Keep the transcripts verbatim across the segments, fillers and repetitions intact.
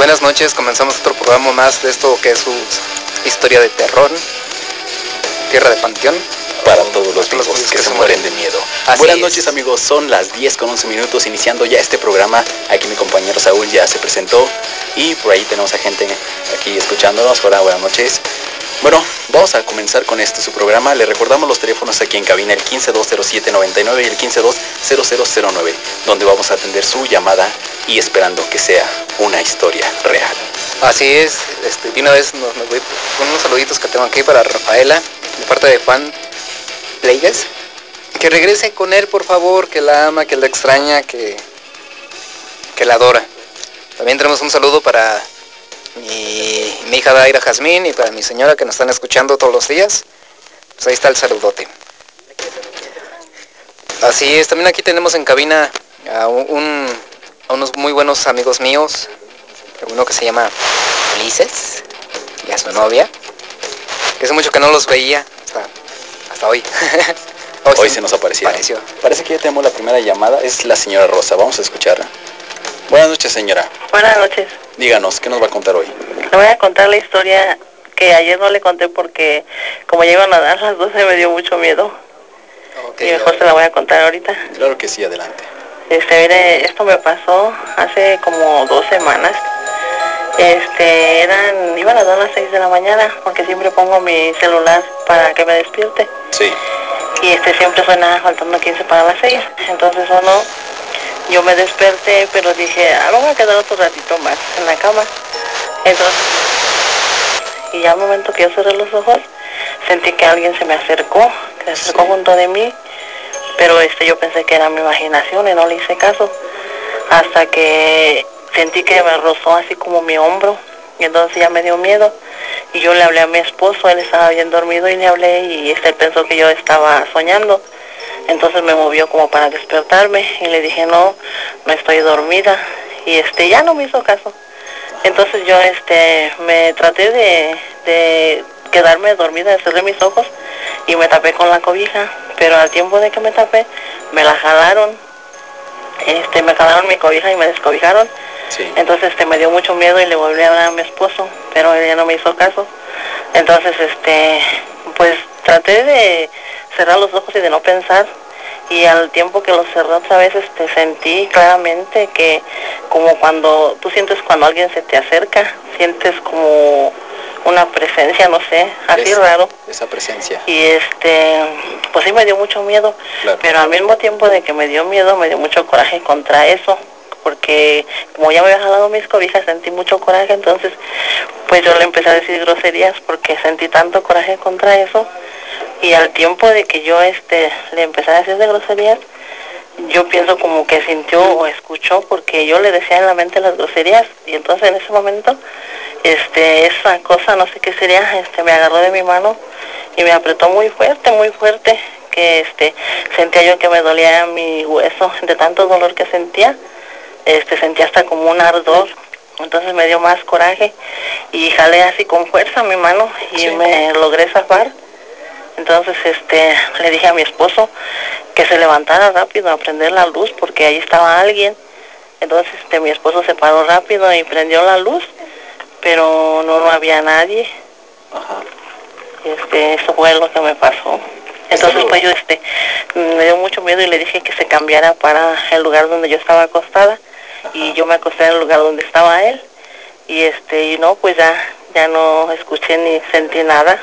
buenas noches, comenzamos otro programa más de esto que es su historia de terror, Tierra de Panteón. Para todos los vivos que, que se mueren de miedo. Así Buenas es. noches amigos, son las diez con once minutos iniciando ya este programa. Aquí mi compañero Saúl ya se presentó y por ahí tenemos a gente aquí escuchándonos. Hola, buenas noches. Bueno, vamos a comenzar con este su programa. Le recordamos los teléfonos aquí en cabina, el quince dos cero siete noventa y nueve y el quince dos cero cero cero nueve, donde vamos a atender su llamada y esperando que sea una historia real. Así es, este, de una vez nos, nos voy con unos saluditos que tengo aquí para Rafaela, de parte de Juan Leigas. Que regrese con él, por favor, que la ama, que la extraña, que, que la adora. También tenemos un saludo para mi, mi hija Daira Jazmín y para mi señora que nos están escuchando todos los días. Pues ahí está el saludote. Así es, también aquí tenemos en cabina a, un, a unos muy buenos amigos míos. Uno que se llama Ulises y a su novia. Que hace mucho que no los veía, hasta, hasta hoy. Hoy, hoy se nos apareció. Apareció. Parece que ya tenemos la primera llamada, es la señora Rosa, vamos a escucharla. Buenas noches, señora. Buenas noches. Díganos, ¿qué nos va a contar hoy? Le voy a contar la historia que ayer no le conté porque como ya iban a dar las doce me dio mucho miedo. Okay, y mejor se la voy a contar ahorita. Claro que sí, adelante. Este, mire, esto me pasó hace como dos semanas. Este, eran, iban a dar las seis de la mañana porque siempre pongo mi celular para que me despierte. Sí. Y este siempre suena faltando quince para las seis. Entonces uno... Yo me desperté, pero dije, ah, vamos a quedar otro ratito más en la cama. Entonces, y ya al momento que yo cerré los ojos, sentí que alguien se me acercó, que se acercó sí. junto de mí, pero este, yo pensé que era mi imaginación y no le hice caso, hasta que sentí que me rozó así como mi hombro, y entonces ya me dio miedo, y yo le hablé a mi esposo, él estaba bien dormido, y le hablé, y este pensó que yo estaba soñando. Entonces me movió como para despertarme y le dije no, no estoy dormida y este ya no me hizo caso. Entonces yo este me traté de, de quedarme dormida, cerré mis ojos y me tapé con la cobija, pero al tiempo de que me tapé me la jalaron, este me jalaron mi cobija y me descobijaron. Sí. Entonces este me dio mucho miedo y le volví a hablar a mi esposo, pero él ya no me hizo caso. Entonces este pues traté de cerrar los ojos y de no pensar, y al tiempo que los cerré otra vez este, sentí claramente que como cuando tú sientes cuando alguien se te acerca, sientes como una presencia, no sé, así es, raro. Esa presencia. Y este, pues sí me dio mucho miedo, claro. Pero al mismo tiempo de que me dio miedo, me dio mucho coraje contra eso, porque como ya me había jalado mis cobijas, sentí mucho coraje, entonces pues yo le empecé a decir groserías porque sentí tanto coraje contra eso. Y al tiempo de que yo este le empecé a decir de groserías, yo pienso como que sintió o escuchó, porque yo le decía en la mente las groserías, y entonces en ese momento este esa cosa, no sé qué sería, este me agarró de mi mano y me apretó muy fuerte, muy fuerte, que este sentía yo que me dolía mi hueso, de tanto dolor que sentía, este sentía hasta como un ardor. Entonces me dio más coraje y jalé así con fuerza mi mano y sí. me logré zafar. Entonces este le dije a mi esposo que se levantara rápido a prender la luz porque ahí estaba alguien. Entonces este mi esposo se paró rápido y prendió la luz, pero no, no había nadie. Ajá. Este, eso fue lo que me pasó. Entonces pues yo este me dio mucho miedo y le dije que se cambiara para el lugar donde yo estaba acostada. Ajá. Y yo me acosté en el lugar donde estaba él y este y no, pues ya ya no escuché ni sentí nada.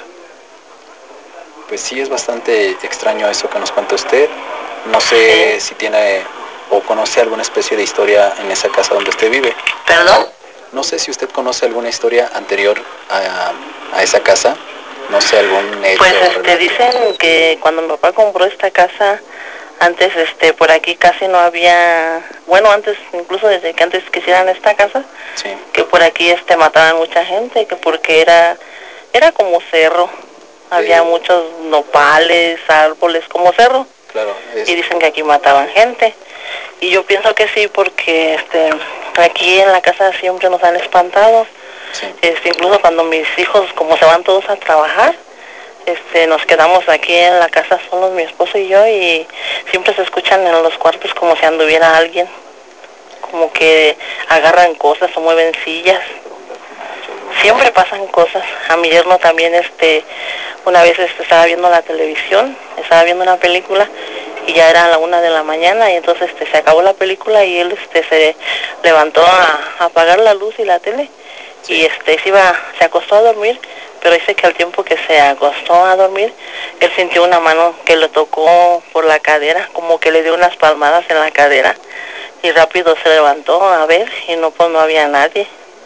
Pues sí, es bastante extraño eso que nos cuenta usted. No sé sí. si tiene o conoce alguna especie de historia en esa casa donde usted vive. ¿Perdón? No sé si usted conoce alguna historia anterior a, a esa casa. No sé, algún hecho. Pues este, dicen que cuando mi papá compró esta casa, antes este por aquí casi no había, bueno, antes, incluso desde que antes quisieran esta casa, sí. que por aquí este mataban mucha gente, que porque era, era como cerro. Había muchos nopales, árboles, como cerro. Claro. Es... Y dicen que aquí mataban gente. Y yo pienso que sí, porque este, aquí en la casa siempre nos han espantado. Sí. Este, incluso cuando mis hijos, como se van todos a trabajar, este, nos quedamos aquí en la casa solos, mi esposo y yo, y siempre se escuchan en los cuartos como si anduviera alguien como que agarran cosas o mueven sillas. Siempre pasan cosas. A mi yerno también, este, una vez este, estaba viendo la televisión, estaba viendo una película y ya era a la una de la mañana y entonces este, se acabó la película y él este, se levantó a, a apagar la luz y la tele. Sí. Y este, se, iba, se acostó a dormir, pero dice que al tiempo que se acostó a dormir, él sintió una mano que le tocó por la cadera, como que le dio unas palmadas en la cadera y rápido se levantó a ver y no, pues no había nadie.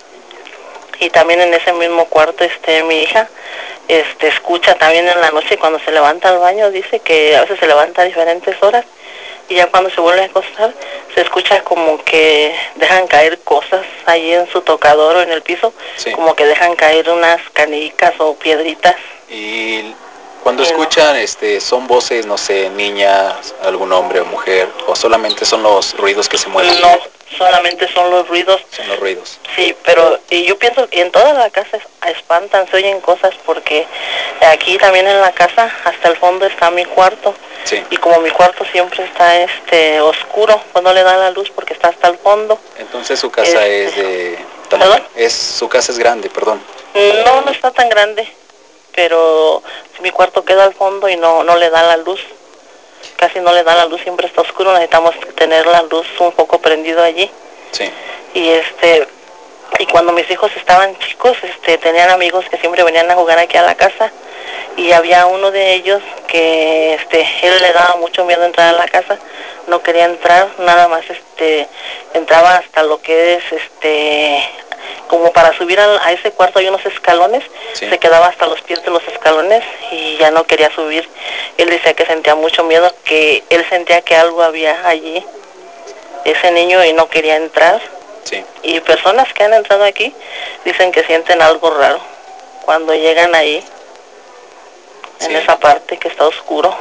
Y también en ese mismo cuarto, este, mi hija, este, escucha también en la noche cuando se levanta al baño, dice que a veces se levanta a diferentes horas y ya cuando se vuelve a acostar, se escucha como que dejan caer cosas ahí en su tocador o en el piso, sí. Como que dejan caer unas canicas o piedritas. Y cuando y escuchan, no. este, ¿son voces, no sé, niñas, algún hombre o mujer, o solamente son los ruidos que se mueven? No, solamente son los ruidos. Son los ruidos. Sí, pero y yo pienso que en toda la casa espantan, se oyen cosas, porque aquí también en la casa, hasta el fondo está mi cuarto. Sí. Y como mi cuarto siempre está este oscuro, pues no le da la luz porque está hasta el fondo. Entonces su casa este, es de... ¿Perdón? Es, su casa es grande, perdón. No, no está tan grande, pero mi cuarto queda al fondo y no, no le da la luz. Casi no le da la luz, siempre está oscuro, necesitamos tener la luz un poco prendido allí. Sí. Y este... Y cuando mis hijos estaban chicos, este, tenían amigos que siempre venían a jugar aquí a la casa. Y había uno de ellos que este, él le daba mucho miedo entrar a la casa. No quería entrar, nada más este, entraba hasta lo que es, este, como para subir a, a ese cuarto hay unos escalones. Sí. Se quedaba hasta los pies de los escalones y ya no quería subir. Él decía que sentía mucho miedo, que él sentía que algo había allí, ese niño, y no quería entrar. Sí. Y personas que han entrado aquí dicen que sienten algo raro cuando llegan ahí, sí. En esa parte que está oscuro.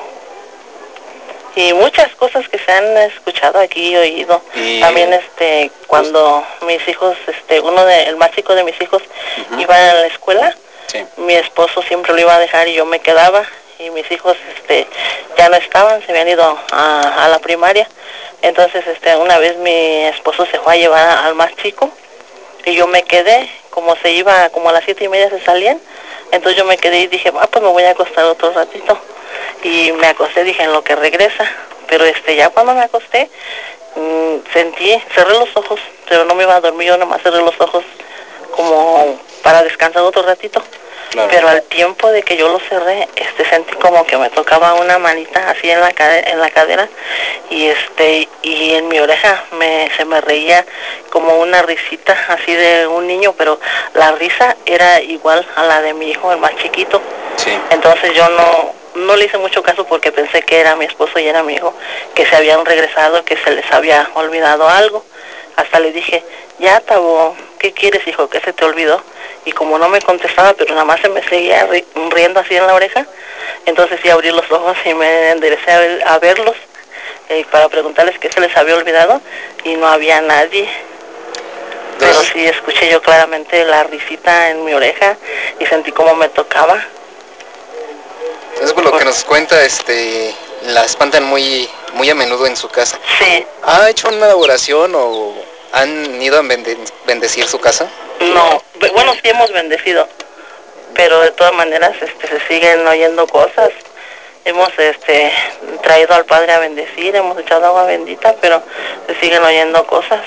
Y muchas cosas que se han escuchado aquí y oído. Y... También este cuando pues... mis hijos, este uno de, el más chico de mis hijos, uh-huh. iba a la escuela, sí. Mi esposo siempre lo iba a dejar y yo me quedaba. Y mis hijos este ya no estaban, se habían ido a, a la primaria. Entonces este una vez mi esposo se fue a llevar al más chico. Y yo me quedé, como se iba, como a las siete y media se salían, entonces yo me quedé y dije, ah, pues me voy a acostar otro ratito. Y me acosté, dije, en lo que regresa. Pero este ya cuando me acosté, mmm, sentí, cerré los ojos, pero no me iba a dormir, yo nomás cerré los ojos como para descansar otro ratito. Claro. Pero al tiempo de que yo lo cerré, este sentí como que me tocaba una manita así en la cadera, en la cadera y este y en mi oreja me se me reía como una risita así de un niño, pero la risa era igual a la de mi hijo, el más chiquito. Sí. Entonces yo no no le hice mucho caso porque pensé que era mi esposo y era mi hijo, que se habían regresado, que se les había olvidado algo. Hasta le dije, ya, Tabo, ¿qué quieres, hijo? ¿Qué se te olvidó? Y como no me contestaba, pero nada más se me seguía ri riendo así en la oreja, entonces sí abrí los ojos y me enderecé a, ver, a verlos eh, para preguntarles qué se les había olvidado y no había nadie. Pero sí escuché yo claramente la risita en mi oreja y sentí como me tocaba. Entonces, por lo que nos cuenta, este, la espantan muy, muy a menudo en su casa. Sí. ¿Ha hecho una oración o han ido a bende bendecir su casa? No, bueno, sí hemos bendecido, pero de todas maneras este, se siguen oyendo cosas. Hemos este, traído al Padre a bendecir, hemos echado agua bendita, pero se siguen oyendo cosas.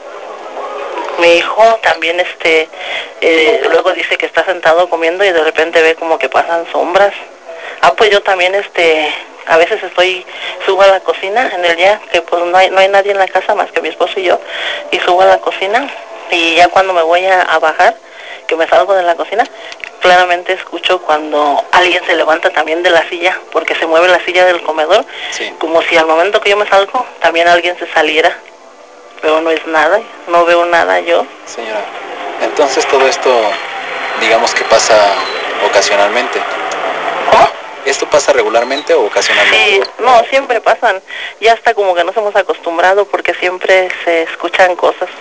Mi hijo también este, eh, luego dice que está sentado comiendo y de repente ve como que pasan sombras. Ah, pues yo también este, a veces estoy, subo a la cocina en el día que pues no hay, no hay nadie en la casa más que mi esposo y yo, y subo a la cocina y ya cuando me voy a, a bajar, que me salgo de la cocina, claramente escucho cuando alguien se levanta también de la silla, porque se mueve la silla del comedor, sí. Como si al momento que yo me salgo, también alguien se saliera, pero no es nada, no veo nada yo. Señora, entonces todo esto, digamos que pasa ocasionalmente. ¿Cómo? ¿Esto pasa regularmente o ocasionalmente? Sí, no, siempre pasan, ya hasta como que nos hemos acostumbrado porque siempre se escuchan cosas.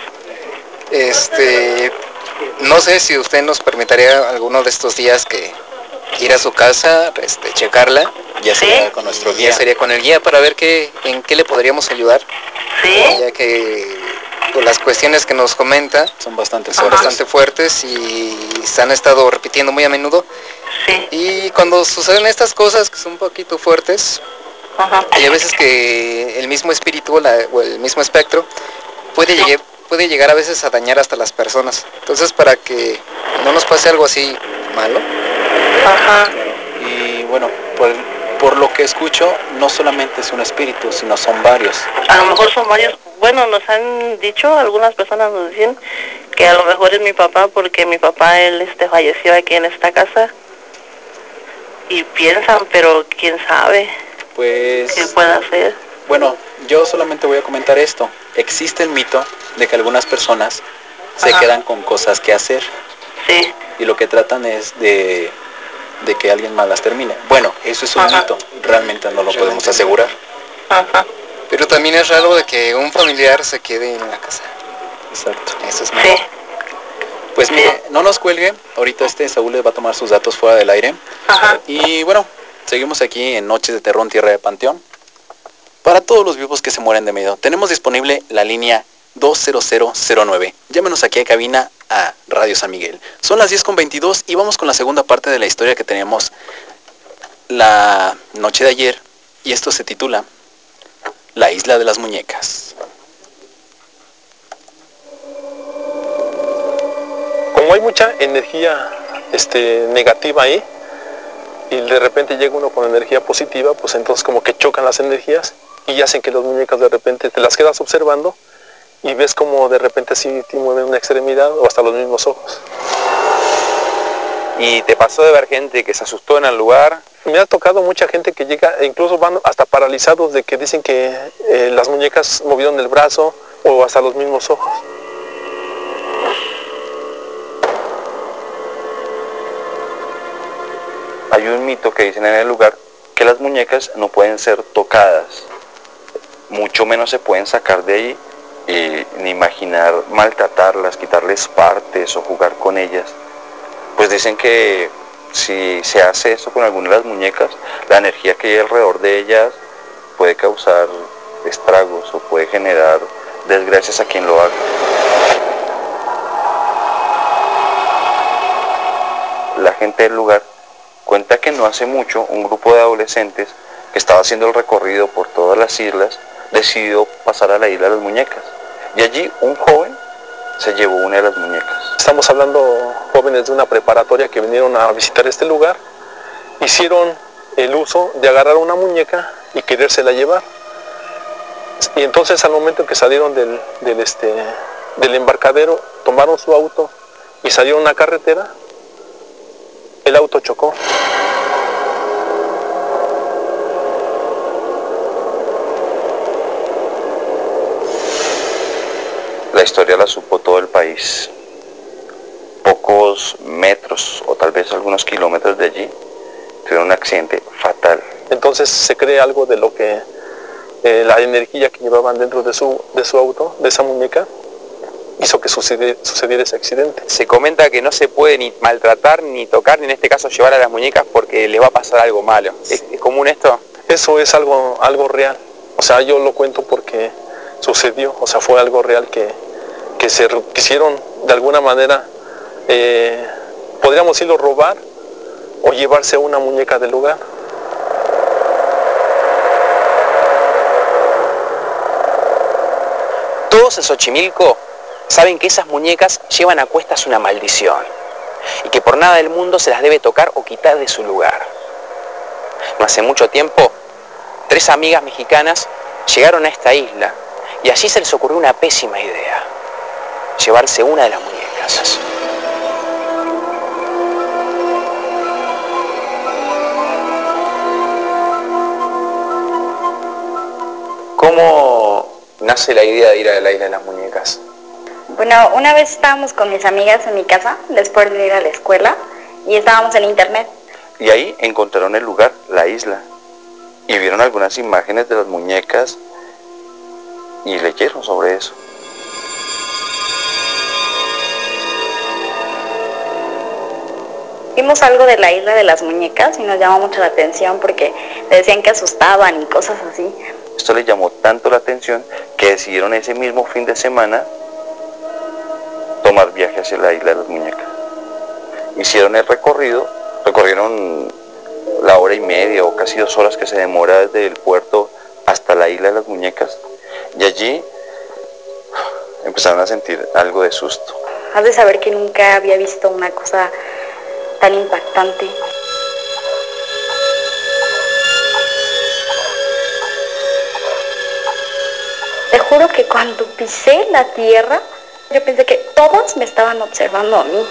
Este, no sé si usted nos permitiría alguno de estos días que ir a su casa, este, checarla. Ya sería ¿Sí? con nuestro guía. Ya sería con el guía para ver qué, en qué le podríamos ayudar. Sí. Ya que por las cuestiones que nos comenta, son bastante son fuertes. bastante fuertes y se han estado repitiendo muy a menudo. Sí. Y cuando suceden estas cosas que son un poquito fuertes, Ajá. hay a veces que el mismo espíritu la, o el mismo espectro puede, Sí. llegar, puede llegar a veces a dañar hasta las personas. Entonces, para que no nos pase algo así malo. Ajá. Y bueno, por, por lo que escucho, no solamente es un espíritu, sino son varios. A lo mejor son varios. Bueno, nos han dicho, algunas personas nos dicen que a lo mejor es mi papá, porque mi papá, él este, falleció aquí en esta casa. Y piensan, pero quién sabe pues qué puede hacer. Bueno, yo solamente voy a comentar esto. Existe el mito de que algunas personas se Ajá. quedan con cosas que hacer. Sí. Y lo que tratan es de, de que alguien más las termine. Bueno, eso es un Ajá. mito. Realmente no lo podemos asegurar. Ajá. Pero también es raro de que un familiar se quede en la casa. Exacto. Eso es Sí. malo. Pues mire, no nos cuelgue. Ahorita este Saúl les va a tomar sus datos fuera del aire. Ajá. Y bueno, seguimos aquí en Noches de Terror en Tierra de Panteón. Para todos los vivos que se mueren de miedo, tenemos disponible la línea dos cero cero cero nueve. Llámenos aquí a cabina a Radio San Miguel. Son las diez con veintidós y vamos con la segunda parte de la historia que teníamos la noche de ayer. Y esto se titula La Isla de las Muñecas. Como hay mucha energía este, negativa ahí, y de repente llega uno con energía positiva, pues entonces como que chocan las energías y hacen que las muñecas de repente te las quedas observando y ves como de repente sí te mueven una extremidad o hasta los mismos ojos. ¿Y te pasó de ver gente que se asustó en el lugar? Me ha tocado mucha gente que llega, e incluso van hasta paralizados de que dicen que eh, las muñecas movieron el brazo o hasta los mismos ojos. Hay un mito que dicen en el lugar que las muñecas no pueden ser tocadas, mucho menos se pueden sacar de ahí, y ni imaginar maltratarlas, quitarles partes o jugar con ellas. Pues dicen que si se hace eso con alguna de las muñecas, la energía que hay alrededor de ellas puede causar estragos o puede generar desgracias a quien lo haga. La gente del lugar cuenta que no hace mucho un grupo de adolescentes que estaba haciendo el recorrido por todas las islas decidió pasar a la isla de las muñecas. Y allí un joven se llevó una de las muñecas. Estamos hablando jóvenes de una preparatoria que vinieron a visitar este lugar, hicieron el uso de agarrar una muñeca y querérsela llevar. Y entonces al momento que salieron del, del, este, del embarcadero, tomaron su auto y salieron a la carretera, el auto chocó. La historia la supo todo el país. Pocos metros o tal vez algunos kilómetros de allí tuvieron un accidente fatal. Entonces se cree algo de lo que eh, la energía que llevaban dentro de su, de su auto, de esa muñeca, hizo que sucediera, sucediera ese accidente. Se comenta que no se puede ni maltratar, ni tocar, ni en este caso llevar a las muñecas porque les va a pasar algo malo. ¿Es, es común esto? Eso es algo, algo real. O sea, yo lo cuento porque sucedió. O sea, fue algo real que, que se quisieron de alguna manera, eh, podríamos decirlo, robar o llevarse una muñeca del lugar. Todos en Xochimilco saben que esas muñecas llevan a cuestas una maldición y que por nada del mundo se las debe tocar o quitar de su lugar. No hace mucho tiempo, tres amigas mexicanas llegaron a esta isla y allí se les ocurrió una pésima idea: llevarse una de las muñecas. ¿Cómo nace la idea de ir a la isla de las muñecas? Bueno, una vez estábamos con mis amigas en mi casa, después de ir a la escuela, y estábamos en internet. Y ahí encontraron el lugar, la isla, y vieron algunas imágenes de las muñecas y leyeron sobre eso. Vimos algo de la isla de las muñecas y nos llamó mucho la atención porque decían que asustaban y cosas así. Esto les llamó tanto la atención que decidieron ese mismo fin de semana viaje hacia la isla de las muñecas. Hicieron el recorrido, recorrieron la hora y media o casi dos horas que se demora desde el puerto hasta la isla de las muñecas, y allí empezaron a sentir algo de susto. Has de saber que nunca había visto una cosa tan impactante. Te juro que cuando pisé la tierra, yo pensé que todos me estaban observando a mí.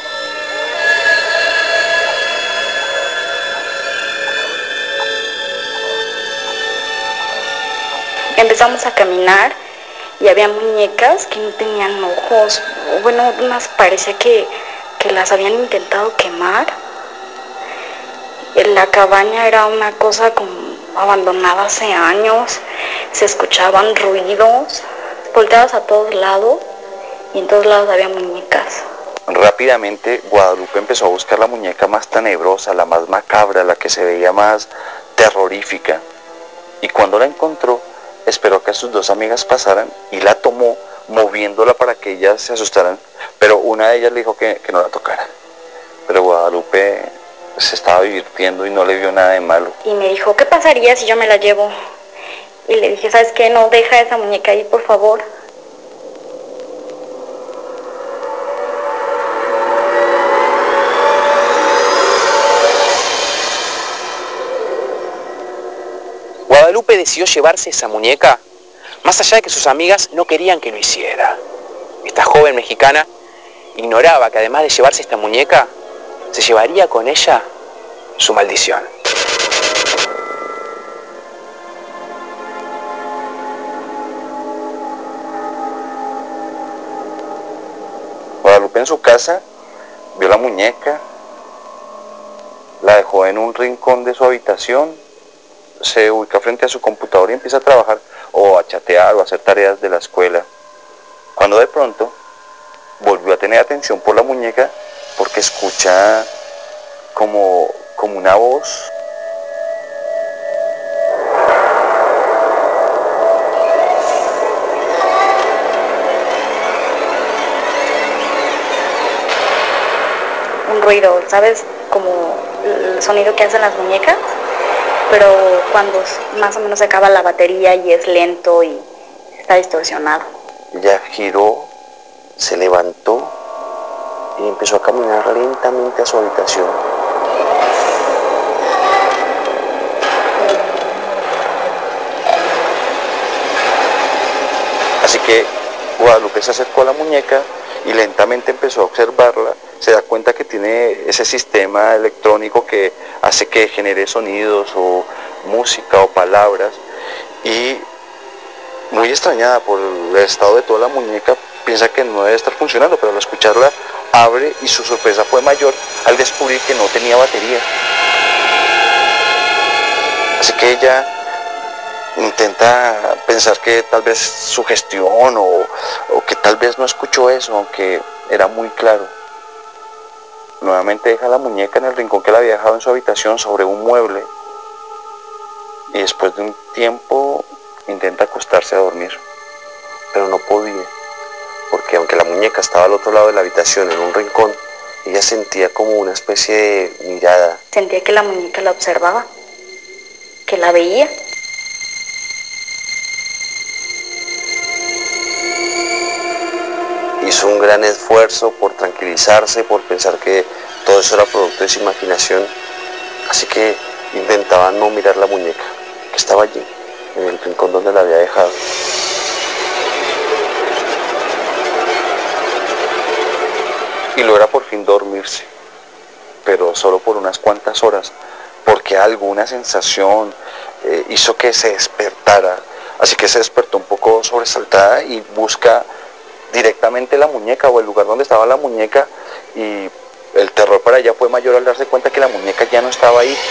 Empezamos a caminar y había muñecas que no tenían ojos. Bueno, unas parecía que, que las habían intentado quemar. La cabaña era una cosa como abandonada hace años. Se escuchaban ruidos, volteabas a todos lados y en todos lados había muñecas. Rápidamente Guadalupe empezó a buscar la muñeca más tenebrosa, la más macabra, la que se veía más terrorífica. Y cuando la encontró, esperó que sus dos amigas pasaran y la tomó, moviéndola para que ellas se asustaran. Pero una de ellas le dijo que, que no la tocara. Pero Guadalupe se estaba divirtiendo y no le vio nada de malo. Y me dijo, ¿qué pasaría si yo me la llevo? Y le dije, ¿sabes qué? No, deja esa muñeca ahí, por favor. Guadalupe decidió llevarse esa muñeca, más allá de que sus amigas no querían que lo hiciera. Esta joven mexicana ignoraba que además de llevarse esta muñeca, se llevaría con ella su maldición. Guadalupe en su casa vio la muñeca, la dejó en un rincón de su habitación, se ubica frente a su computador y empieza a trabajar o a chatear o a hacer tareas de la escuela. Cuando de pronto volvió a tener atención por la muñeca porque escucha como, como una voz. Un ruido, ¿sabes? Como el sonido que hacen las muñecas, pero cuando más o menos se acaba la batería y es lento y está distorsionado. Ella giró, se levantó y empezó a caminar lentamente a su habitación. Así que Guadalupe se acercó a la muñeca y lentamente empezó a observarla. Se da cuenta que tiene ese sistema electrónico que hace que genere sonidos o música o palabras, y muy extrañada por el estado de toda la muñeca, piensa que no debe estar funcionando, pero al escucharla abre y su sorpresa fue mayor al descubrir que no tenía batería. Así que ella intenta pensar que tal vez sugestión o, o que tal vez no escuchó eso, aunque era muy claro. Nuevamente deja la muñeca en el rincón que la había dejado en su habitación sobre un mueble y después de un tiempo intenta acostarse a dormir, pero no podía, porque aunque la muñeca estaba al otro lado de la habitación en un rincón, ella sentía como una especie de mirada. Sentía que la muñeca la observaba, que la veía. Hizo un gran esfuerzo por tranquilizarse, por pensar que todo eso era producto de su imaginación, así que intentaba no mirar la muñeca, que estaba allí, en el rincón donde la había dejado. Y logra por fin dormirse, pero solo por unas cuantas horas, porque alguna sensación eh, hizo que se despertara, así que se despertó un poco sobresaltada y busca directamente la muñeca o el lugar donde estaba la muñeca, y el terror para ella fue mayor al darse cuenta que la muñeca ya no estaba ahí.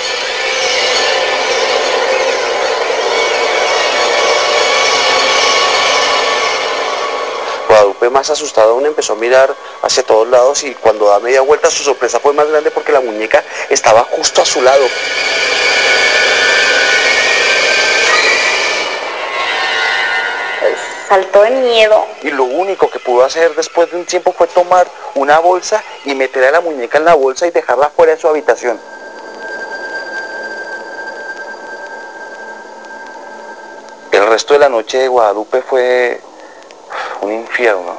Guadalupe, más asustada aún, empezó a mirar hacia todos lados, y cuando da media vuelta su sorpresa fue más grande porque la muñeca estaba justo a su lado. saltó de miedo. Y lo único que pudo hacer después de un tiempo fue tomar una bolsa y meter a la muñeca en la bolsa y dejarla fuera de su habitación. El resto de la noche de Guadalupe fue un infierno.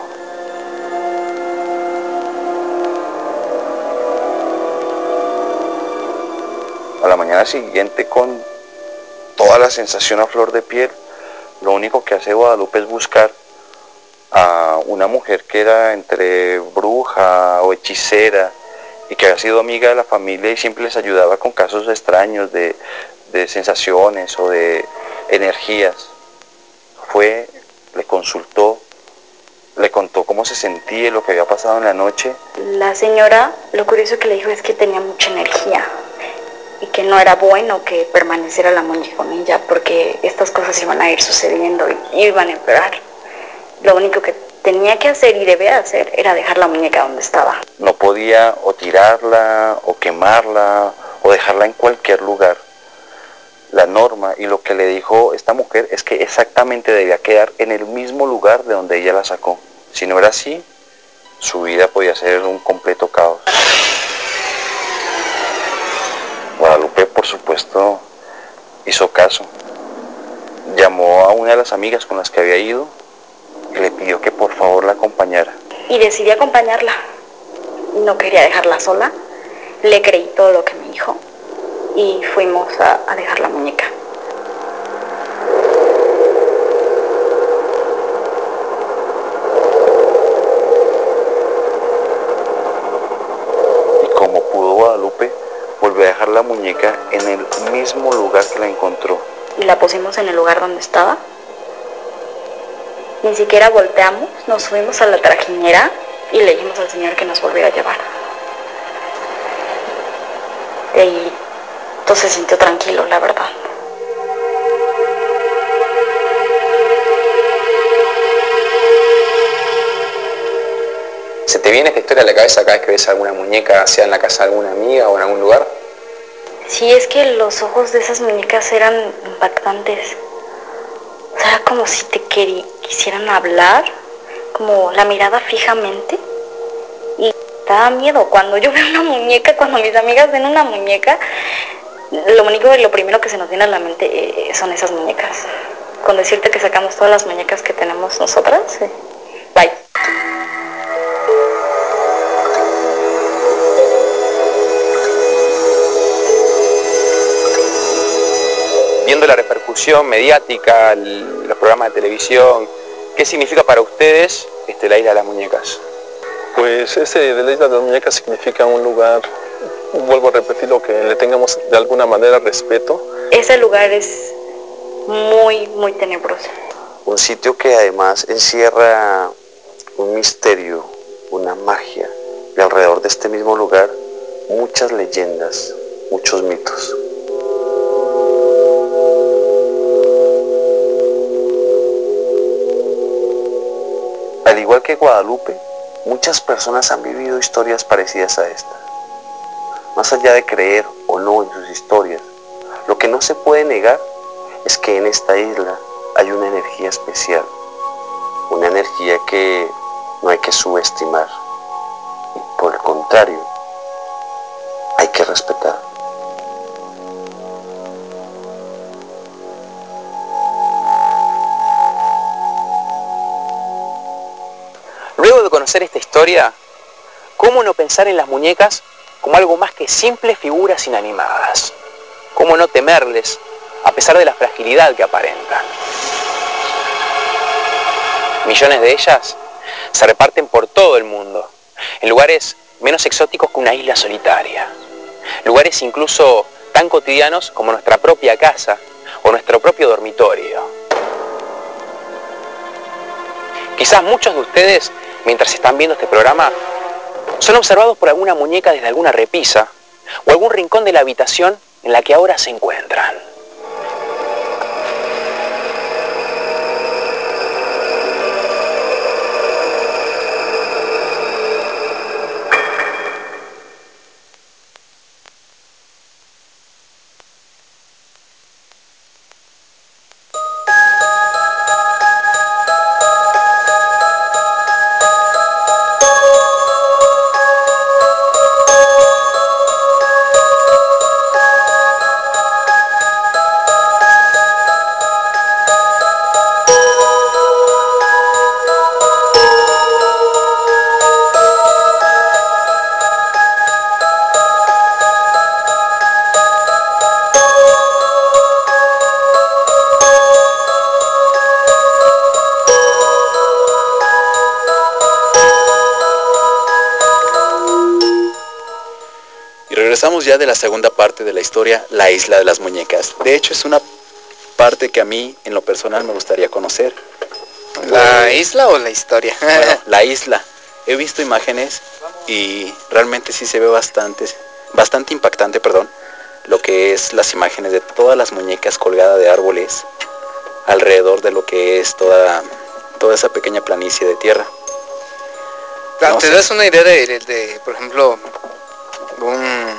A la mañana siguiente, con toda la sensación a flor de piel, lo único que hace Guadalupe es buscar a una mujer que era entre bruja o hechicera y que había sido amiga de la familia y siempre les ayudaba con casos extraños de, de sensaciones o de energías. Fue, le consultó, le contó cómo se sentía y lo que había pasado en la noche. La señora, lo curioso que le dijo es que tenía mucha energía y que no era bueno que permaneciera la muñeca con ella porque estas cosas iban a ir sucediendo y iban a empeorar. Lo único que tenía que hacer y debía hacer era dejar la muñeca donde estaba. No podía o tirarla o quemarla o dejarla en cualquier lugar. La norma y lo que le dijo esta mujer es que exactamente debía quedar en el mismo lugar de donde ella la sacó. Si no era así, su vida podía ser un completo caos. Guadalupe, por supuesto, hizo caso. Llamó a una de las amigas con las que había ido y le pidió que por favor la acompañara. Y decidí acompañarla. No quería dejarla sola. Le creí todo lo que me dijo y fuimos a, a dejar la muñeca. Y como pudo Guadalupe, volvió a dejar la muñeca en el mismo lugar que la encontró. Y la pusimos en el lugar donde estaba. Ni siquiera volteamos, nos subimos a la trajinera y le dijimos al señor que nos volviera a llevar. De ahí todo se sintió tranquilo, la verdad. ¿Se te viene esta historia a la cabeza cada vez que ves alguna muñeca, sea en la casa de alguna amiga o en algún lugar? Sí, es que los ojos de esas muñecas eran impactantes. O sea, era como si te queri- quisieran hablar, como la mirada fijamente. Y daba miedo. Cuando yo veo una muñeca, cuando mis amigas ven una muñeca, lo único, lo primero que se nos viene a la mente eh, son esas muñecas. Con decirte que sacamos todas las muñecas que tenemos nosotras, eh, bye. Viendo la repercusión mediática, el- los programas de televisión, ¿qué significa para ustedes este, la Isla de las Muñecas? Pues ese de la Isla de las Muñecas significa un lugar, vuelvo a repetir, lo que le tengamos de alguna manera respeto. Ese lugar es muy, muy tenebroso. Un sitio que además encierra un misterio, una magia. Y alrededor de este mismo lugar, muchas leyendas, muchos mitos. Al igual que Guadalupe, muchas personas han vivido historias parecidas a esta. Más allá de creer o no en sus historias, lo que no se puede negar es que en esta isla hay una energía especial, una energía que no hay que subestimar, y por el contrario, hay que respetar. Luego de conocer esta historia, ¿cómo no pensar en las muñecas como algo más que simples figuras inanimadas? ¿Cómo no temerles a pesar de la fragilidad que aparentan? Millones de ellas se reparten por todo el mundo, en lugares menos exóticos que una isla solitaria. Lugares incluso tan cotidianos como nuestra propia casa o nuestro propio dormitorio. Quizás muchos de ustedes, mientras están viendo este programa, son observados por alguna muñeca desde alguna repisa o algún rincón de la habitación en la que ahora se encuentran. regresamos ya de la segunda parte de la historia, la isla de las muñecas. De hecho, es una parte que a mí, en lo personal, me gustaría conocer. ¿La eh, isla o la historia? Bueno, la isla. He visto imágenes y realmente sí se ve bastante, bastante impactante, perdón, lo que es las imágenes de todas las muñecas colgadas de árboles alrededor de lo que es toda, toda esa pequeña planicie de tierra. No ¿Te sé. das una idea de, de, de, por ejemplo, un...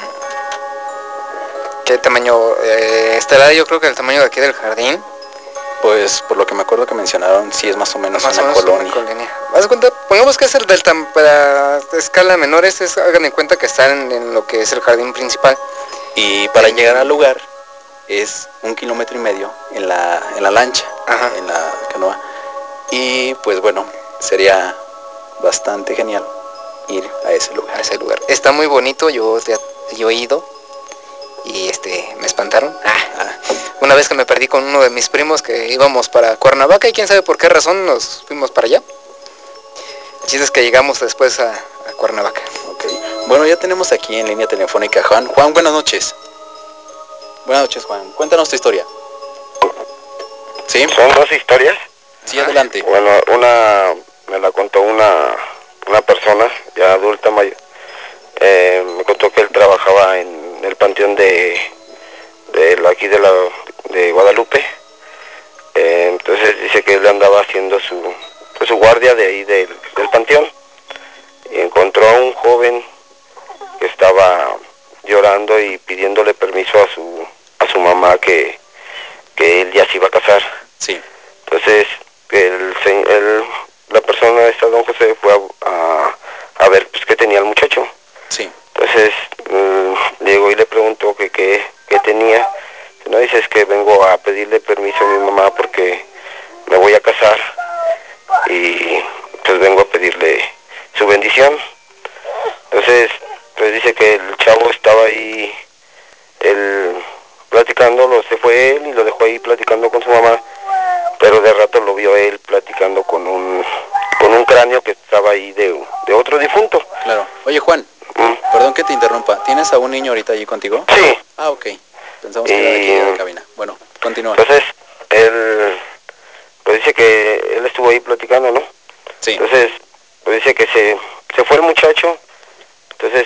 ¿qué tamaño? Eh, estará yo creo que el tamaño de aquí del jardín. Pues por lo que me acuerdo que mencionaron, sí es más o menos más una, o menos colonia. una colonia. Haz cuenta, pongamos que es el del para escala menores, es, hagan en cuenta que están en lo que es el jardín principal. Y para en... llegar al lugar es un kilómetro y medio en la, en la lancha, Ajá. en la canoa. Y pues bueno, sería bastante genial ir a ese lugar. A ese lugar. Está muy bonito, yo, yo he ido y este me espantaron. Ah, ah. Una vez que me perdí con uno de mis primos que íbamos para Cuernavaca y quién sabe por qué razón nos fuimos para allá. El chiste es que llegamos después a, a Cuernavaca. Okay. Bueno, ya tenemos aquí en línea telefónica a Juan. Juan, buenas noches. Buenas noches, Juan. Cuéntanos tu historia. ¿Sí? ¿Son dos historias? Sí, adelante. Bueno, una me la contó una, una persona ya adulta, mayor. Eh, me contó que él trabajaba en el panteón de, de aquí de, la, de Guadalupe. Eh, entonces dice que él andaba haciendo su, pues, su guardia de ahí del, del panteón. Y encontró a un joven que estaba llorando y pidiéndole permiso a su, a su mamá que, que él ya se iba a casar. Sí. Entonces, el, el, la persona esta, don José, fue a, a, a ver pues, qué tenía el muchacho. Sí. Entonces, mmm, llegó y le preguntó que qué tenía. No, dice, es que vengo a pedirle permiso a mi mamá porque me voy a casar y pues vengo a pedirle su bendición. Entonces, pues dice que el chavo estaba ahí, él platicando, lo, se fue él y lo dejó ahí platicando con su mamá, pero de rato lo vio él platicando con un con un cráneo que estaba ahí de, de otro difunto. Claro. Oye, Juan, ¿Mm? Perdón que te interrumpa, ¿tienes a un niño ahorita allí contigo? Sí. Ah, ok. Pensamos que y... era de aquí de la cabina. Bueno, continúa. Entonces, él, pues dice que él estuvo ahí platicando, ¿no? Sí. Entonces, pues dice que se, se fue el muchacho. Entonces,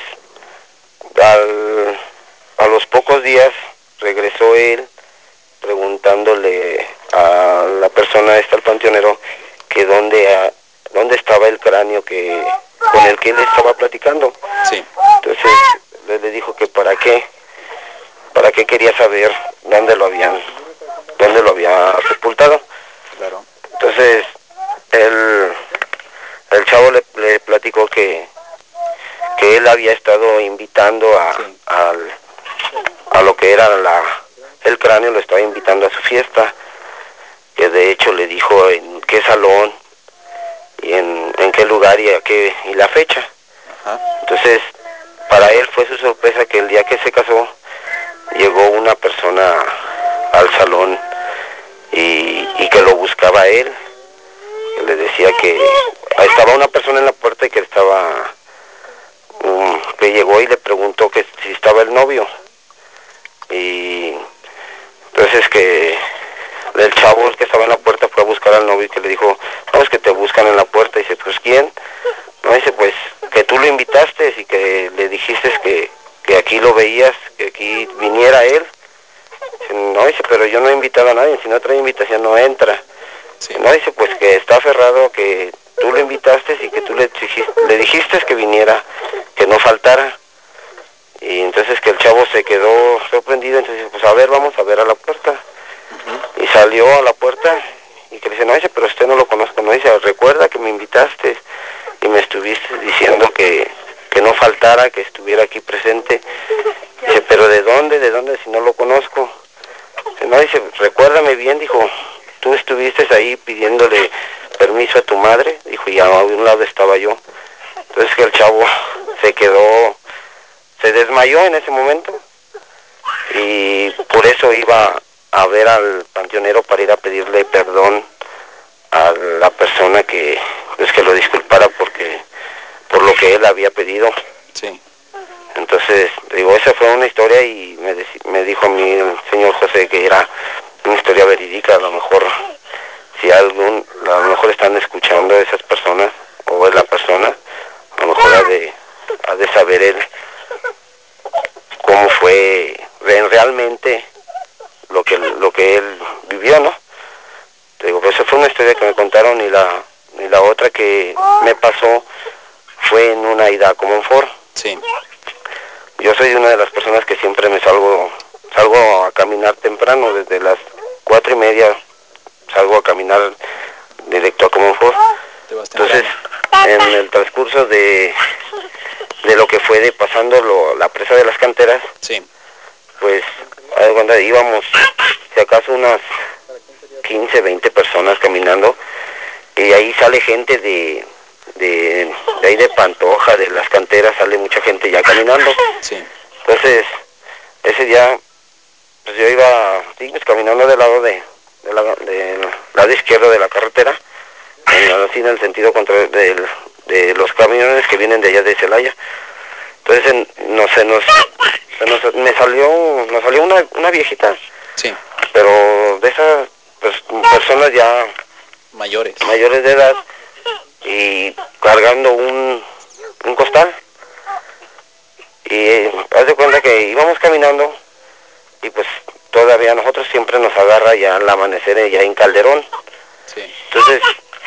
al, a los pocos días regresó él preguntándole a la persona esta, al panteonero, que dónde, a, dónde estaba el cráneo que con el que él estaba platicando. Sí. Entonces, él le dijo que para qué, para qué quería saber dónde lo habían, dónde lo había sepultado. Claro. Entonces, él, el chavo le, le platicó que, que él había estado invitando a, sí. al, a lo que era la, el cráneo, lo estaba invitando a su fiesta, que de hecho le dijo en qué salón y en, en qué lugar y a qué y la fecha. Ajá. Entonces, para él fue su sorpresa que el día que se casó llegó una persona al salón y, y que lo buscaba a él, que le decía que estaba una persona en la puerta y que estaba um, que llegó y le preguntó que si estaba el novio, y entonces que el chavo el que estaba en la puerta fue a buscar al novio y que le dijo, no, es que te buscan en la puerta. Y dice, pues ¿quién? No, dice, pues que tú lo invitaste y que le dijiste que, que aquí lo veías, que aquí viniera él. Dice, no, dice, pero yo no he invitado a nadie, si no trae invitación no entra. Sí. No, dice, pues que está aferrado, que tú lo invitaste y que tú le, le dijiste que viniera, que no faltara. Y entonces que el chavo se quedó sorprendido, entonces pues a ver, vamos a ver a la puerta. Uh-huh. Y salió a la puerta y que le dice, no, dice, pero usted no lo conozco. No, dice, recuerda que me invitaste y me estuviste diciendo que, que no faltara, que estuviera aquí presente. Dice, pero ¿de dónde? ¿De dónde si no lo conozco? Dice, no, dice, recuérdame bien, dijo, tú estuviste ahí pidiéndole permiso a tu madre, dijo, y a un lado estaba yo. Entonces que el chavo se quedó, se desmayó en ese momento y por eso iba a ver al panteonero para ir a pedirle perdón a la persona que, pues, que lo disculpara porque por lo que él había pedido. Sí. Entonces, digo, esa fue algún, a lo mejor están escuchando a esas personas, o es la persona, a lo mejor ha de, ha de saber él cómo fue realmente lo que, lo que él vivió, ¿no? Te digo, pues esa fue una historia que me contaron, y la, y la otra que me pasó fue en una ida a Comonfort. Sí. Yo soy una de las personas que siempre me salgo, salgo a caminar temprano, desde las cuatro y media salgo a caminar directo a Comonfort. Entonces, en el transcurso de, de lo que fue de pasando lo, la presa de las canteras, sí. pues cuando íbamos, si acaso unas quince, veinte personas caminando, y ahí sale gente de, de, de ahí de Pantoja, de las canteras, sale mucha gente ya caminando. Sí. Entonces, ese día, pues yo iba, sí, pues caminando del lado de, de la, del lado izquierdo de la carretera, en, así en el sentido contrario de, de los camiones que vienen de allá de Celaya. Entonces, en, no sé, nos, se nos, me salió, nos salió una, una viejita. Sí. Pero de esas pues, personas ya mayores, mayores de edad, y cargando un, un costal. Y eh, haz de cuenta que íbamos caminando, y pues todavía nosotros siempre nos agarra ya al amanecer ya en Calderón. Sí. Entonces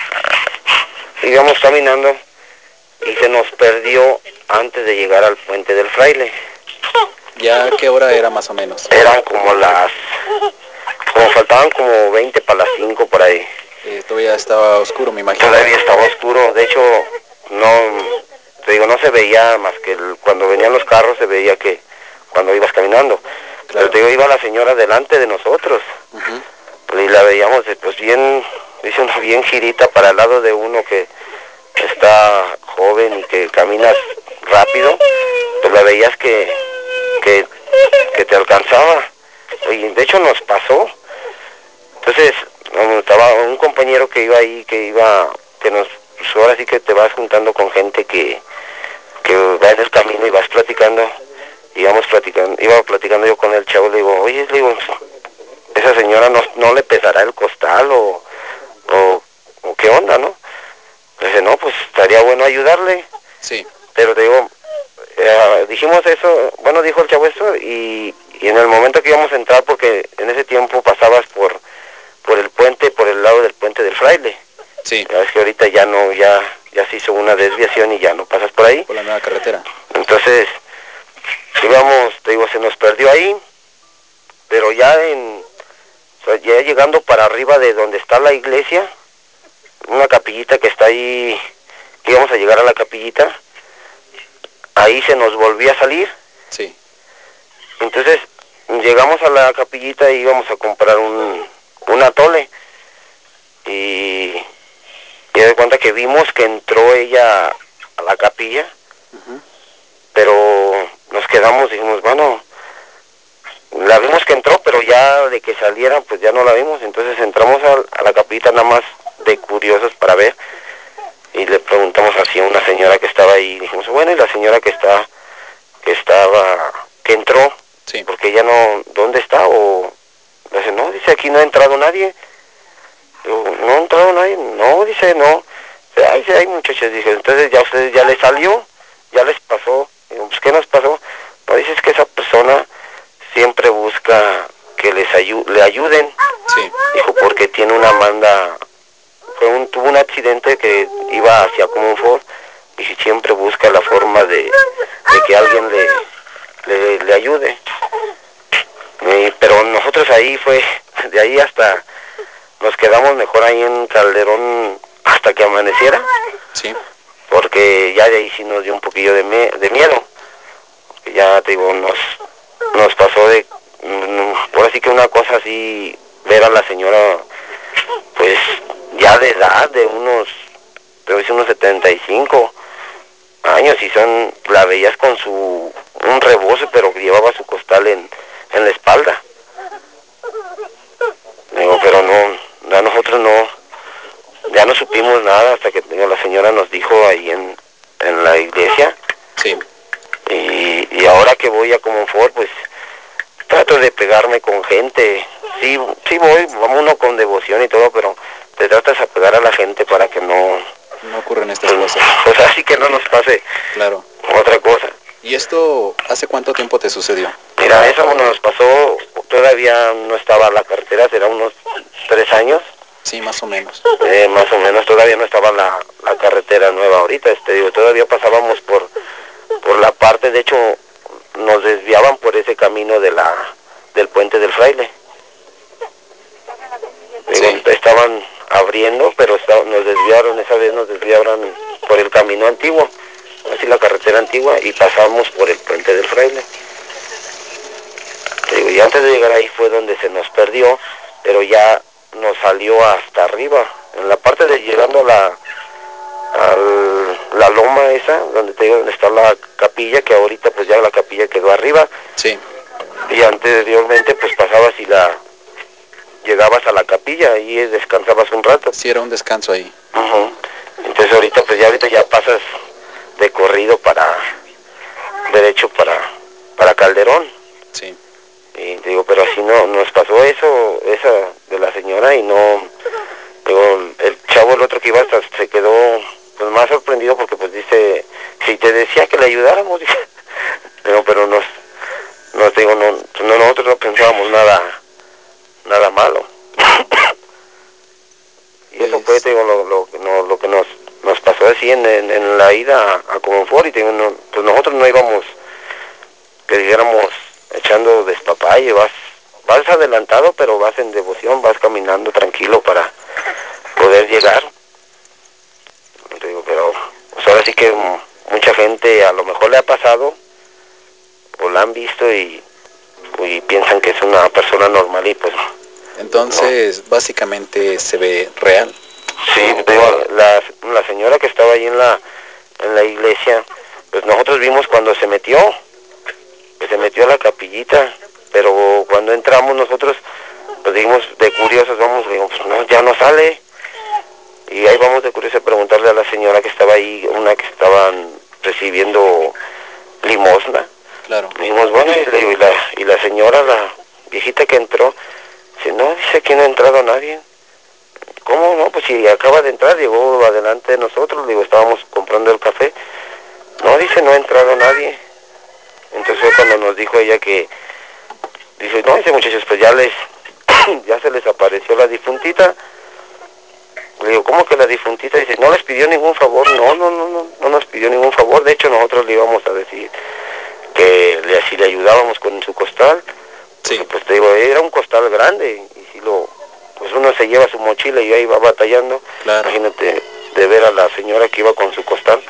íbamos caminando y se nos perdió antes de llegar al puente del Fraile. ¿Ya qué hora era más o menos? Eran como las, como faltaban como veinte para las cinco por ahí. Eh, todavía estaba oscuro, me imagino. Todavía estaba oscuro, de hecho no, te digo, no se veía más que el, cuando venían los carros se veía que cuando ibas caminando. Claro. Pero te digo, iba la señora delante de nosotros. Uh-huh. Y la veíamos pues bien, dice uno, bien girita para el lado de uno que está joven y que caminas rápido, pues la veías que, que, que te alcanzaba. Y de hecho nos pasó. Entonces, estaba un compañero que iba ahí, que iba, que nos, pues ahora sí que te vas juntando con gente que, que va en el camino y vas platicando, íbamos platicando, iba platicando yo con el chavo, le digo, oye, le digo, esa señora no, no le pesará el costal o, o, o qué onda, ¿no? Dice, no, pues estaría bueno ayudarle. Sí. Pero te digo, eh, dijimos eso, bueno, dijo el chavo eso, y, y en el momento que íbamos a entrar, porque en ese tiempo pasabas por por el puente, por el lado del puente del Fraile. Sí. Ya ves que ahorita ya no, ya, ya se hizo una desviación y ya no pasas por ahí. Por la nueva carretera. Entonces, íbamos, te digo, se nos perdió ahí, pero ya en, o sea, ya llegando para arriba de donde está la iglesia, una capillita que está ahí, que íbamos a llegar a la capillita, ahí se nos volvió a salir. Sí. Entonces, llegamos a la capillita y íbamos a comprar un, un atole. Y, y de cuenta que vimos que entró ella a la capilla, uh-huh. Pero nos quedamos, dijimos, bueno, la vimos que entró, pero ya de que saliera, pues ya no la vimos. Entonces entramos a, a la capillita nada más de curiosos para ver, y le preguntamos así a una señora que estaba ahí, y dijimos, bueno, y la señora que está, que estaba, que entró, sí. Porque ella no, ¿dónde está? O dice, no, dice, aquí no ha entrado nadie. Yo, no ha entrado nadie, no, dice, no. Ay, sí, hay muchachos, dije, entonces ya a ustedes ya les salió, ya les pasó. Digo, pues, ¿qué nos pasó? No, dices que esa persona siempre busca que les ayu le ayuden. Sí. Dijo, porque tiene una manda, fue un, tuvo un accidente que iba hacia Comonfort, y siempre busca la forma de, de que alguien le, le, le ayude. Y, pero nosotros ahí fue, de ahí hasta... Nos quedamos mejor ahí en Calderón hasta que amaneciera. Sí. Porque ya de ahí sí nos dio un poquillo de, me de miedo. Ya te digo, nos, nos pasó de... Mm, por así que una cosa así, ver a la señora, pues ya de edad, de unos, creo que unos setenta y cinco años, y son, la veías con su, un rebozo, pero que llevaba su costal en, en la espalda. Digo, pero no, a nosotros no, ya no supimos nada hasta que digo, la señora nos dijo ahí en, en la iglesia. Sí. Y, y ahora que voy a Comonfort, pues trato de pegarme con gente. Sí, sí voy, vamos uno con devoción y todo, pero te tratas de apegar a la gente para que no... No ocurren estas pues, cosas. Pues así que no nos pase claro. otra cosa. ¿Y esto hace cuánto tiempo te sucedió? Mira, eso nos pasó, todavía no estaba la carretera, será unos tres años. Sí, más o menos. Eh, más o menos, todavía no estaba la, la carretera nueva ahorita, este, digo, todavía pasábamos por, por la parte, de hecho, nos desviaban por ese camino de la, del puente del Fraile. Digo, Sí. Estaban abriendo, pero está, nos desviaron, esa vez nos desviaron por el camino antiguo, así la carretera antigua, y pasamos por el puente del Fraile. Digo, y antes de llegar ahí fue donde se nos perdió, pero ya nos salió hasta arriba, en la parte de llegando a la, a la loma esa, donde te digo, donde está la capilla, que ahorita pues ya la capilla quedó arriba. Sí. Y anteriormente pues pasabas y la llegabas a la capilla y descansabas un rato. Sí, era un descanso ahí. Uh-huh. Entonces ahorita pues ya ahorita ya pasas de corrido para derecho para, para Calderón. Sí. Y digo, pero así no, nos pasó eso, esa de la señora, y no, digo, el chavo, el otro que iba hasta se quedó pues más sorprendido porque pues dice, si te decía que le ayudáramos, dice, digo, pero nos, nos digo, no, no, nosotros no pensábamos nada, nada malo. Y eso fue, te digo, lo, lo, no, lo que nos, nos pasó así en, en, en la ida a, a Comonfort, y te digo, no, pues nosotros no íbamos, que dijéramos, echando despapalle, vas, vas adelantado, pero vas en devoción, vas caminando tranquilo para poder llegar. Te digo, pero pues ahora sí que mucha gente a lo mejor le ha pasado, o la han visto y, y piensan que es una persona normal y pues... Entonces, no. Básicamente se ve real. Sí, digo, la, la señora que estaba ahí en la, en la iglesia, pues nosotros vimos cuando se metió, que se metió a la capillita, pero cuando entramos nosotros, pues dijimos de curiosos, vamos, dijimos, pues no, ya no sale. Y ahí vamos de curiosos a preguntarle a la señora que estaba ahí, una que estaban recibiendo limosna. Claro. Dijimos, bueno, y, y, la, y la señora, la viejita que entró, dice, no, dice que no ha entrado nadie. ¿Cómo no? Pues si acaba de entrar, llegó adelante de nosotros, digo, estábamos comprando el café. No, dice, no ha entrado nadie. Entonces fue cuando nos dijo ella que, dice, no, dice, muchachos, pues ya les, ya se les apareció la difuntita. Le digo, ¿cómo que la difuntita? Dice, no les pidió ningún favor. No, no, no, no, no nos pidió ningún favor. De hecho, nosotros le íbamos a decir que le, si le ayudábamos con su costal. Sí. Pues te digo, era un costal grande, y si lo, pues uno se lleva su mochila y ahí va batallando. Claro. Imagínate de ver a la señora que iba con su costal.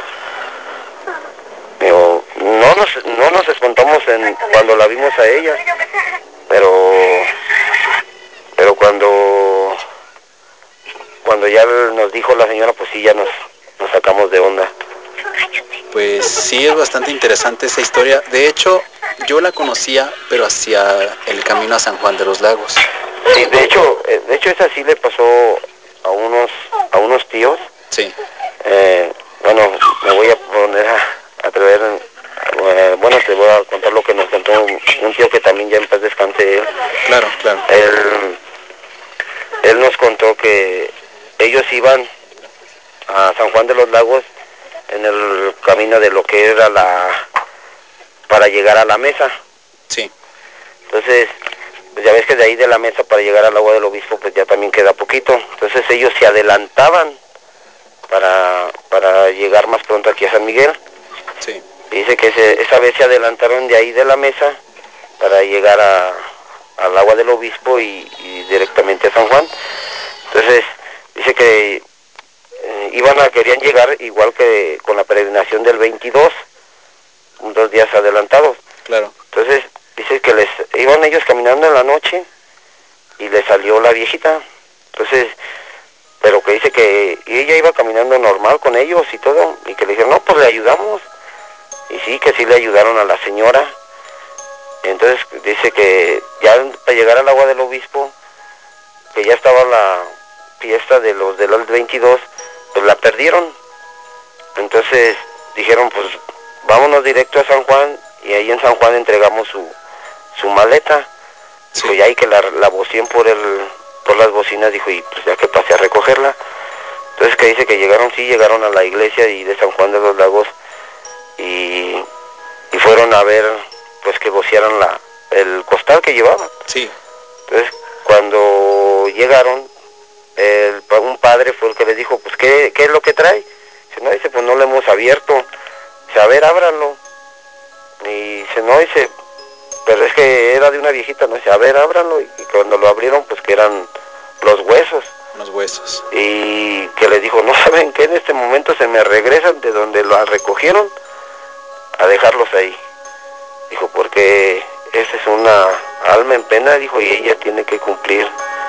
Digo, no nos, no nos espantamos en, cuando la vimos a ella, pero, pero cuando, cuando ya nos dijo la señora, pues sí, ya nos, nos sacamos de onda. Pues sí, es bastante interesante esa historia. De hecho, yo la conocía, pero hacia el camino a San Juan de los Lagos. Sí, de hecho, de hecho esa sí le pasó a unos, a unos tíos. Sí. Eh, bueno, me voy a poner a, a atrever, eh, bueno, te voy a contar lo que nos contó un, un tío que también ya en paz descanse él. Claro, claro. Él, él nos contó que ellos iban a San Juan de los Lagos en el camino de lo que era la, para llegar a la mesa. Sí. Entonces, pues ya ves que de ahí de la mesa para llegar al agua del obispo, pues ya también queda poquito. Entonces ellos se adelantaban para, para llegar más pronto aquí a San Miguel. Sí. Dice que ese, esa vez se adelantaron de ahí de la mesa para llegar a, al agua del obispo y, y directamente a San Juan. Entonces, dice que eh, iban a, querían llegar igual que con la peregrinación del veintidós, dos días adelantados. Claro. Entonces, dice que les iban ellos caminando en la noche y les salió la viejita. Entonces, pero que dice que ella iba caminando normal con ellos y todo, y que le dijeron, no, pues le ayudamos. Y sí, que sí le ayudaron a la señora. Entonces dice que ya para llegar al agua del obispo, que ya estaba la fiesta de los del veintidós, pues la perdieron. Entonces dijeron, pues vámonos directo a San Juan, y ahí en San Juan entregamos su, su maleta. Sí. Y ahí que la, la vocien por el, por las bocinas, dijo, y pues ya que pasé a recogerla. Entonces que dice que llegaron, sí, llegaron a la iglesia y de San Juan de los Lagos y, y fueron a ver, pues que vocearan la, el costal que llevaban. Sí. Entonces cuando llegaron, el, un padre fue el que les dijo, pues ¿qué, qué es lo que trae? Dice, no, dice, pues no lo hemos abierto. Dice, a ver, ábranlo. Y dice, no, dice, pero es que era de una viejita, no, dice, a ver, ábranlo. Y cuando lo abrieron, pues que eran los huesos. Los huesos. Y que les dijo, no saben que en este momento se me regresan de donde lo recogieron a dejarlos ahí. Dijo, porque esa es una alma en pena, dijo, y ella tiene que cumplir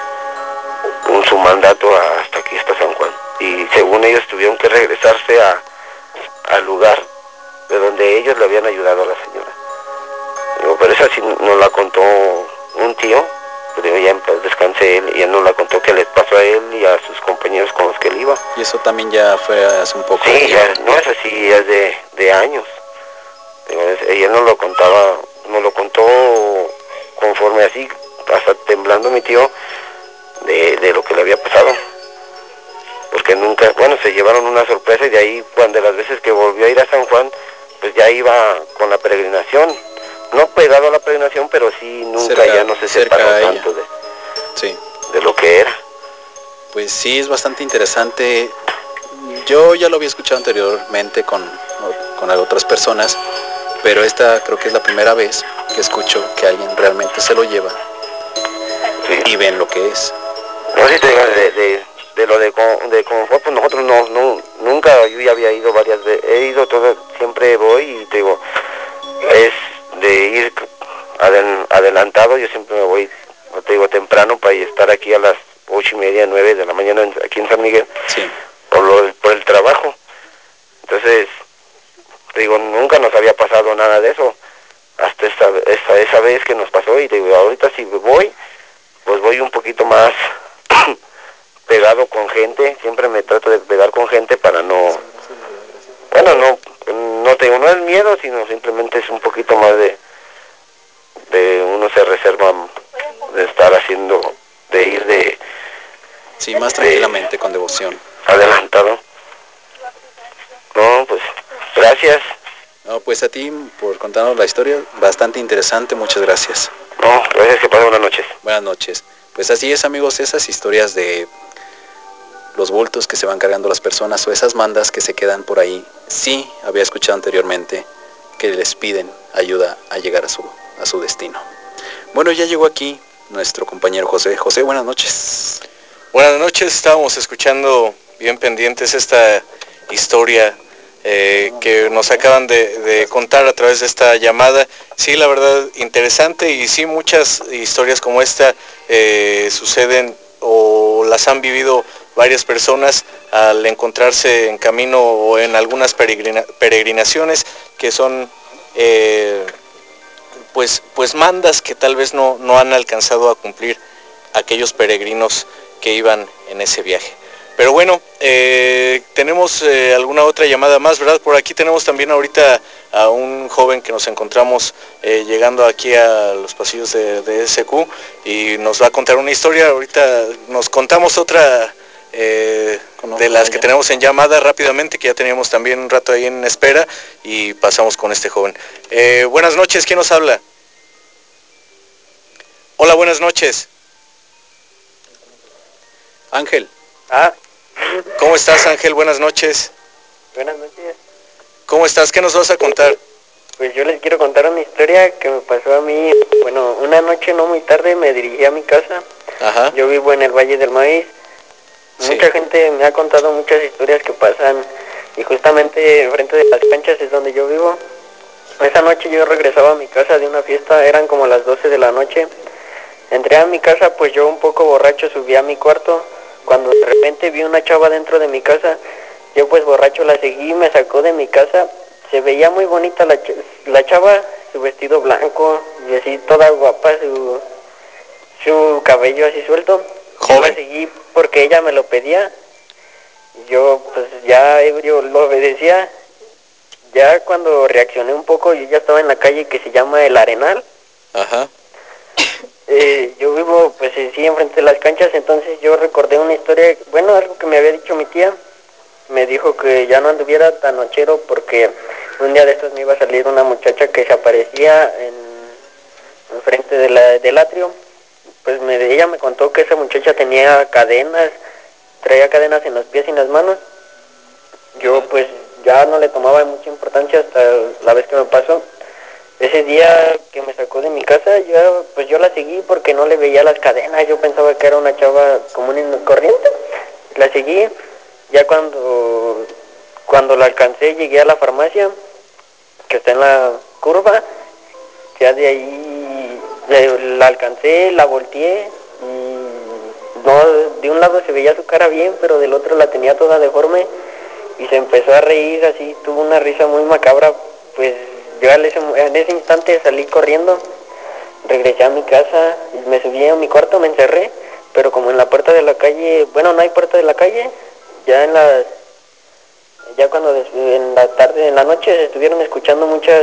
un, su mandato hasta aquí, hasta San Juan. Y según ellos tuvieron que regresarse a, al lugar de donde ellos le habían ayudado a la señora. Digo, pero esa sí nos la contó un tío, pero ya en paz descanse él, y él nos la contó que le pasó a él y a sus compañeros con los que él iba. Y eso también ya fue hace un poco. Sí, ya, no es así, es de, de años. Digo, es, y él nos lo contaba, nos lo contó conforme así, hasta temblando mi tío, de, de lo que le había pasado. Porque nunca, bueno, se llevaron una sorpresa y de ahí, cuando las veces que volvió a ir a San Juan, pues ya iba con la peregrinación. No pegado a la peregrinación, pero sí nunca, cerca, ya no se separó tanto de, sí. de lo que era. Pues sí, es bastante interesante. Yo ya lo había escuchado anteriormente con, con otras personas, pero esta creo que es la primera vez que escucho que alguien realmente se lo lleva, sí, y ven lo que es. No, sí, te digo, de, de, de lo de, de confort, pues nosotros no, no, nunca, yo ya había ido varias veces, he ido todo, siempre voy y te digo, es de ir adel, adelantado, yo siempre me voy, te digo, temprano para estar aquí a las ocho y media, nueve de la mañana aquí en San Miguel, sí, por, lo, por el trabajo. Entonces, te digo, nunca nos había pasado nada de eso, hasta esa, esa, esa vez que nos pasó, y te digo, ahorita si voy, pues voy un poquito más pegado con gente, siempre me trato de pegar con gente para no, bueno, no, no te digo, no es miedo, sino simplemente es un poquito más de, de uno se reserva de estar haciendo, de ir de... Sí, más tranquilamente, de, con devoción. Adelantado. No, pues, gracias. No, pues a ti por contarnos la historia, bastante interesante, muchas gracias. No, gracias, que pasen buenas noches. Buenas noches. Pues así es, amigos, esas historias de los bultos que se van cargando las personas o esas mandas que se quedan por ahí. Sí, había escuchado anteriormente que les piden ayuda a llegar a su, a su destino. Bueno, ya llegó aquí nuestro compañero José. José, buenas noches. Buenas noches, estábamos escuchando bien pendientes esta historia eh, que nos acaban de, de contar a través de esta llamada. Sí, la verdad, interesante, y sí, muchas historias como esta eh, suceden o las han vivido varias personas al encontrarse en camino o en algunas peregrina, peregrinaciones que son eh, pues, pues mandas que tal vez no, no han alcanzado a cumplir aquellos peregrinos que iban en ese viaje. Pero bueno, eh, tenemos eh, alguna otra llamada más, ¿verdad? Por aquí tenemos también ahorita a un joven que nos encontramos eh, llegando aquí a los pasillos de, de S Q y nos va a contar una historia. Ahorita nos contamos otra eh, de las que tenemos en llamada rápidamente, que ya teníamos también un rato ahí en espera, y pasamos con este joven. Eh, buenas noches, ¿quién nos habla? Hola, buenas noches. Ángel. Ah. ¿Cómo estás, Ángel? Buenas noches. Buenas noches. ¿Cómo estás? ¿Qué nos vas a contar? Pues yo les quiero contar una historia que me pasó a mí. Bueno, una noche no muy tarde me dirigí a mi casa. Ajá. Yo vivo en el Valle del Maíz. Sí. Mucha gente me ha contado muchas historias que pasan, y justamente enfrente de las canchas es donde yo vivo. Esa noche yo regresaba a mi casa de una fiesta, eran como las doce de la noche. Entré a mi casa, pues yo un poco borracho subí a mi cuarto, cuando de repente vi una chava dentro de mi casa. Yo pues borracho la seguí, me sacó de mi casa. Se veía muy bonita la, ch la chava, su vestido blanco y así toda guapa, su, su cabello así suelto. Joven. Yo la seguí porque ella me lo pedía. Yo pues ya yo lo obedecía. Ya cuando reaccioné un poco, yo ya estaba en la calle que se llama El Arenal. Ajá. Eh, yo vivo, pues sí, enfrente de las canchas, entonces yo recordé una historia, bueno, algo que me había dicho mi tía. Me dijo que ya no anduviera tan nochero porque un día de estos me iba a salir una muchacha que se aparecía en, enfrente de la, del atrio. Pues me, ella me contó que esa muchacha tenía cadenas, traía cadenas en los pies y en las manos. Yo pues ya no le tomaba mucha importancia hasta la vez que me pasó. Ese día que me sacó de mi casa, yo, pues yo la seguí porque no le veía las cadenas. Yo pensaba que era una chava común y corriente. La seguí. Ya cuando, cuando la alcancé, llegué a la farmacia, que está en la curva. Ya de ahí la alcancé, la volteé. Y no, de un lado se veía su cara bien, pero del otro la tenía toda deforme. Y se empezó a reír así, tuvo una risa muy macabra. Pues yo en ese, en ese instante salí corriendo, regresé a mi casa, me subí a mi cuarto, me encerré, pero como en la puerta de la calle, bueno, no hay puerta de la calle, ya en la, ya cuando en la tarde, en la noche estuvieron escuchando muchas,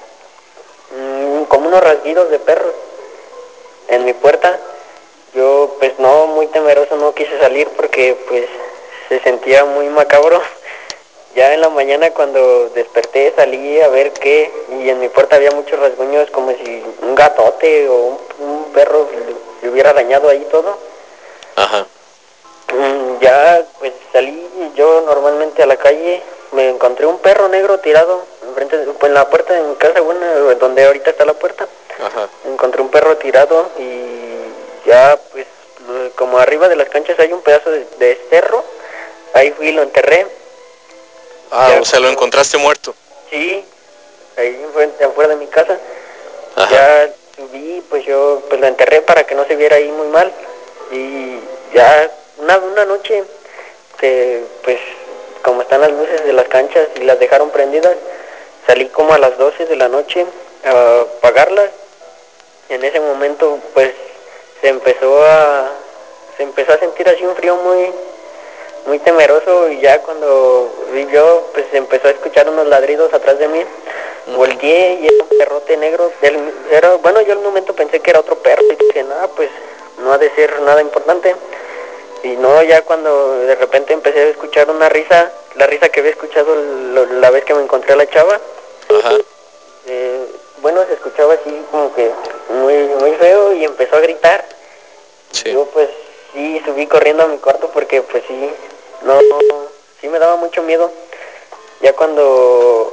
mmm, como unos rasguidos de perros en mi puerta. Yo pues no, muy temeroso, no quise salir porque pues se sentía muy macabro. Ya en la mañana cuando desperté salí a ver qué, y en mi puerta había muchos rasguños como si un gatote o un, un perro le hubiera arañado ahí todo. Ajá. Mm, ya pues salí yo normalmente a la calle, me encontré un perro negro tirado enfrente, pues, en la puerta de mi casa, bueno, donde ahorita está la puerta. Ajá. Encontré un perro tirado y ya pues como arriba de las canchas hay un pedazo de, de cerro, ahí fui y lo enterré. Ah, ya o sea, cuando... ¿lo encontraste muerto? Sí, ahí enfrente, afuera de mi casa. Ajá. Ya subí, pues yo pues lo enterré para que no se viera ahí muy mal. Y ya una, una noche, que pues como están las luces de las canchas y las dejaron prendidas, salí como a las doce de la noche a apagarlas. En ese momento pues se empezó a se empezó a sentir así un frío muy muy temeroso, y ya cuando vi yo pues empezó a escuchar unos ladridos atrás de mí. Uh-huh. Volteé y era un perrote negro. Del, era, bueno, yo en un momento pensé que era otro perro y dije, nada, pues no ha de ser nada importante. Y no, ya cuando de repente empecé a escuchar una risa, la risa que había escuchado lo, la vez que me encontré a la chava. Ajá. Eh, bueno, se escuchaba así como que muy, muy feo y empezó a gritar. Sí. Yo pues sí subí corriendo a mi cuarto porque pues sí, no, sí me daba mucho miedo. Ya cuando,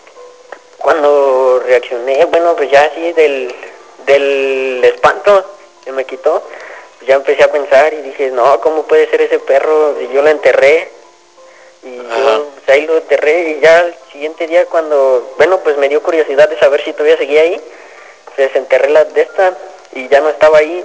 cuando reaccioné, bueno, pues ya así del, del espanto se me quitó. Ya empecé a pensar y dije, no, ¿cómo puede ser ese perro? Y yo lo enterré. Y Ajá. yo pues, ahí lo enterré, y ya al siguiente día cuando, bueno, pues me dio curiosidad de saber si todavía seguía ahí. Pues desenterré la de esta y ya no estaba ahí.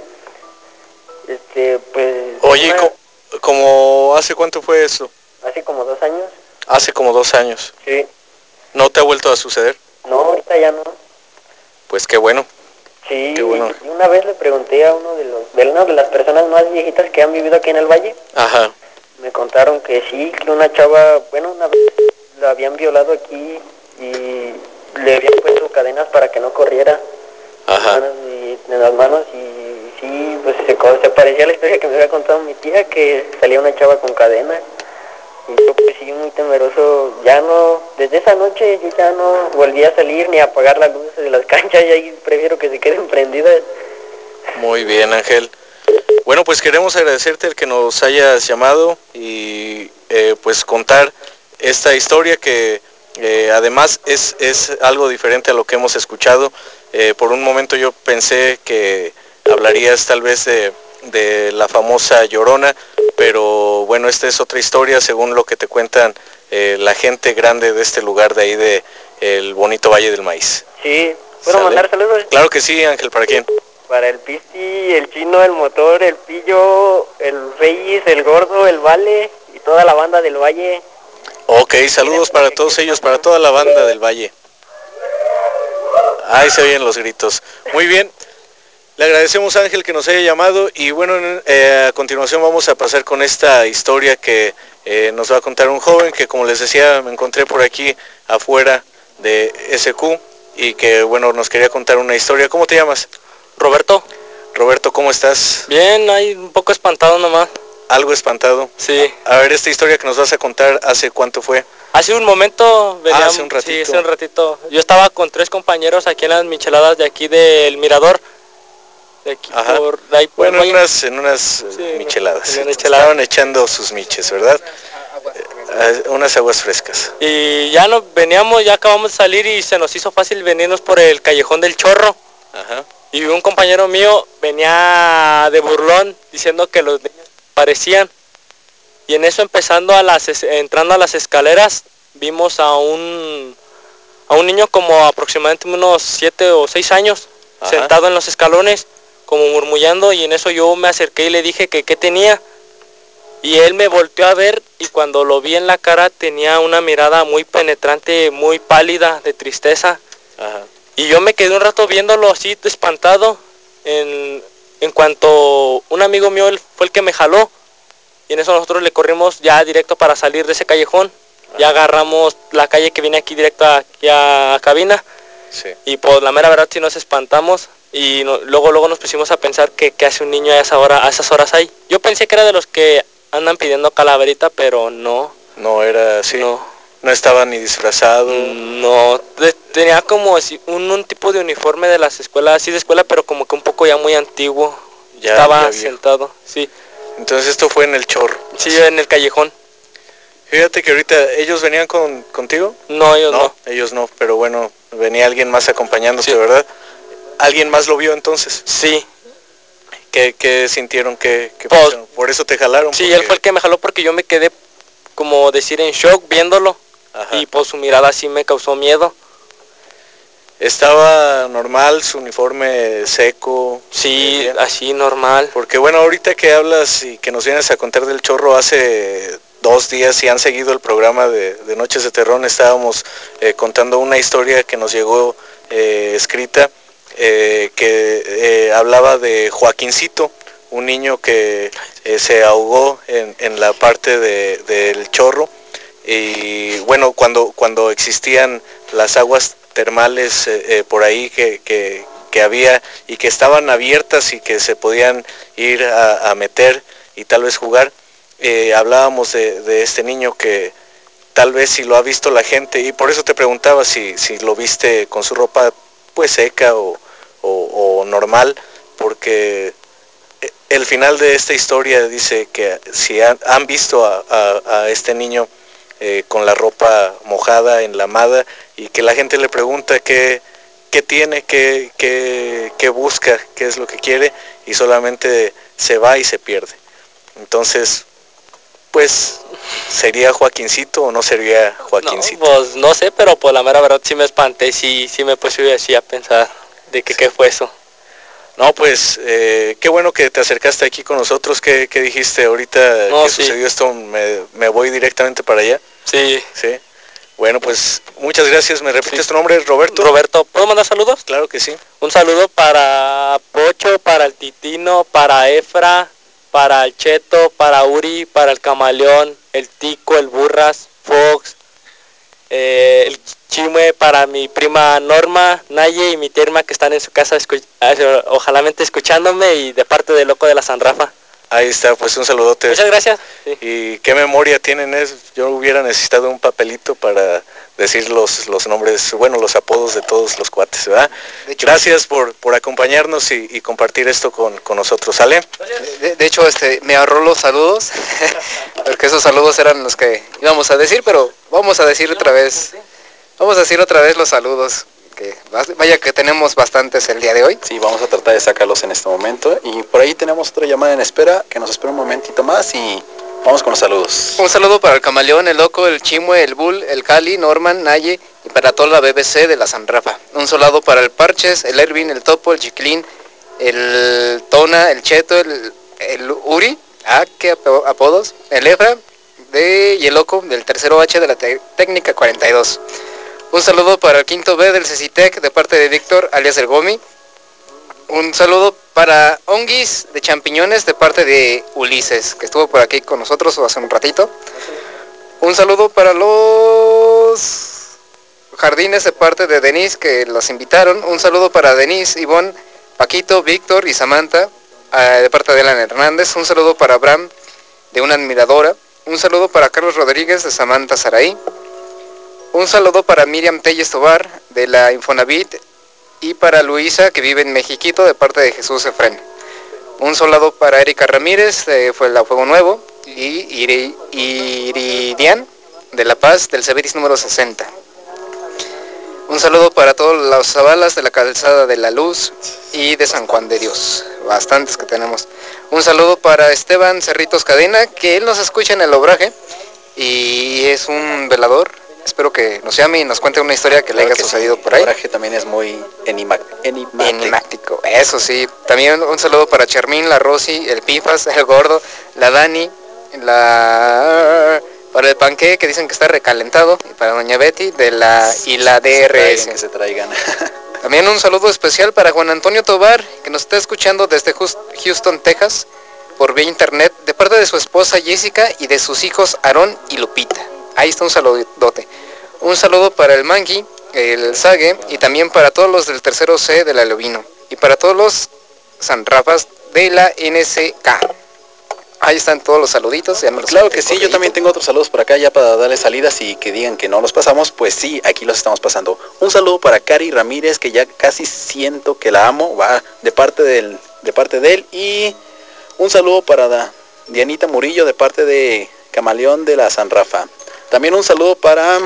Este, pues... Oye, una... ¿cómo hace cuánto fue eso? Hace como dos años. Hace como dos años. Sí. ¿No te ha vuelto a suceder? No, ahorita ya no. Pues qué bueno. Sí, qué bueno. Y una vez le pregunté a uno de los, de una de las personas más viejitas que han vivido aquí en el valle. Ajá. Me contaron que sí, que una chava, bueno, una vez la habían violado aquí y le habían puesto cadenas para que no corriera. Ajá. Y, en las manos, y sí, pues se, se parecía a la historia que me había contado mi tía, que salía una chava con cadenas. Y yo pues sí, muy temeroso, ya no, desde esa noche yo ya no volví a salir ni a apagar las luces de las canchas, y ahí prefiero que se queden prendidas. Muy bien, Ángel. Bueno, pues queremos agradecerte el que nos hayas llamado y eh, pues contar esta historia que eh, además es, es algo diferente a lo que hemos escuchado. Eh, por un momento yo pensé que hablarías tal vez de, de la famosa Llorona, pero bueno, esta es otra historia según lo que te cuentan eh, la gente grande de este lugar de ahí de el bonito Valle del Maíz. Sí, ¿puedo ¿Sale? mandar saludos? Claro que sí, Ángel, ¿para quién? Para el Pisti, el Chino, el Motor, el Pillo, el Reyes, el Gordo, el Vale y toda la banda del Valle. Ok, saludos para todos ellos, para toda la banda del Valle. Ahí se oyen los gritos. Muy bien. Le agradecemos a Ángel que nos haya llamado y bueno, eh, a continuación vamos a pasar con esta historia que eh, nos va a contar un joven que, como les decía, me encontré por aquí afuera de S Q y que bueno, nos quería contar una historia. ¿Cómo te llamas? Roberto. Roberto, ¿cómo estás? Bien, ahí un poco espantado nomás. ¿Algo espantado? Sí. A, a ver, esta historia que nos vas a contar, ¿hace cuánto fue? Hace un momento veníamos, ah, hace un ratito. Sí, hace un ratito. Yo estaba con tres compañeros aquí en las micheladas de aquí del Mirador. De aquí Ajá. por, de ahí por bueno, en unas, en unas sí, micheladas. En michelada. Estaban echando sus miches, ¿verdad? Eh, unas aguas frescas. Y ya nos veníamos, ya acabamos de salir y se nos hizo fácil venirnos por el callejón del Chorro. Ajá. Y un compañero mío venía de burlón diciendo que los niños parecían. Y en eso empezando a las, entrando a las escaleras, vimos a un, a un niño como aproximadamente unos siete o seis años, Ajá. sentado en los escalones, como murmullando, y en eso yo me acerqué y le dije que qué tenía. Y él me volteó a ver y cuando lo vi en la cara tenía una mirada muy penetrante, muy pálida, de tristeza. Ajá. Y yo me quedé un rato viéndolo así, espantado, en, en cuanto un amigo mío fue el que me jaló. Y en eso nosotros le corrimos ya directo para salir de ese callejón. Ajá. Ya agarramos la calle que viene aquí directo aquí a, a cabina. Sí. Y pues la mera verdad sí nos espantamos. Y no, luego luego nos pusimos a pensar que, que hace un niño a, esa hora, a esas horas ahí. Yo pensé que era de los que andan pidiendo calaverita, pero no. No era así. No. No estaba ni disfrazado. No, tenía como un, un tipo de uniforme de las escuelas, así de escuela, pero como que un poco ya muy antiguo. Ya, estaba ya sentado, sí. Entonces esto fue en el Chorro. Sí, en el callejón. Fíjate que ahorita, ¿ellos venían con, contigo? No, ellos no, no. Ellos no, pero bueno, venía alguien más acompañándote, sí. ¿verdad? ¿Alguien más lo vio entonces? Sí. ¿Qué, qué sintieron? ¿Qué, qué pues, ¿Por eso te jalaron? Sí, porque... él fue el que me jaló porque yo me quedé, como decir, en shock viéndolo. Ajá. Y pues su mirada sí me causó miedo. ¿Estaba normal su uniforme seco? Sí, eh, así normal. Porque bueno, ahorita que hablas y que nos vienes a contar del Chorro, hace dos días y han seguido el programa de, de Noches de Terror, estábamos eh, contando una historia que nos llegó eh, escrita, eh, que eh, hablaba de Joaquincito, un niño que eh, se ahogó en, en la parte de, del Chorro. Y bueno, cuando, cuando existían las aguas termales eh, eh, por ahí que, que, que había y que estaban abiertas y que se podían ir a, a meter y tal vez jugar, eh, hablábamos de, de este niño que tal vez si lo ha visto la gente, y por eso te preguntaba si, si lo viste con su ropa pues seca o, o, o normal, porque el final de esta historia dice que si han, han visto a, a, a este niño eh, con la ropa mojada, enlamada, y que la gente le pregunta qué, qué tiene, qué, qué, qué busca, qué es lo que quiere, y solamente se va y se pierde. Entonces, pues, ¿sería Joaquincito o no sería Joaquincito? No, pues no sé, pero por la mera verdad sí me espanté, sí, sí me puse así a pensar de que sí. ¿Qué fue eso? No, pues, eh, qué bueno que te acercaste aquí con nosotros. ¿Qué, qué dijiste ahorita no, que sí. sucedió esto? Me, ¿Me voy directamente para allá? Sí. Sí. Bueno, pues, muchas gracias. ¿Me repites sí. tu nombre, Roberto? Roberto. ¿Puedo mandar saludos? Claro que sí. Un saludo para Pocho, para el Titino, para Efra, para el Cheto, para Uri, para el Camaleón, el Tico, el Burras, Fox, eh, el Chime, para mi prima Norma, Naye y mi tía Irma que están en su casa, ojalá mente escuchándome, y de parte de Loco de la San Rafa. Ahí está, pues un saludote. Muchas gracias. Sí. Y qué memoria tienen, es, yo hubiera necesitado un papelito para decir los, los nombres, bueno, los apodos de todos los cuates, ¿verdad? De hecho, gracias por, por acompañarnos y, y compartir esto con, con nosotros, ¿sale? De, de hecho, este, me ahorró los saludos, porque esos saludos eran los que íbamos a decir, pero vamos a decir otra vez, vamos a decir otra vez los saludos. Que vaya que tenemos bastantes el día de hoy. Sí, vamos a tratar de sacarlos en este momento. Y por ahí tenemos otra llamada en espera, que nos espera un momentito más y vamos con los saludos. Un saludo para el Camaleón, el Loco, el Chimue, el Bull, el Cali, Norman, Naye y para toda la B B C de la San Rafa. Un saludo para el Parches, el Ervin, el Topo, el Chiquilín, el Tona, el Cheto, el, el Uri, ah, qué apodos, el Efra de, y el Loco del tercero H de la te técnica cuarenta y dos. Un saludo para el quinto B del Cecitec de parte de Víctor, alias el Gomi. Un saludo para Onguis de Champiñones de parte de Ulises, que estuvo por aquí con nosotros hace un ratito. Un saludo para los Jardines de parte de Denise, que los invitaron. Un saludo para Denise, Ivonne, Paquito, Víctor y Samantha, uh, de parte de Alan Hernández. Un saludo para Abraham, de una admiradora. Un saludo para Carlos Rodríguez, de Samantha Saraí. Un saludo para Miriam Telles Tobar, de la Infonavit. Y para Luisa, que vive en Mexiquito, de parte de Jesús Efrén. Un saludo para Erika Ramírez, de la Fuego Nuevo. Y Iri, Iridian, de La Paz, del Severis número sesenta. Un saludo para todos los Zabalas de la Calzada de la Luz y de San Juan de Dios. Bastantes que tenemos. Un saludo para Esteban Cerritos Cadena, que él nos escucha en el obraje y es un velador. Espero que nos llame y nos cuente una historia que claro le haya que sucedido sí. por ahí. El obraje también es muy enigma, enigmático. enigmático. Eso sí. También un saludo para Charmín, la Rosy, el Pifas, el Gordo, la Dani, la... para el panque que dicen que está recalentado, y para doña Betty de la y la D R S. Que se traigan. También un saludo especial para Juan Antonio Tobar, que nos está escuchando desde Houston, Texas, por vía internet, de parte de su esposa Jessica y de sus hijos Aarón y Lupita. Ahí está un saludote. Un saludo para el Mangui, el Sague, y también para todos los del tercero C de la Levino, y para todos los San Rafas de la N C K. Ahí están todos los saluditos. Ya me los claro que sí, yo también tengo otros saludos por acá ya para darles salidas y que digan que no los pasamos, pues sí, aquí los estamos pasando. Un saludo para Cari Ramírez, que ya casi siento que la amo, va de parte del, de parte de él. Y un saludo para da, Dianita Murillo de parte de Camaleón de la San Rafa. También un saludo para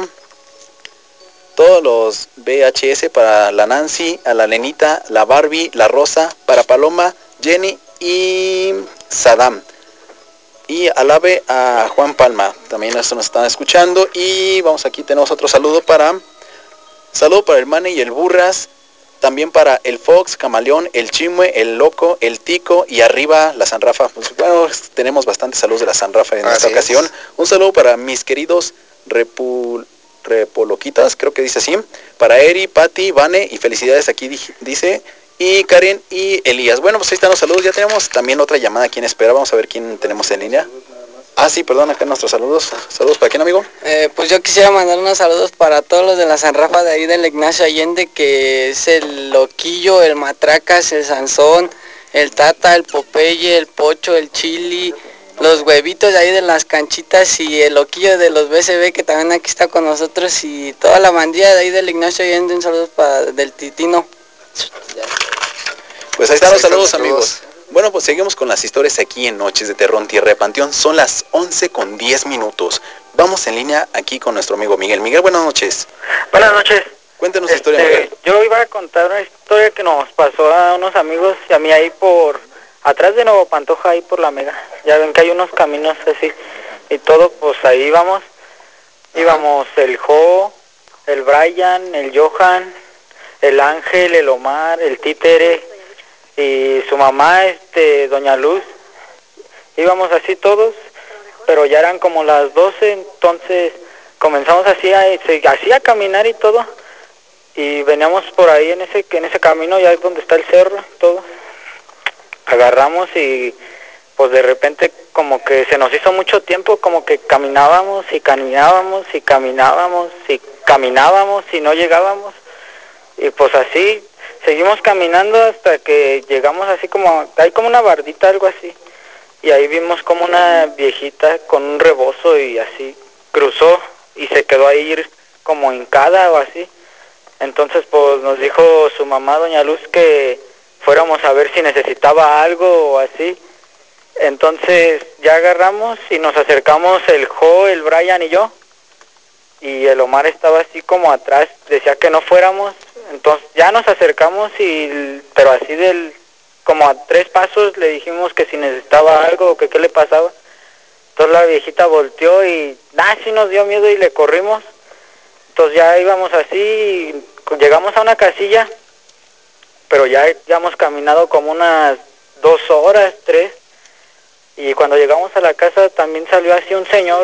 todos los V H S, para la Nancy, a la Lenita, la Barbie, la Rosa, para Paloma, Jenny y Saddam. Y alabe a Juan Palma, también esto nos están escuchando. Y vamos, aquí tenemos otro saludo para saludo para el Mane y el Burras, también para el Fox, Camaleón, el Chimue, el Loco, el Tico y arriba la San Rafa. Pues bueno, tenemos bastantes saludos de la San Rafa en Así esta es. ocasión. Un saludo para mis queridos Repul Repoloquitas, creo que dice así, para Eri, Patti, Vane y felicidades aquí dice, y Karen y Elías. Bueno, pues ahí están los saludos. Ya tenemos también otra llamada aquí en espera. Vamos a ver quién tenemos en línea. Ah, sí, perdón, acá nuestros saludos. Saludos para quién, amigo. Eh, pues yo quisiera mandar unos saludos para todos los de la San Rafa de ahí del Ignacio Allende, que es el Loquillo, el Matracas, el Sansón, el Tata, el Popeye, el Pocho, el Chili, los huevitos de ahí de las canchitas y el Loquillo de los B C B que también aquí está con nosotros y toda la bandilla de ahí del Ignacio Allende. Un saludo para del Titino. Pues ahí están los saludos, amigos. Bueno, pues seguimos con las historias aquí en Noches de Terror, Tierra de Panteón. Son las once con diez minutos. Vamos en línea aquí con nuestro amigo Miguel. Miguel, buenas noches. Buenas noches. Cuéntanos este, la historia, Miguel. Yo iba a contar una historia que nos pasó a unos amigos y a mí ahí por atrás de Nuevo Pantoja, ahí por la Mega. Ya ven que hay unos caminos así y todo, pues ahí íbamos. Íbamos el Jo, el Brian, el Johan, el Ángel, el Omar, el Títere y su mamá, este, doña Luz. Íbamos así todos, pero ya eran como las doce, entonces comenzamos así a, así a caminar y todo, y veníamos por ahí en ese en ese camino, ya es donde está el cerro y todo. Agarramos y pues de repente como que se nos hizo mucho tiempo, como que caminábamos y caminábamos y caminábamos y caminábamos y no llegábamos. Y pues así seguimos caminando hasta que llegamos así como, hay como una bardita, algo así. Y ahí vimos como una viejita con un rebozo y así cruzó y se quedó ahí como hincada o así. Entonces pues nos dijo su mamá, doña Luz, que fuéramos a ver si necesitaba algo o así. Entonces ya agarramos y nos acercamos el Jo, el Brian y yo. Y el Omar estaba así como atrás, decía que no fuéramos. Entonces ya nos acercamos y, pero así del, como a tres pasos le dijimos que si necesitaba algo o que qué le pasaba. Entonces la viejita volteó y nada, sí nos dio miedo y le corrimos. Entonces ya íbamos así y llegamos a una casilla, pero ya habíamos caminado como unas dos horas, tres. Y cuando llegamos a la casa también salió así un señor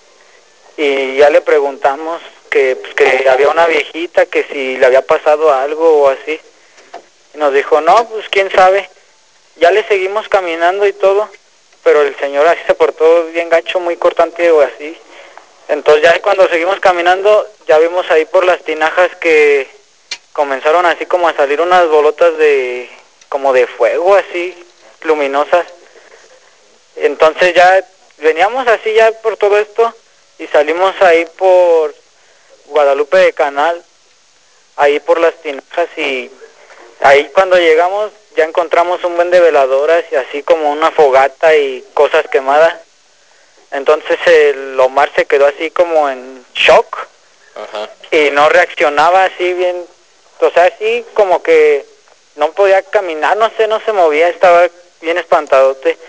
y ya le preguntamos que, pues, que había una viejita, que si le había pasado algo o así. Y nos dijo, no, pues quién sabe. Ya le seguimos caminando y todo, pero el señor así se portó bien gacho, muy cortante o así. Entonces ya cuando seguimos caminando, ya vimos ahí por las tinajas que comenzaron así como a salir unas bolotas de, como de fuego, así, luminosas. Entonces ya veníamos así ya por todo esto y salimos ahí por Guadalupe de Canal, ahí por las tinajas, y ahí cuando llegamos ya encontramos un buen de veladoras y así como una fogata y cosas quemadas. Entonces el Omar se quedó así como en shock. Ajá. Y no reaccionaba así bien, o sea, así como que no podía caminar, no sé, no se movía, estaba bien espantadote.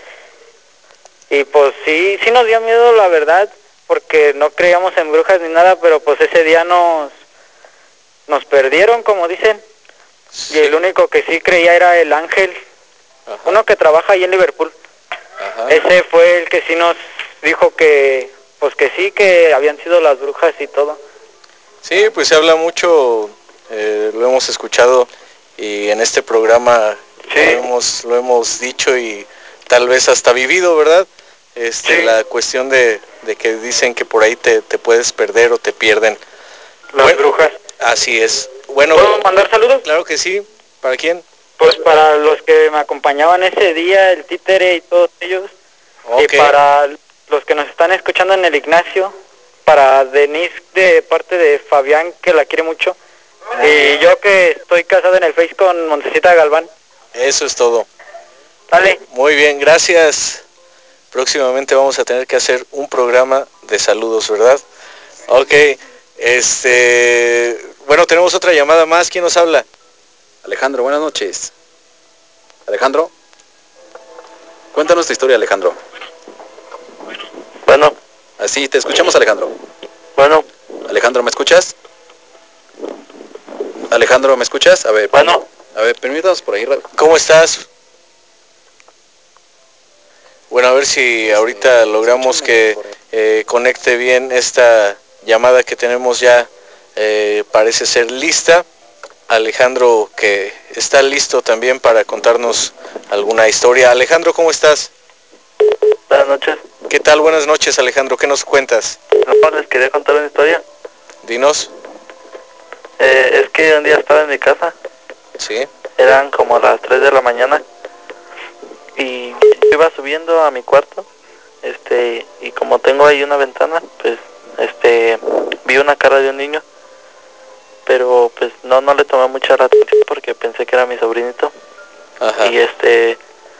Y pues sí, sí nos dio miedo la verdad, porque no creíamos en brujas ni nada, pero pues ese día nos, nos perdieron, como dicen. Sí. Y el único que sí creía era el Ángel, ajá, uno que trabaja ahí en Liverpool. Ajá. Ese fue el que sí nos dijo que, pues que sí, que habían sido las brujas y todo. Sí, pues se habla mucho, eh, lo hemos escuchado y en este programa sí. lo, hemos, lo hemos dicho y tal vez hasta vivido, ¿verdad? Este, sí. La cuestión de, de que dicen que por ahí te, te puedes perder o te pierden. Las bueno, brujas. Así es. Bueno, ¿puedo mandar saludos? Claro que sí. ¿Para quién? Pues para los que me acompañaban ese día, el títere y todos ellos. Okay. Y para los que nos están escuchando en el Ignacio, para Denise de parte de Fabián, que la quiere mucho. Y yo que estoy casado en el Face con Montecita Galván. Eso es todo. Dale. Muy bien, gracias. Próximamente vamos a tener que hacer un programa de saludos, ¿verdad? Ok, este... Bueno, tenemos otra llamada más. ¿Quién nos habla? Alejandro, buenas noches. Alejandro. Cuéntanos tu historia, Alejandro. Bueno. Así, te escuchamos, Alejandro. Bueno. Alejandro, ¿me escuchas? Alejandro, ¿me escuchas? A ver. Bueno. A ver, permítanos por ahí. ¿Cómo estás? Bueno, a ver si ahorita logramos que eh, conecte bien esta llamada que tenemos ya, eh, parece ser lista. Alejandro, que está listo también para contarnos alguna historia. Alejandro, ¿cómo estás? Buenas noches. ¿Qué tal? Buenas noches, Alejandro. ¿Qué nos cuentas? No, les quería contar una historia. Dinos. Eh, es que un día estaba en mi casa. Sí. Eran como las tres de la mañana. Y iba subiendo a mi cuarto. Este, y como tengo ahí una ventana, pues, este, vi una cara de un niño. Pero pues no, no le tomé mucha atención porque pensé que era mi sobrinito. Ajá. Y este,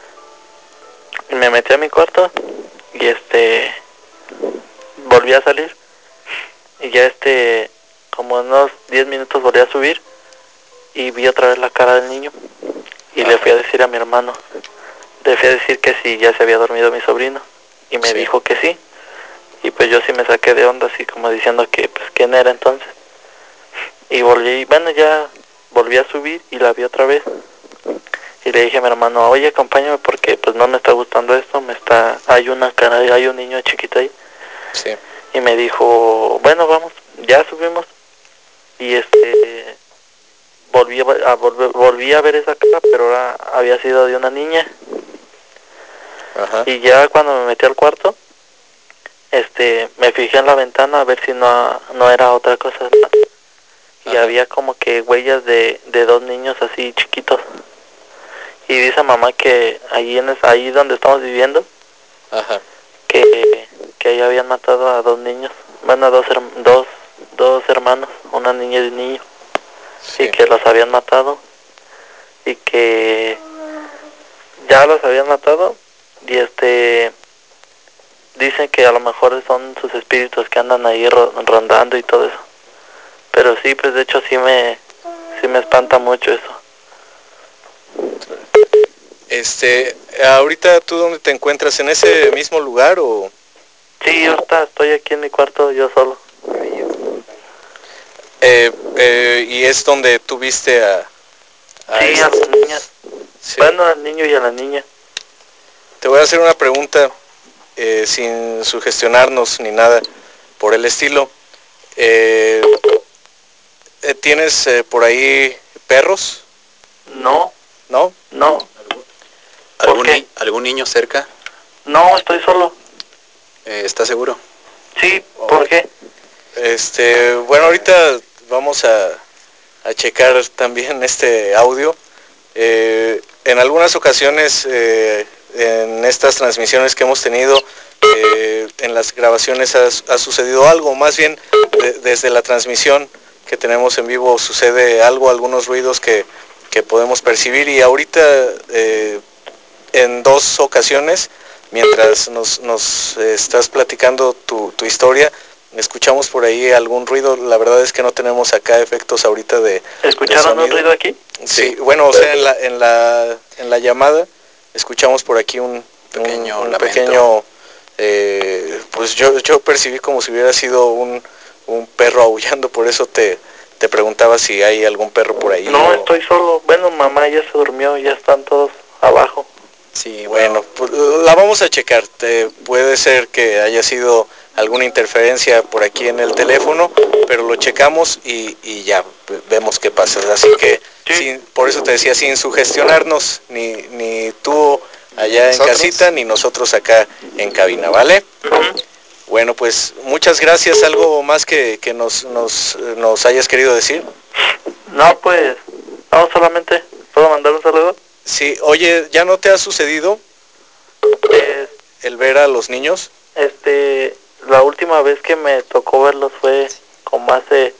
me metí a mi cuarto y este, volví a salir. Y ya este, como unos diez minutos volví a subir y vi otra vez la cara del niño. Y Ajá. le fui a decir a mi hermano, le fui a decir que si ya se había dormido mi sobrino. Y me sí. dijo que sí. Y pues yo sí me saqué de onda, así como diciendo que, pues, ¿quién era entonces? Y volví, bueno, ya volví a subir y la vi otra vez. Y le dije a mi hermano, oye, acompáñame porque pues no me está gustando esto, me está, hay una cara, hay un niño chiquito ahí. Sí. Y me dijo, bueno, vamos, ya subimos. Y este, volví a, a volver, volví a ver esa cara, pero ahora había sido de una niña. Ajá. Y ya cuando me metí al cuarto, este, me fijé en la ventana a ver si no, no era otra cosa más. Y Ajá. había como que huellas de, de dos niños así chiquitos. Y dice mamá que ahí en esa, ahí donde estamos viviendo, Ajá. que que ahí habían matado a dos niños, bueno, a dos, dos, dos hermanos, una niña y un niño, sí. y que los habían matado y que ya los habían matado y este dicen que a lo mejor son sus espíritus que andan ahí rondando y todo eso. Pero sí, pues de hecho sí me sí me espanta mucho eso. Este, ahorita tú dónde te encuentras, ¿en ese mismo lugar o? Sí, yo está, estoy aquí en mi cuarto yo solo. Eh, eh, ¿Y es donde tú viste a, a Sí, este? a las niñas. Sí. Bueno, al niño y a la niña. Te voy a hacer una pregunta eh, sin sugestionarnos ni nada por el estilo. Eh, ¿Tienes eh, por ahí perros? No. ¿No? No. ¿Algún, ni ¿Algún niño cerca? No, estoy solo. Eh, ¿Estás seguro? Sí, ¿por qué? Este, bueno, ahorita vamos a, a checar también este audio. Eh, en algunas ocasiones, eh, en estas transmisiones que hemos tenido, eh, en las grabaciones ha, ha sucedido algo, más bien de, desde la transmisión que tenemos en vivo sucede algo, algunos ruidos que, que podemos percibir, y ahorita eh, en dos ocasiones, mientras nos, nos eh, estás platicando tu, tu historia, escuchamos por ahí algún ruido. La verdad es que no tenemos acá efectos ahorita de ¿Escucharon de un ruido aquí? Sí, bueno, o sea, en la en la en la llamada escuchamos por aquí un pequeño, un, un pequeño eh, pues yo yo percibí como si hubiera sido un, un perro aullando, por eso te te preguntaba si hay algún perro por ahí. No, o... estoy solo. Bueno, mamá ya se durmió, ya están todos abajo. Sí, bueno, pues la vamos a checar. Te, puede ser que haya sido alguna interferencia por aquí en el teléfono, pero lo checamos y, y ya vemos qué pasa. Así que, sí. sin, por eso te decía, sin sugestionarnos, ni, ni tú allá en casita, ni nosotros acá en cabina, ¿vale? Uh-huh. Bueno, pues muchas gracias. ¿Algo más que, que nos, nos, nos hayas querido decir? No, pues, no, solamente, ¿puedo mandar un saludo? Sí, oye, ¿ya no te ha sucedido eh, el ver a los niños? Este, la última vez que me tocó verlos fue como hace,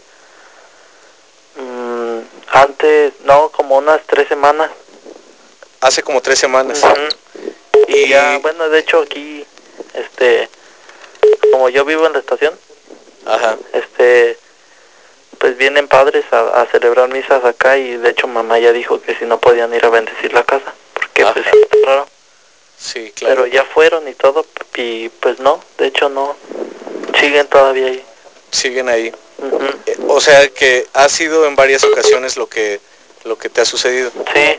mmm, antes, no, como unas tres semanas. Hace como tres semanas. Uh-huh. Y ya, bueno, de hecho aquí, este, como yo vivo en la estación, ajá, este, pues vienen padres a, a celebrar misas acá, y de hecho mamá ya dijo que si no podían ir a bendecir la casa, porque ajá, pues es raro. Sí, claro. Pero ya fueron y todo, y pues no, de hecho no, siguen todavía ahí. Siguen ahí. Uh-huh. O sea que ha sido en varias ocasiones lo que lo que te ha sucedido. Sí.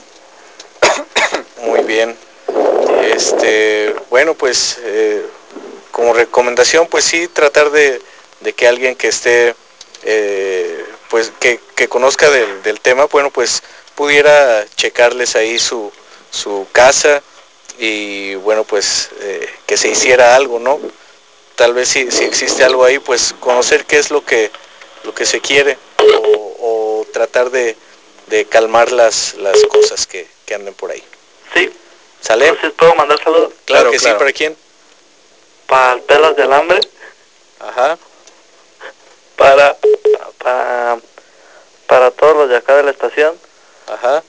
Muy bien. Este, bueno, pues eh, como recomendación, pues sí, tratar de, de que alguien que esté, eh, pues que, que conozca del, del tema, bueno, pues pudiera checarles ahí su, su casa y bueno, pues eh, que se hiciera algo, ¿no? Tal vez si, si existe algo ahí, pues conocer qué es lo que, lo que se quiere o, o tratar de, de calmar las, las cosas que, que anden por ahí. Sí. ¿Sale? Entonces, ¿puedo mandar saludos? Claro, claro que claro. Sí, ¿para quién? Para el Pelas de Alambre. Ajá. Para, para, para todos los de acá de la estación. Ajá.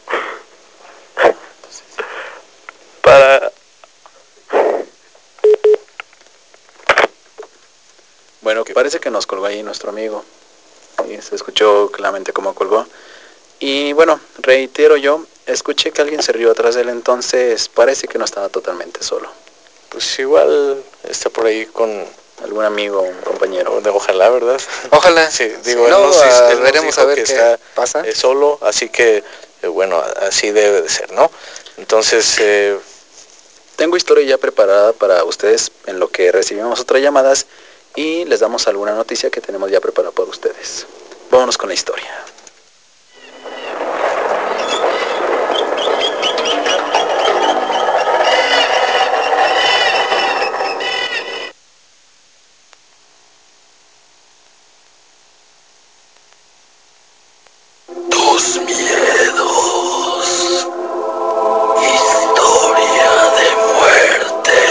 Para... Bueno, que parece que nos colgó ahí nuestro amigo. Y se escuchó claramente cómo colgó. Y bueno, reitero yo, escuché que alguien se rió atrás de él, entonces parece que no estaba totalmente solo. Pues igual está por ahí con algún amigo, un compañero. Ojalá, ¿verdad? Ojalá. Sí, digo, sí, él no, nos, a, él nos veremos dijo a ver que qué está pasa. Eh, solo, así que, eh, bueno, así debe de ser, ¿no? Entonces, eh, tengo historia ya preparada para ustedes en lo que recibimos otras llamadas y les damos alguna noticia que tenemos ya preparada para ustedes. Vámonos con la historia. Dos miedos. Historia de muerte.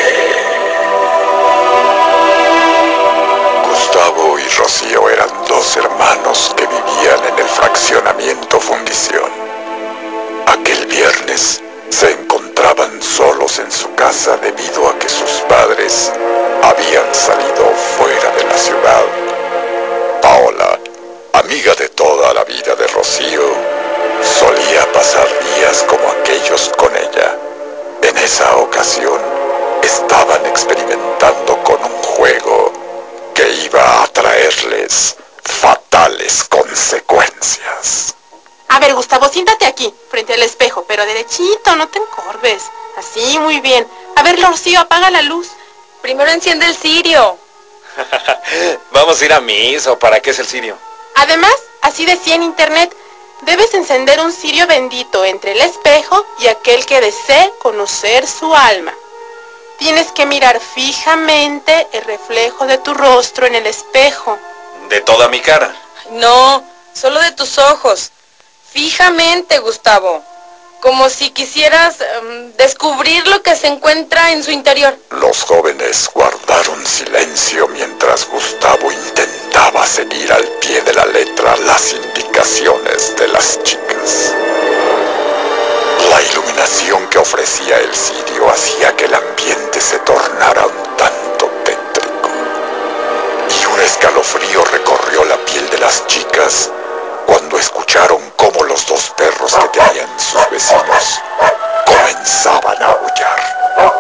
Gustavo y Rocío eran dos hermanos que vivían en el fraccionamiento Fundición. Aquel viernes se encontraban solos en su casa debido a que sus padres habían salido fuera de la ciudad. Paola, amiga de toda la vida de Rocío, solía pasar días como aquellos con ella. En esa ocasión, estaban experimentando con un juego que iba a traerles fatales consecuencias. A ver, Gustavo, siéntate aquí, frente al espejo, pero derechito, no te encorves. Así, muy bien. A ver, Rocío, apaga la luz. Primero enciende el cirio. Vamos a ir a misa, ¿o para qué es el cirio? Además, así decía en internet, debes encender un cirio bendito entre el espejo y aquel que desee conocer su alma. Tienes que mirar fijamente el reflejo de tu rostro en el espejo. ¿De toda mi cara? No, solo de tus ojos. Fijamente, Gustavo. como si quisieras um, descubrir lo que se encuentra en su interior. Los jóvenes guardaron silencio mientras Gustavo intentaba seguir al pie de la letra las indicaciones de las chicas. La iluminación que ofrecía el cirio hacía que el ambiente se tornara un tanto tétrico. Y un escalofrío recorrió la piel de las chicas cuando escucharon cómo los dos perros que tenían sus vecinos comenzaban a aullar.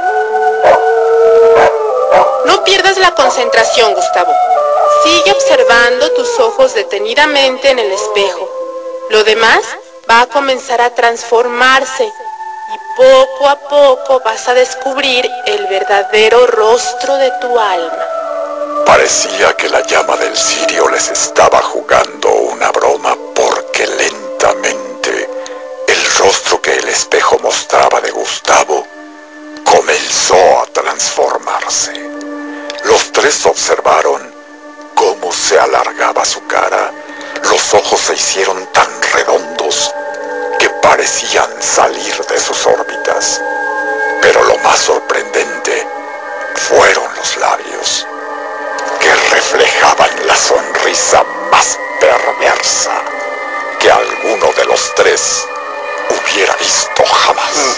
No pierdas la concentración, Gustavo. Sigue observando tus ojos detenidamente en el espejo. Lo demás va a comenzar a transformarse y poco a poco vas a descubrir el verdadero rostro de tu alma. Parecía que la llama del cirio les estaba jugando una broma porque lentamente el rostro que el espejo mostraba de Gustavo comenzó a transformarse. Los tres observaron cómo se alargaba su cara. Los ojos se hicieron tan redondos que parecían salir de sus órbitas. Pero lo más sorprendente fueron los labios, que reflejaban la sonrisa más perversa que alguno de los tres hubiera visto jamás.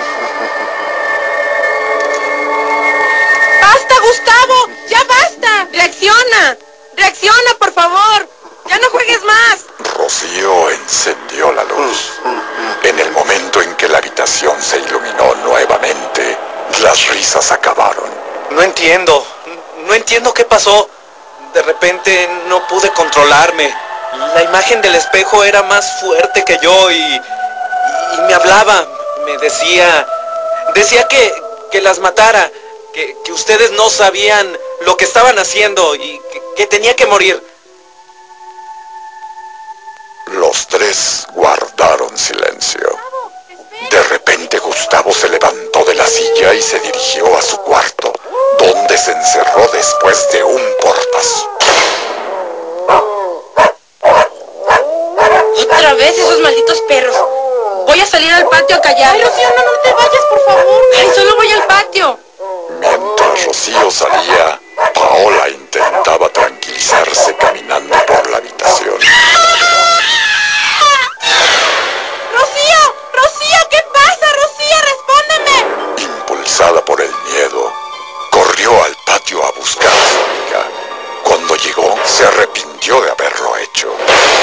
¡Basta, Gustavo! ¡Ya basta! ¡Reacciona! ¡Reacciona, por favor! ¡Ya no juegues más! Rocío encendió la luz. En el momento en que la habitación se iluminó nuevamente, las risas acabaron. No entiendo, no entiendo qué pasó. De repente no pude controlarme. La imagen del espejo era más fuerte que yo y, y me hablaba, me decía, decía que, que las matara, que, que ustedes no sabían lo que estaban haciendo y que, que tenía que morir. Los tres guardaron silencio. De repente Gustavo se levantó de la silla y se dirigió a su cuarto, donde se encerró después de un portazo. Otra vez esos malditos perros. Voy a salir al patio a callar. Ay, Rocío, no, no te vayas, por favor. Ay, solo voy al patio. Mientras Rocío salía, Paola intentaba tranquilizarse caminando por la habitación. ¡Rocío! ¡Rocío! ¿Qué pasa, Rocío? ¡Respóndeme! Impulsada por el miedo, corrió al patio a buscar a su amiga. Cuando llegó, se arrepintió de haberlo hecho,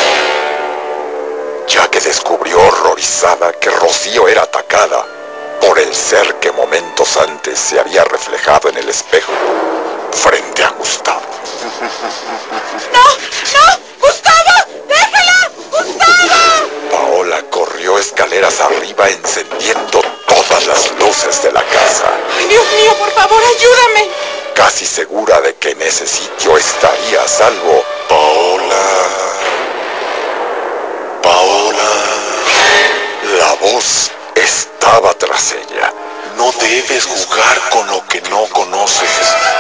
ya que descubrió horrorizada que Rocío era atacada por el ser que momentos antes se había reflejado en el espejo frente a Gustavo. ¡No! ¡No! ¡Gustavo! ¡Déjala! ¡Gustavo! Paola corrió escaleras arriba encendiendo todas las luces de la casa. ¡Ay, Dios mío, por favor, ayúdame! Casi segura de que en ese sitio estaría a salvo, Paola... Paola... La voz estaba tras ella. No debes jugar con lo que no conoces.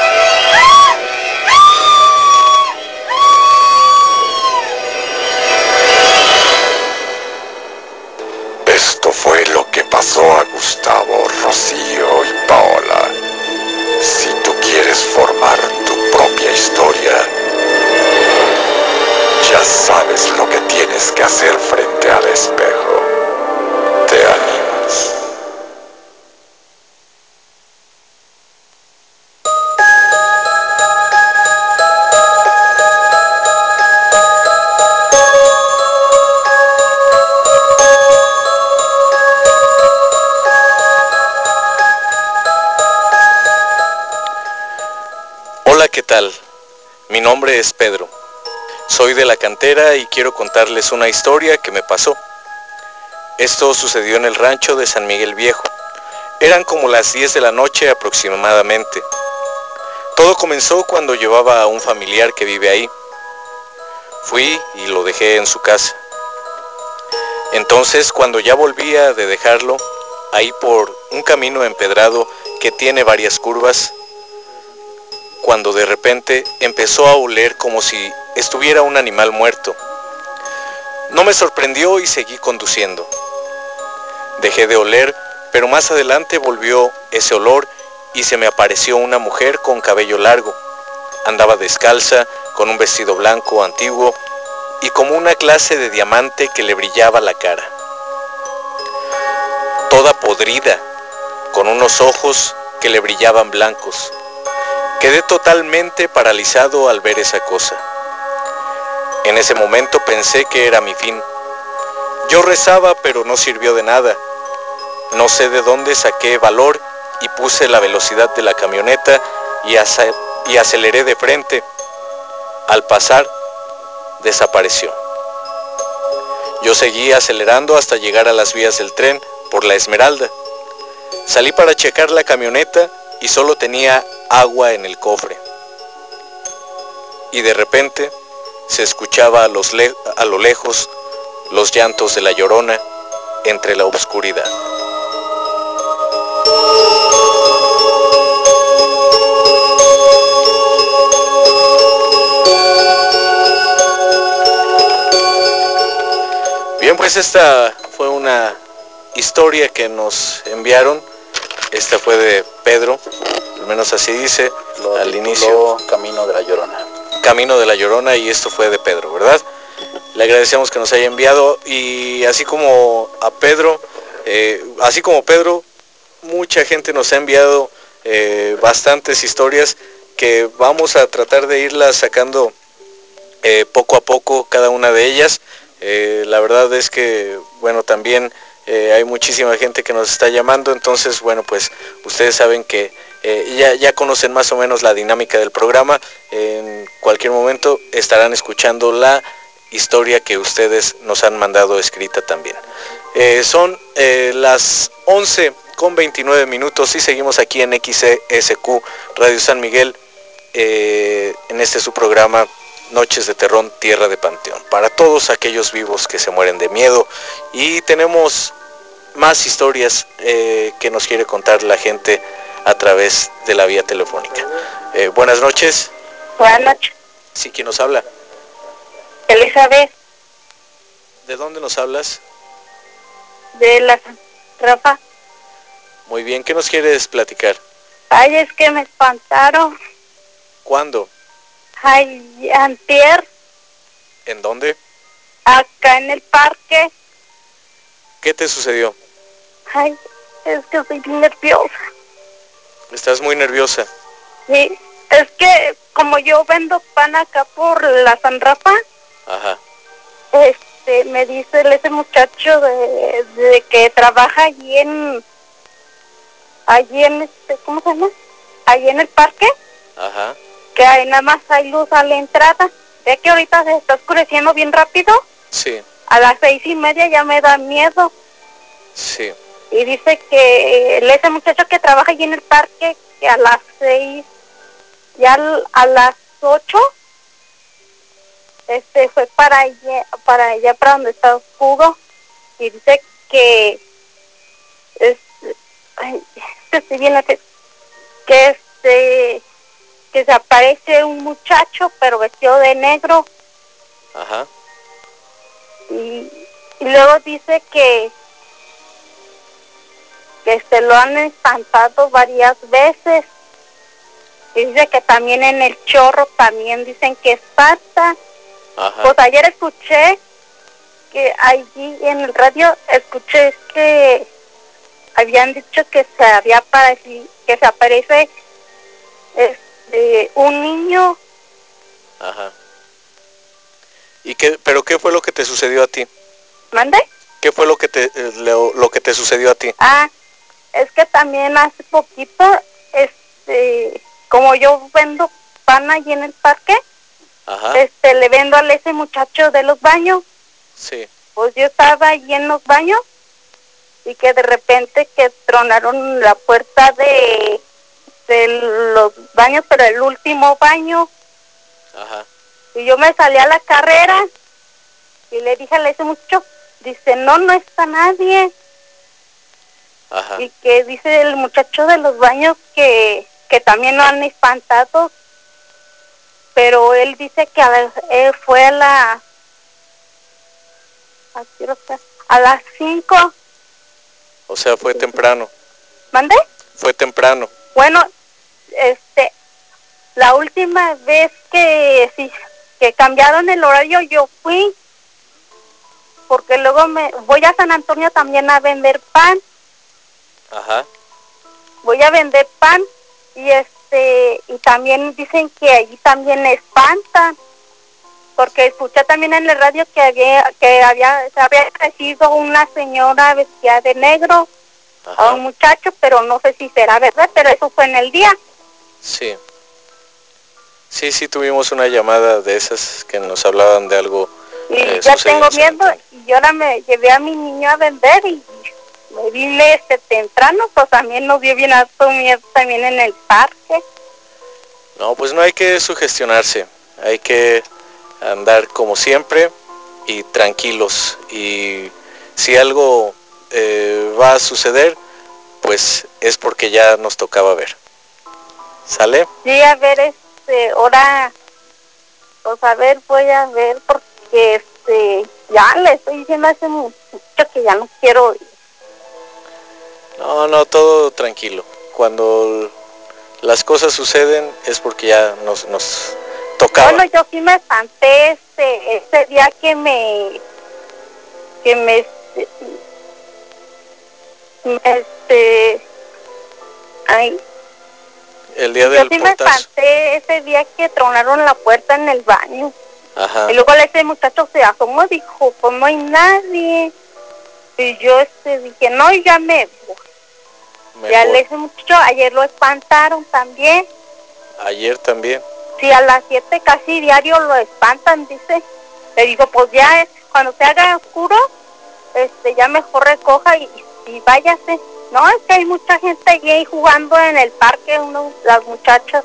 Esto fue lo que pasó a Gustavo, Rocío y Paola. Si tú quieres formar tu propia historia, ya sabes lo que tienes que hacer frente al espejo. ¿Te animas? Hola, ¿qué tal? Mi nombre es Pedro. Soy de la cantera y quiero contarles una historia que me pasó. Esto sucedió en el rancho de San Miguel Viejo. Eran como las diez de la noche aproximadamente. Todo comenzó cuando llevaba a un familiar que vive ahí. Fui y lo dejé en su casa. Entonces, cuando ya volvía de dejarlo, ahí por un camino empedrado que tiene varias curvas, cuando de repente empezó a oler como si estuviera un animal muerto. No me sorprendió y seguí conduciendo. Dejé de oler, pero más adelante volvió ese olor y se me apareció una mujer con cabello largo. Andaba descalza, con un vestido blanco antiguo y como una clase de diamante que le brillaba la cara. Toda podrida, con unos ojos que le brillaban blancos. Quedé totalmente paralizado al ver esa cosa. En ese momento pensé que era mi fin. Yo rezaba, pero no sirvió de nada. No sé de dónde saqué valor y puse la velocidad de la camioneta y, ac- y aceleré de frente. Al pasar, desapareció. Yo seguí acelerando hasta llegar a las vías del tren por la Esmeralda. Salí para checar la camioneta y solo tenía agua en el cofre. Y de repente se escuchaba a, los le- a lo lejos los llantos de la Llorona entre la oscuridad. Bien, pues esta fue una historia que nos enviaron. Esta fue de Pedro, al menos así dice, Lo al tituló inicio. Camino de la Llorona. Camino de la Llorona, y esto fue de Pedro, ¿verdad? Le agradecemos que nos haya enviado, y así como a Pedro, eh, así como Pedro, mucha gente nos ha enviado eh, bastantes historias que vamos a tratar de irlas sacando eh, poco a poco, cada una de ellas. Eh, la verdad es que, bueno, también eh, hay muchísima gente que nos está llamando, entonces, bueno, pues ustedes saben que eh, ya, ya conocen más o menos la dinámica del programa. En cualquier momento estarán escuchando la historia que ustedes nos han mandado escrita también. Eh, son eh, las once con veintinueve minutos y seguimos aquí en X C S Q Radio San Miguel, eh, en este su programa Noches de Terror, Tierra de Panteón, para todos aquellos vivos que se mueren de miedo. Y tenemos más historias eh, que nos quiere contar la gente a través de la vía telefónica. Eh, buenas noches. Buenas noches. Sí, ¿quién nos habla? Elizabeth. ¿De dónde nos hablas? De la Rafa. Muy bien, ¿qué nos quieres platicar? Ay, es que me espantaron. ¿Cuándo? Ay, antier. ¿En dónde? Acá en el parque. ¿Qué te sucedió? Ay, es que estoy nerviosa. ¿Estás muy nerviosa? Sí, es que como yo vendo pan acá por la San Rafa, Ajá. este, me dice ese muchacho de, de que trabaja allí en, allí en este, ¿cómo se llama? Allí en el parque. Ajá. Que ahí nada más hay luz a la entrada. Ve que ahorita se está oscureciendo bien rápido. Sí. A las seis y media ya me da miedo. Sí. Y dice que eh, ese muchacho que trabaja allí en el parque, que a las seis, ya al- a las ocho, este fue para allá, para allá para donde está oscuro. Y dice que es, ay, es que estoy bien, que que este que se aparece un muchacho pero vestido de negro. Ajá. Y, y luego dice que que se lo han espantado varias veces. Y dice que también en el chorro también dicen que espanta. Ajá. Pues ayer escuché que allí en el radio escuché que habían dicho que se había aparecido, que se aparece este un niño. Ajá. ¿Y qué, pero qué fue lo que te sucedió a ti? ¿Mande? ¿Qué fue lo que te eh, lo, lo que te sucedió a ti? Ah, es que también hace poquito, este, como yo vendo pan allí en el parque, Ajá. este, le vendo a ese muchacho de los baños. Sí. Pues yo estaba allí en los baños y que de repente que tronaron la puerta de, de los baños, pero el último baño. Ajá. Y yo me salí a la carrera y le dije a ese muchacho, dice, no, no está nadie. Ajá. Y que dice el muchacho de los baños que, que también lo han espantado, pero él dice que a la, eh, fue a la a, a las cinco O sea, fue temprano. ¿Mande? Fue temprano. Bueno, este, la última vez que sí, que cambiaron el horario yo fui, porque luego me voy a San Antonio también a vender pan. Ajá. Voy a vender pan y este y también dicen que allí también espantan, porque escuché también en la radio que había que había se había crecido una señora vestida de negro. Ajá. A un muchacho, pero no sé si será verdad, pero eso fue en el día. Sí. Sí, sí, tuvimos una llamada de esas que nos hablaban de algo. Y eh, ya tengo miedo, y yo ahora me llevé a mi niño a vender y me vine este temprano, pues también nos dio bien alto miedo también en el parque. No, pues no hay que sugestionarse, hay que andar como siempre y tranquilos. Y si algo eh, va a suceder, pues es porque ya nos tocaba ver. ¿Sale? Sí, a ver, este, ahora, pues a ver, voy a ver, porque este, ya le estoy diciendo hace mucho que ya no quiero ir. No, no, todo tranquilo. Cuando las cosas suceden es porque ya nos, nos tocaba. Bueno, yo sí me espanté este, ese día que me, que me, este, ay. El día yo del sí portazo. Me espanté ese día que tronaron la puerta en el baño. Ajá. Y luego ese muchacho se asomó y dijo, pues no hay nadie. Y yo este dije, no, ya me voy. Ya ese muchacho, ayer lo espantaron también. Ayer también. Sí, a las siete casi diario lo espantan, dice. Le digo, pues ya cuando se haga oscuro, este, ya mejor recoja y, y váyase. No, es que hay mucha gente gay jugando en el parque, uno, las muchachas.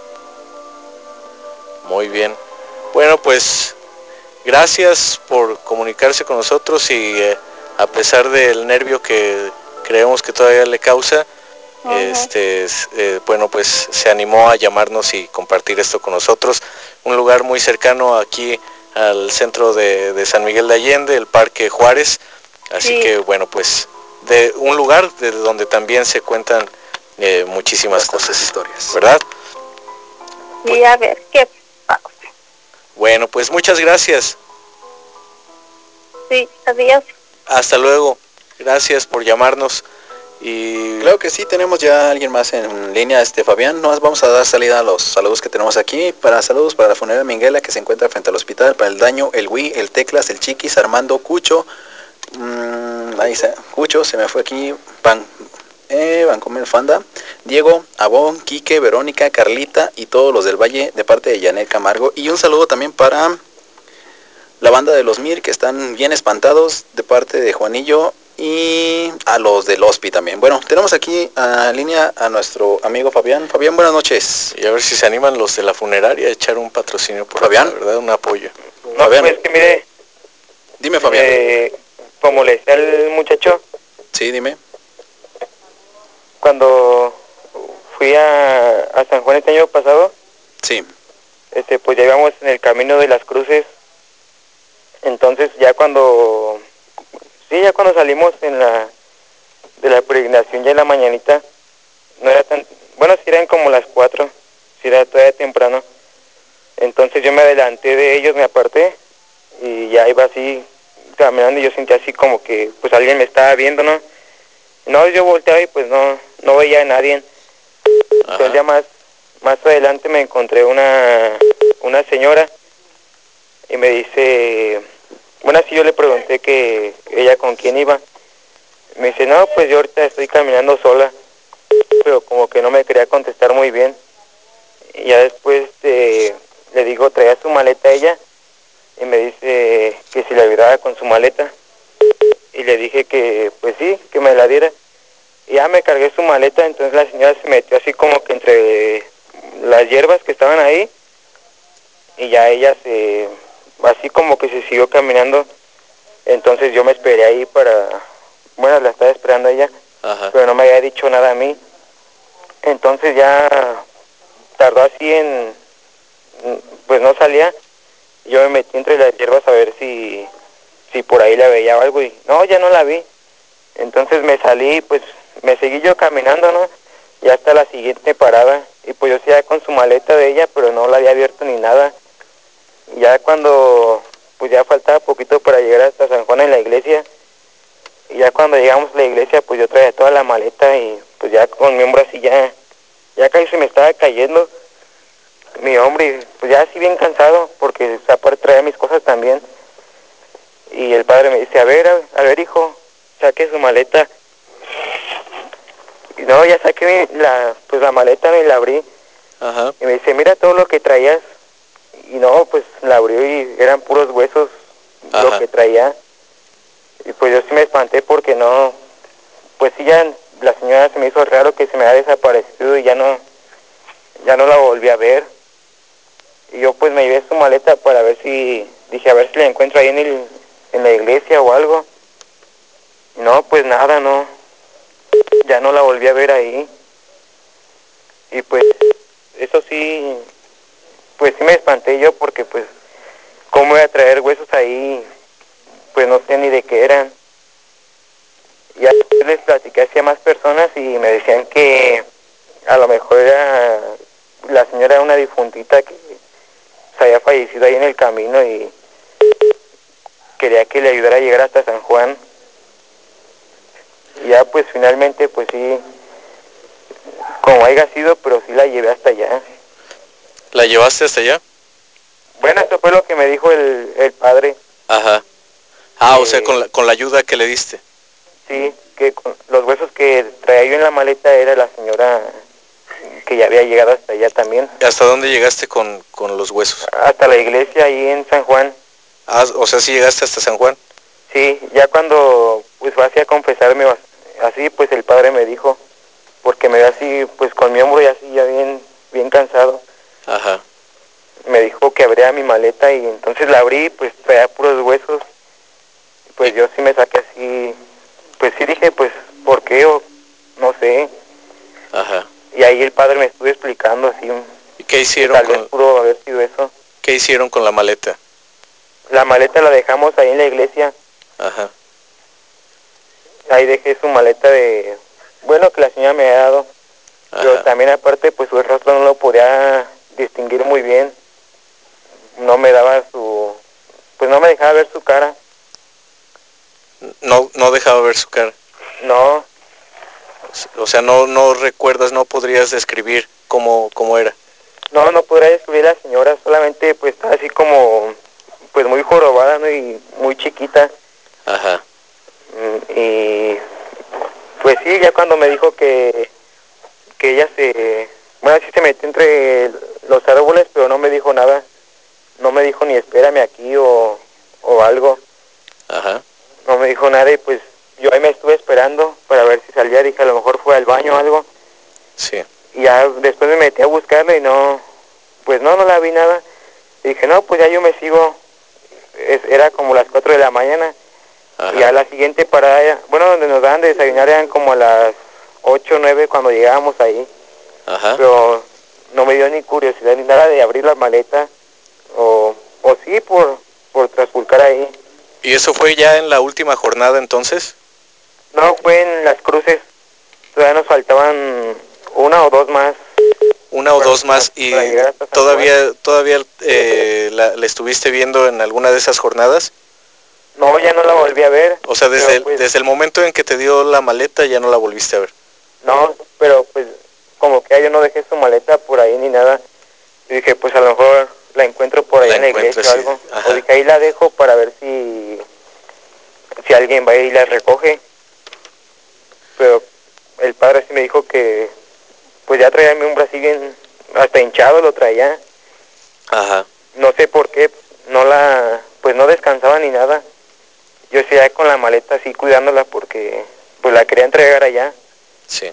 Muy bien. Bueno, pues gracias por comunicarse con nosotros y eh, a pesar del nervio que creemos que todavía le causa, uh-huh. este, eh, bueno, pues se animó a llamarnos y compartir esto con nosotros. Un lugar muy cercano aquí al centro de, de San Miguel de Allende, el Parque Juárez. Así sí. que bueno, pues de un lugar de donde también se cuentan eh, muchísimas Bastantes cosas, historias, ¿verdad? Sí, pues, a ver qué pasa. Bueno, pues muchas gracias. Sí, adiós. Hasta luego. Gracias por llamarnos. Y claro que sí, tenemos ya a alguien más en línea, este Fabián. Nos vamos a dar salida a los saludos que tenemos aquí. Para saludos para la funeraria Minguela, que se encuentra frente al hospital, para el Daño, el Wii, el Teclas, el Chiquis, Armando, Cucho, mmm, ahí se, Cucho, se me fue aquí, Pan, eh, Bancomer Fanda, Diego, Abón, Quique, Verónica, Carlita y todos los del Valle de parte de Yanel Camargo. Y un saludo también para la banda de los Mir, que están bien espantados, de parte de Juanillo, y a los del Hospi también. Bueno, tenemos aquí a línea a nuestro amigo Fabián. Fabián, buenas noches. Y a ver si se animan los de la funeraria a echar un patrocinio por Fabián, acá, ¿verdad? Un apoyo. No, Fabián. Pues que mire. Dime, Fabián. Eh, como le decía al muchacho. Sí, dime. Cuando fui a, a San Juan este año pasado. Sí. Este, pues ya íbamos en el camino de las cruces. Entonces ya cuando... Sí, ya cuando salimos en la de la peregrinación ya en la mañanita, no era tan... Bueno, sí eran como las cuatro, sí era todavía temprano. Entonces yo me adelanté de ellos, me aparté, y ya iba así, caminando, y yo sentía así como que, pues alguien me estaba viendo, ¿no? No, yo volteaba y pues no, no veía a nadie. Ajá. Entonces ya más, más adelante me encontré una, una señora, y me dice... Bueno, así yo le pregunté que ella con quién iba. Me dice, no, pues yo ahorita estoy caminando sola. Pero como que no me quería contestar muy bien. Y ya después eh, le digo, traía su maleta a ella. Y me dice que si le ayudaba con su maleta. Y le dije que, pues sí, que me la diera. Y ya me cargué su maleta. Entonces la señora se metió así como que entre las hierbas que estaban ahí. Y ya ella se... así como que se siguió caminando. Entonces yo me esperé ahí para... Bueno, la estaba esperando a ella. Ajá. Pero no me había dicho nada a mí. Entonces ya tardó así en... Pues no salía. Yo me metí entre las hierbas a ver si... Si por ahí la veía o algo. Y no, ya no la vi. Entonces me salí, pues me seguí yo caminando, ¿no? Y hasta la siguiente parada. Y pues yo seguía con su maleta de ella, pero no la había abierto ni nada. Y ya cuando, pues ya faltaba poquito para llegar hasta San Juan en la iglesia. Y ya cuando llegamos a la iglesia, pues yo traía toda la maleta y pues ya con mi hombro así ya, ya casi se me estaba cayendo mi hombro y pues ya así bien cansado, porque aparte traía mis cosas también. Y el padre me dice, a ver, a, a ver hijo, saque su maleta. Y no, ya saqué la, pues la maleta y la abrí. Ajá. Y me dice, mira todo lo que traías. Y no, pues la abrió y eran puros huesos. Ajá. Lo que traía. Y pues yo sí me espanté porque no, pues sí ya la señora se me hizo raro que se me había desaparecido y ya no, ya no la volví a ver. Y yo pues me llevé su maleta para ver si, dije a ver si la encuentro ahí en el, en la iglesia o algo. No, pues nada, no, ya no la volví a ver ahí. Y pues eso sí, pues sí me espanté yo porque pues cómo voy a traer huesos ahí, pues no sé ni de qué eran. Y ya les platiqué hacia más personas y me decían que a lo mejor era, la señora era una difuntita que se había fallecido ahí en el camino y quería que le ayudara a llegar hasta San Juan. Y ya pues finalmente pues sí, como haya sido, pero sí la llevé hasta allá. ¿La llevaste hasta allá? Bueno, eso fue lo que me dijo el, el padre. Ajá. Ah, eh, o sea, con la, con la ayuda que le diste. Sí, que con los huesos que traía yo en la maleta era la señora que ya había llegado hasta allá también. ¿Hasta dónde llegaste con, con los huesos? Hasta la iglesia ahí en San Juan. Ah, o sea, ¿sí llegaste hasta San Juan? Sí, ya cuando pues fue así a confesarme, así pues el padre me dijo, porque me dio así pues con mi hombro y así ya bien, bien cansado. Ajá. Me dijo que abría mi maleta y entonces la abrí, pues traía puros huesos. Pues yo sí me saqué así, pues sí dije, pues, ¿por qué? O no sé. Ajá. Y ahí el padre me estuvo explicando así. ¿Y qué hicieron tal con...? vez pudo haber sido eso. ¿Qué hicieron con la maleta? La maleta la dejamos ahí en la iglesia. Ajá. Ahí dejé su maleta de, bueno, que la señora me había dado. Ajá. Pero también aparte, pues su rostro no lo podía distinguir muy bien. No me daba su, pues no me dejaba ver su cara. No, no dejaba ver su cara. No. O sea, no, no recuerdas, no podrías describir cómo, cómo era. No, no podría describir a la señora, solamente pues estaba así como, pues muy jorobada, ¿no? Y muy chiquita. Ajá. Y pues sí, ya cuando me dijo que, que ella se, bueno, sí se metió entre los árboles, pero no me dijo nada. No me dijo ni espérame aquí o, o algo. Ajá. No me dijo nada y pues yo ahí me estuve esperando para ver si salía. Dije, a lo mejor fue al baño o algo. Sí. Y ya después me metí a buscarla y no, pues no, no la vi nada. Y dije, no, pues ya yo me sigo. Es, era como las cuatro de la mañana. Ajá. Y a la siguiente parada, bueno, donde nos daban de desayunar eran como a las ocho o nueve cuando llegábamos ahí. Ajá. Pero no me dio ni curiosidad ni nada de abrir la maleta. O, o sí, por, por trasculcar ahí. ¿Y eso fue ya en la última jornada entonces? No, fue en las cruces. Todavía nos faltaban una o dos más. Una o dos más y todavía todavía eh, la, la estuviste viendo en alguna de esas jornadas. No, ya no la volví a ver. O sea, desde, pues, el, desde el momento en que te dio la maleta ya no la volviste a ver. No, pero pues como que yo no dejé su maleta por ahí ni nada. Y dije, pues a lo mejor la encuentro por ahí la en la iglesia o algo. Ajá. O dije, ahí la dejo para ver si, si alguien va y la recoge. Pero el padre sí me dijo que pues ya traía mi hombro así bien, hasta hinchado lo traía. Ajá. No sé por qué, no la, pues no descansaba ni nada. Yo seguía con la maleta así cuidándola porque pues la quería entregar allá. Sí.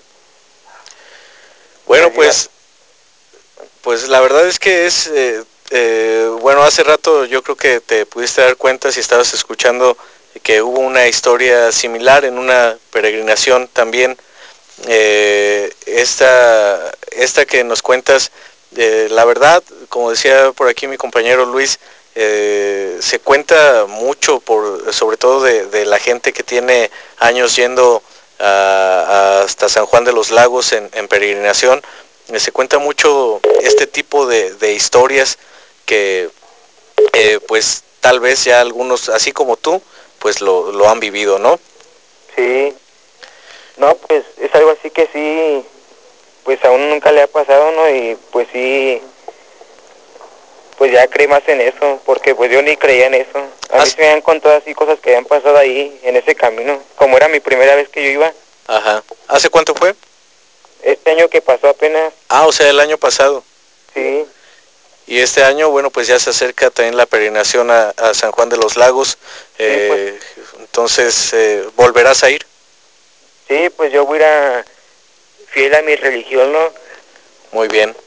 Bueno, pues, pues la verdad es que es, eh, eh, bueno, hace rato yo creo que te pudiste dar cuenta si estabas escuchando que hubo una historia similar en una peregrinación también. Eh, esta, esta que nos cuentas, eh, la verdad, como decía por aquí mi compañero Luis, eh, se cuenta mucho, por, sobre todo de, de la gente que tiene años yendo a, a hasta San Juan de los Lagos en, en peregrinación, eh, se cuenta mucho este tipo de, de historias que eh, pues tal vez ya algunos, así como tú, pues lo, lo han vivido, ¿no? Sí, no, pues es algo así que sí, pues a uno nunca le ha pasado, ¿no? Y pues sí, pues ya creí más en eso, porque pues yo ni creía en eso. A mí se me han contado así cosas que habían pasado ahí, en ese camino, como era mi primera vez que yo iba. Ajá. ¿Hace cuánto fue? Este año que pasó apenas. Ah, o sea, el año pasado. Sí. Y este año, bueno, pues ya se acerca también la peregrinación a, a San Juan de los Lagos. Eh, sí, pues. Entonces, eh, ¿volverás a ir? Sí, pues yo voy a ir a, fiel a mi religión, ¿no? Muy bien.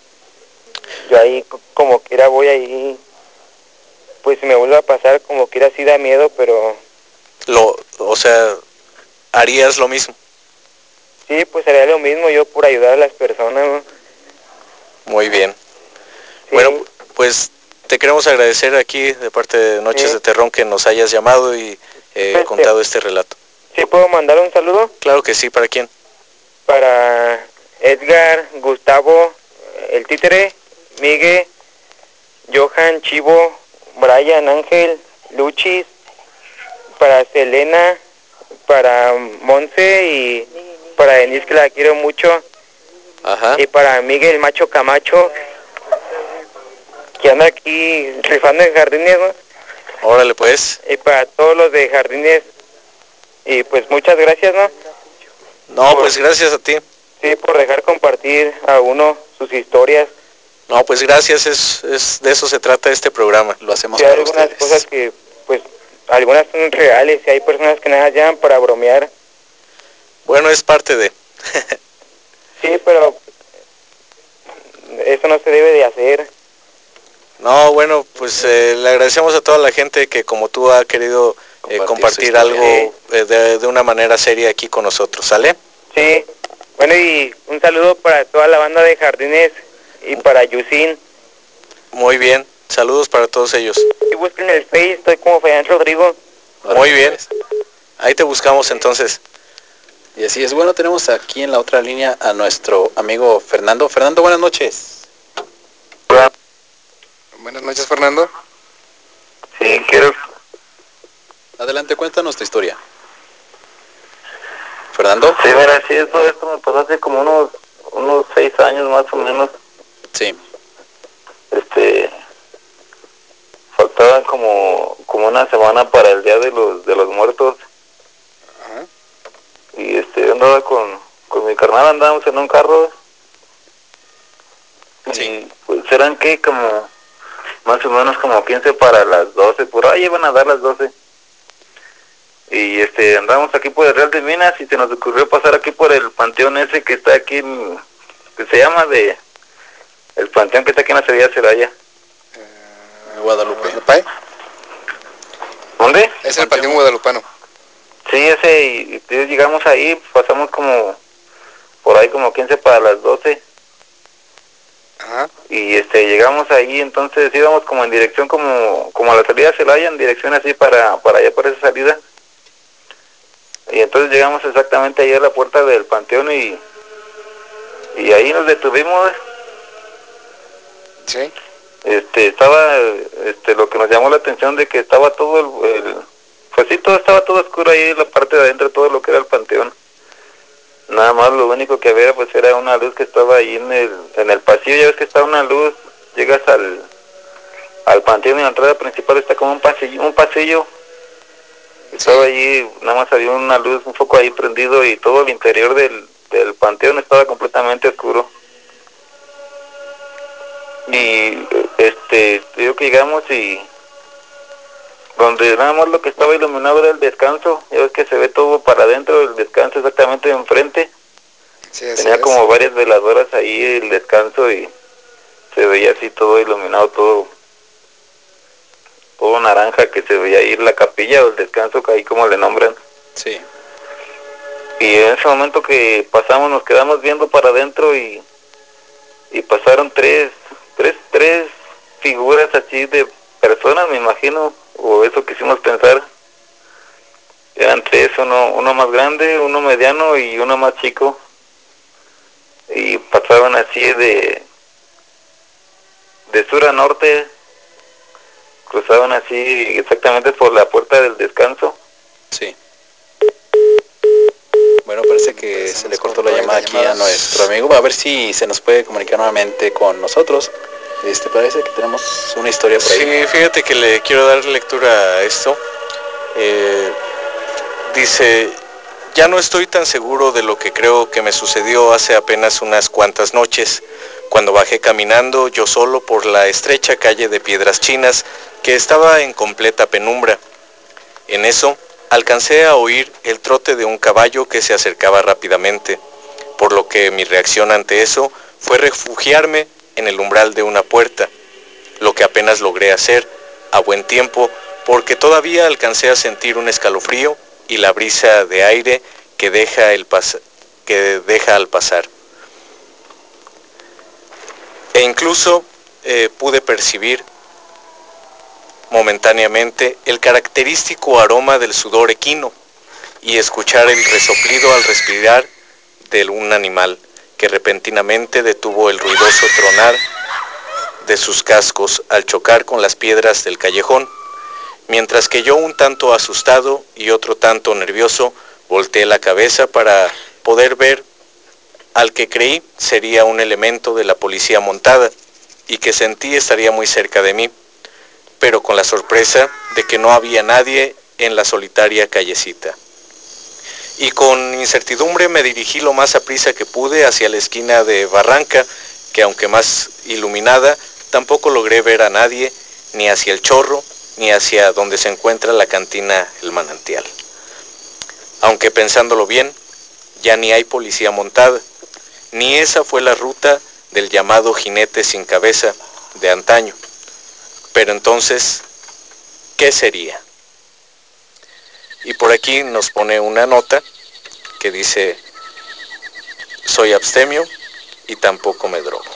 Yo ahí, como quiera, voy ahí. Pues si me vuelve a pasar, como quiera, sí da miedo, pero... Lo, o sea, ¿harías lo mismo? Sí, pues haría lo mismo yo por ayudar a las personas, ¿no? Muy bien. Sí. Bueno, pues te queremos agradecer aquí de parte de Noches sí. de Terrón que nos hayas llamado y eh, este, contado este relato. ¿Sí puedo mandar un saludo? Claro que sí, ¿para quién? Para Edgar, Gustavo, el Títere, Miguel, Johan, Chivo, Brian, Ángel, Luchis, para Selena, para Monse y para Denise, que la quiero mucho. Ajá. Y para Miguel Macho Camacho, que anda aquí rifando en jardines, ¿no? Órale, pues. Y para todos los de jardines, y pues muchas gracias, ¿no? No, por, pues gracias a ti. Sí, por dejar compartir a uno sus historias. No, pues gracias, es, es de eso se trata este programa, lo hacemos sí, para hay algunas ustedes. Cosas que, pues, algunas son reales y hay personas que nada llaman para bromear. Bueno, es parte de... Sí, pero eso no se debe de hacer. No, bueno, pues eh, le agradecemos a toda la gente que como tú ha querido eh, compartir, compartir algo eh, de, de una manera seria aquí con nosotros, ¿sale? Sí, bueno, y un saludo para toda la banda de jardines y para Yusin. Muy bien, saludos para todos ellos. Y busquen el Face, estoy como Fabián Rodrigo. Muy bien, ahí te buscamos entonces. Y así es, bueno, tenemos aquí en la otra línea a nuestro amigo Fernando. Fernando, buenas noches. Hola. Buenas noches, Fernando. Sí, quiero... Adelante, cuéntanos tu historia. Fernando. Sí, mira, sí, esto, esto me pasó hace como unos, unos seis años más o menos. Sí. Este... Faltaban como, como una semana para el Día de los, de los Muertos. Ajá. Y este, andaba con, con mi carnal, andábamos en un carro. Sí. Y pues eran que como, más o menos como quince para las doce, por ahí iban a dar las doce. Y este, andábamos aquí por el Real de Minas y se nos ocurrió pasar aquí por el panteón ese que está aquí, en, que se llama de, el panteón que está aquí en la Sevilla Celaya. Uh, Guadalupe. ¿Guadalupe? ¿Dónde? Es el panteón guadalupano. Sí, ese, y, y llegamos ahí, pasamos como, por ahí como quince para las doce. Ajá. Y este, llegamos ahí, entonces íbamos como en dirección como, como a la salida de Celaya, en dirección así para, para allá por esa salida. Y entonces llegamos exactamente ahí a la puerta del panteón y, y ahí nos detuvimos. Sí. Este, estaba, este, lo que nos llamó la atención de que estaba todo el, el pues sí, todo estaba todo oscuro ahí en la parte de adentro, todo lo que era el panteón. Nada más lo único que había pues era una luz que estaba ahí en el, en el pasillo. Ya ves que está una luz, llegas al, al panteón y la entrada principal está como un pasillo, un pasillo. Estaba Sí. allí, nada más había una luz, un foco ahí prendido y todo el interior del, del panteón estaba completamente oscuro. Y este, digo que llegamos y donde nada más lo que estaba iluminado era el descanso. Ya ves que se ve todo para adentro, el descanso exactamente enfrente. Sí, así Tenía es. como varias veladoras ahí el descanso y se veía así todo iluminado, todo todo naranja, que se veía ahí la capilla o el descanso, que ahí como le nombran. Sí. Y en ese momento que pasamos nos quedamos viendo para adentro y y pasaron tres tres tres figuras así de personas personas, me imagino, o eso quisimos pensar. Eran tres, uno, uno más grande, uno mediano y uno más chico. Y pasaban así de, de sur a norte, cruzaban así exactamente por la puerta del descanso. Sí. Bueno, parece que se le cortó la llamada aquí a nuestro amigo. A ver si se nos puede comunicar nuevamente con nosotros. Este, parece que tenemos una historia por ahí. Sí, fíjate que le quiero dar lectura a esto. Eh, dice, ya no estoy tan seguro de lo que creo que me sucedió hace apenas unas cuantas noches, cuando bajé caminando yo solo por la estrecha calle de Piedras Chinas, que estaba en completa penumbra. En eso, alcancé a oír el trote de un caballo que se acercaba rápidamente, por lo que mi reacción ante eso fue refugiarme en el umbral de una puerta, lo que apenas logré hacer a buen tiempo, porque todavía alcancé a sentir un escalofrío y la brisa de aire que deja, el pas- que deja al pasar. E incluso eh, pude percibir momentáneamente el característico aroma del sudor equino y escuchar el resoplido al respirar de un animal que repentinamente detuvo el ruidoso tronar de sus cascos al chocar con las piedras del callejón, mientras que yo, un tanto asustado y otro tanto nervioso, volteé la cabeza para poder ver al que creí sería un elemento de la policía montada y que sentí estaría muy cerca de mí, pero con la sorpresa de que no había nadie en la solitaria callecita. Y con incertidumbre me dirigí lo más aprisa que pude hacia la esquina de Barranca, que aunque más iluminada, tampoco logré ver a nadie, ni hacia el Chorro, ni hacia donde se encuentra la cantina El Manantial. Aunque pensándolo bien, ya ni hay policía montada, ni esa fue la ruta del llamado jinete sin cabeza de antaño. Pero entonces, ¿qué sería? Y por aquí nos pone una nota que dice, soy abstemio y tampoco me drogo.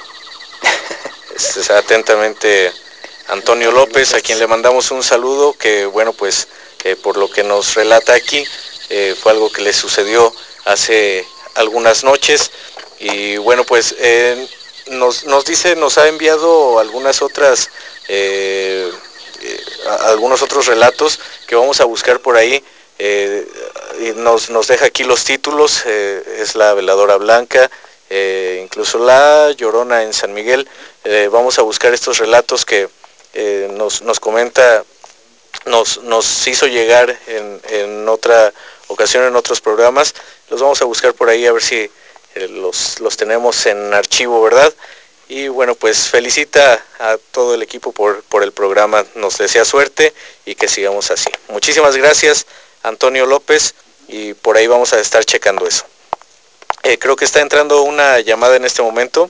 Es, atentamente Antonio López, a quien le mandamos un saludo, que bueno, pues eh, por lo que nos relata aquí, eh, fue algo que le sucedió hace algunas noches. Y bueno, pues eh, nos, nos dice, nos ha enviado algunas otras, eh, eh, algunos otros relatos que vamos a buscar por ahí. Eh, y nos, nos deja aquí los títulos, eh, es La Veladora Blanca, eh, incluso La Llorona en San Miguel. Eh, vamos a buscar estos relatos que eh, nos, nos comenta, nos, nos hizo llegar en, en otra ocasión, en otros programas. Los vamos a buscar por ahí a ver si eh, los, los tenemos en archivo, ¿verdad? Y bueno, pues felicita a todo el equipo por, por el programa, nos desea suerte y que sigamos así. Muchísimas gracias, Antonio López, y por ahí vamos a estar checando eso. Eh, creo que está entrando una llamada en este momento,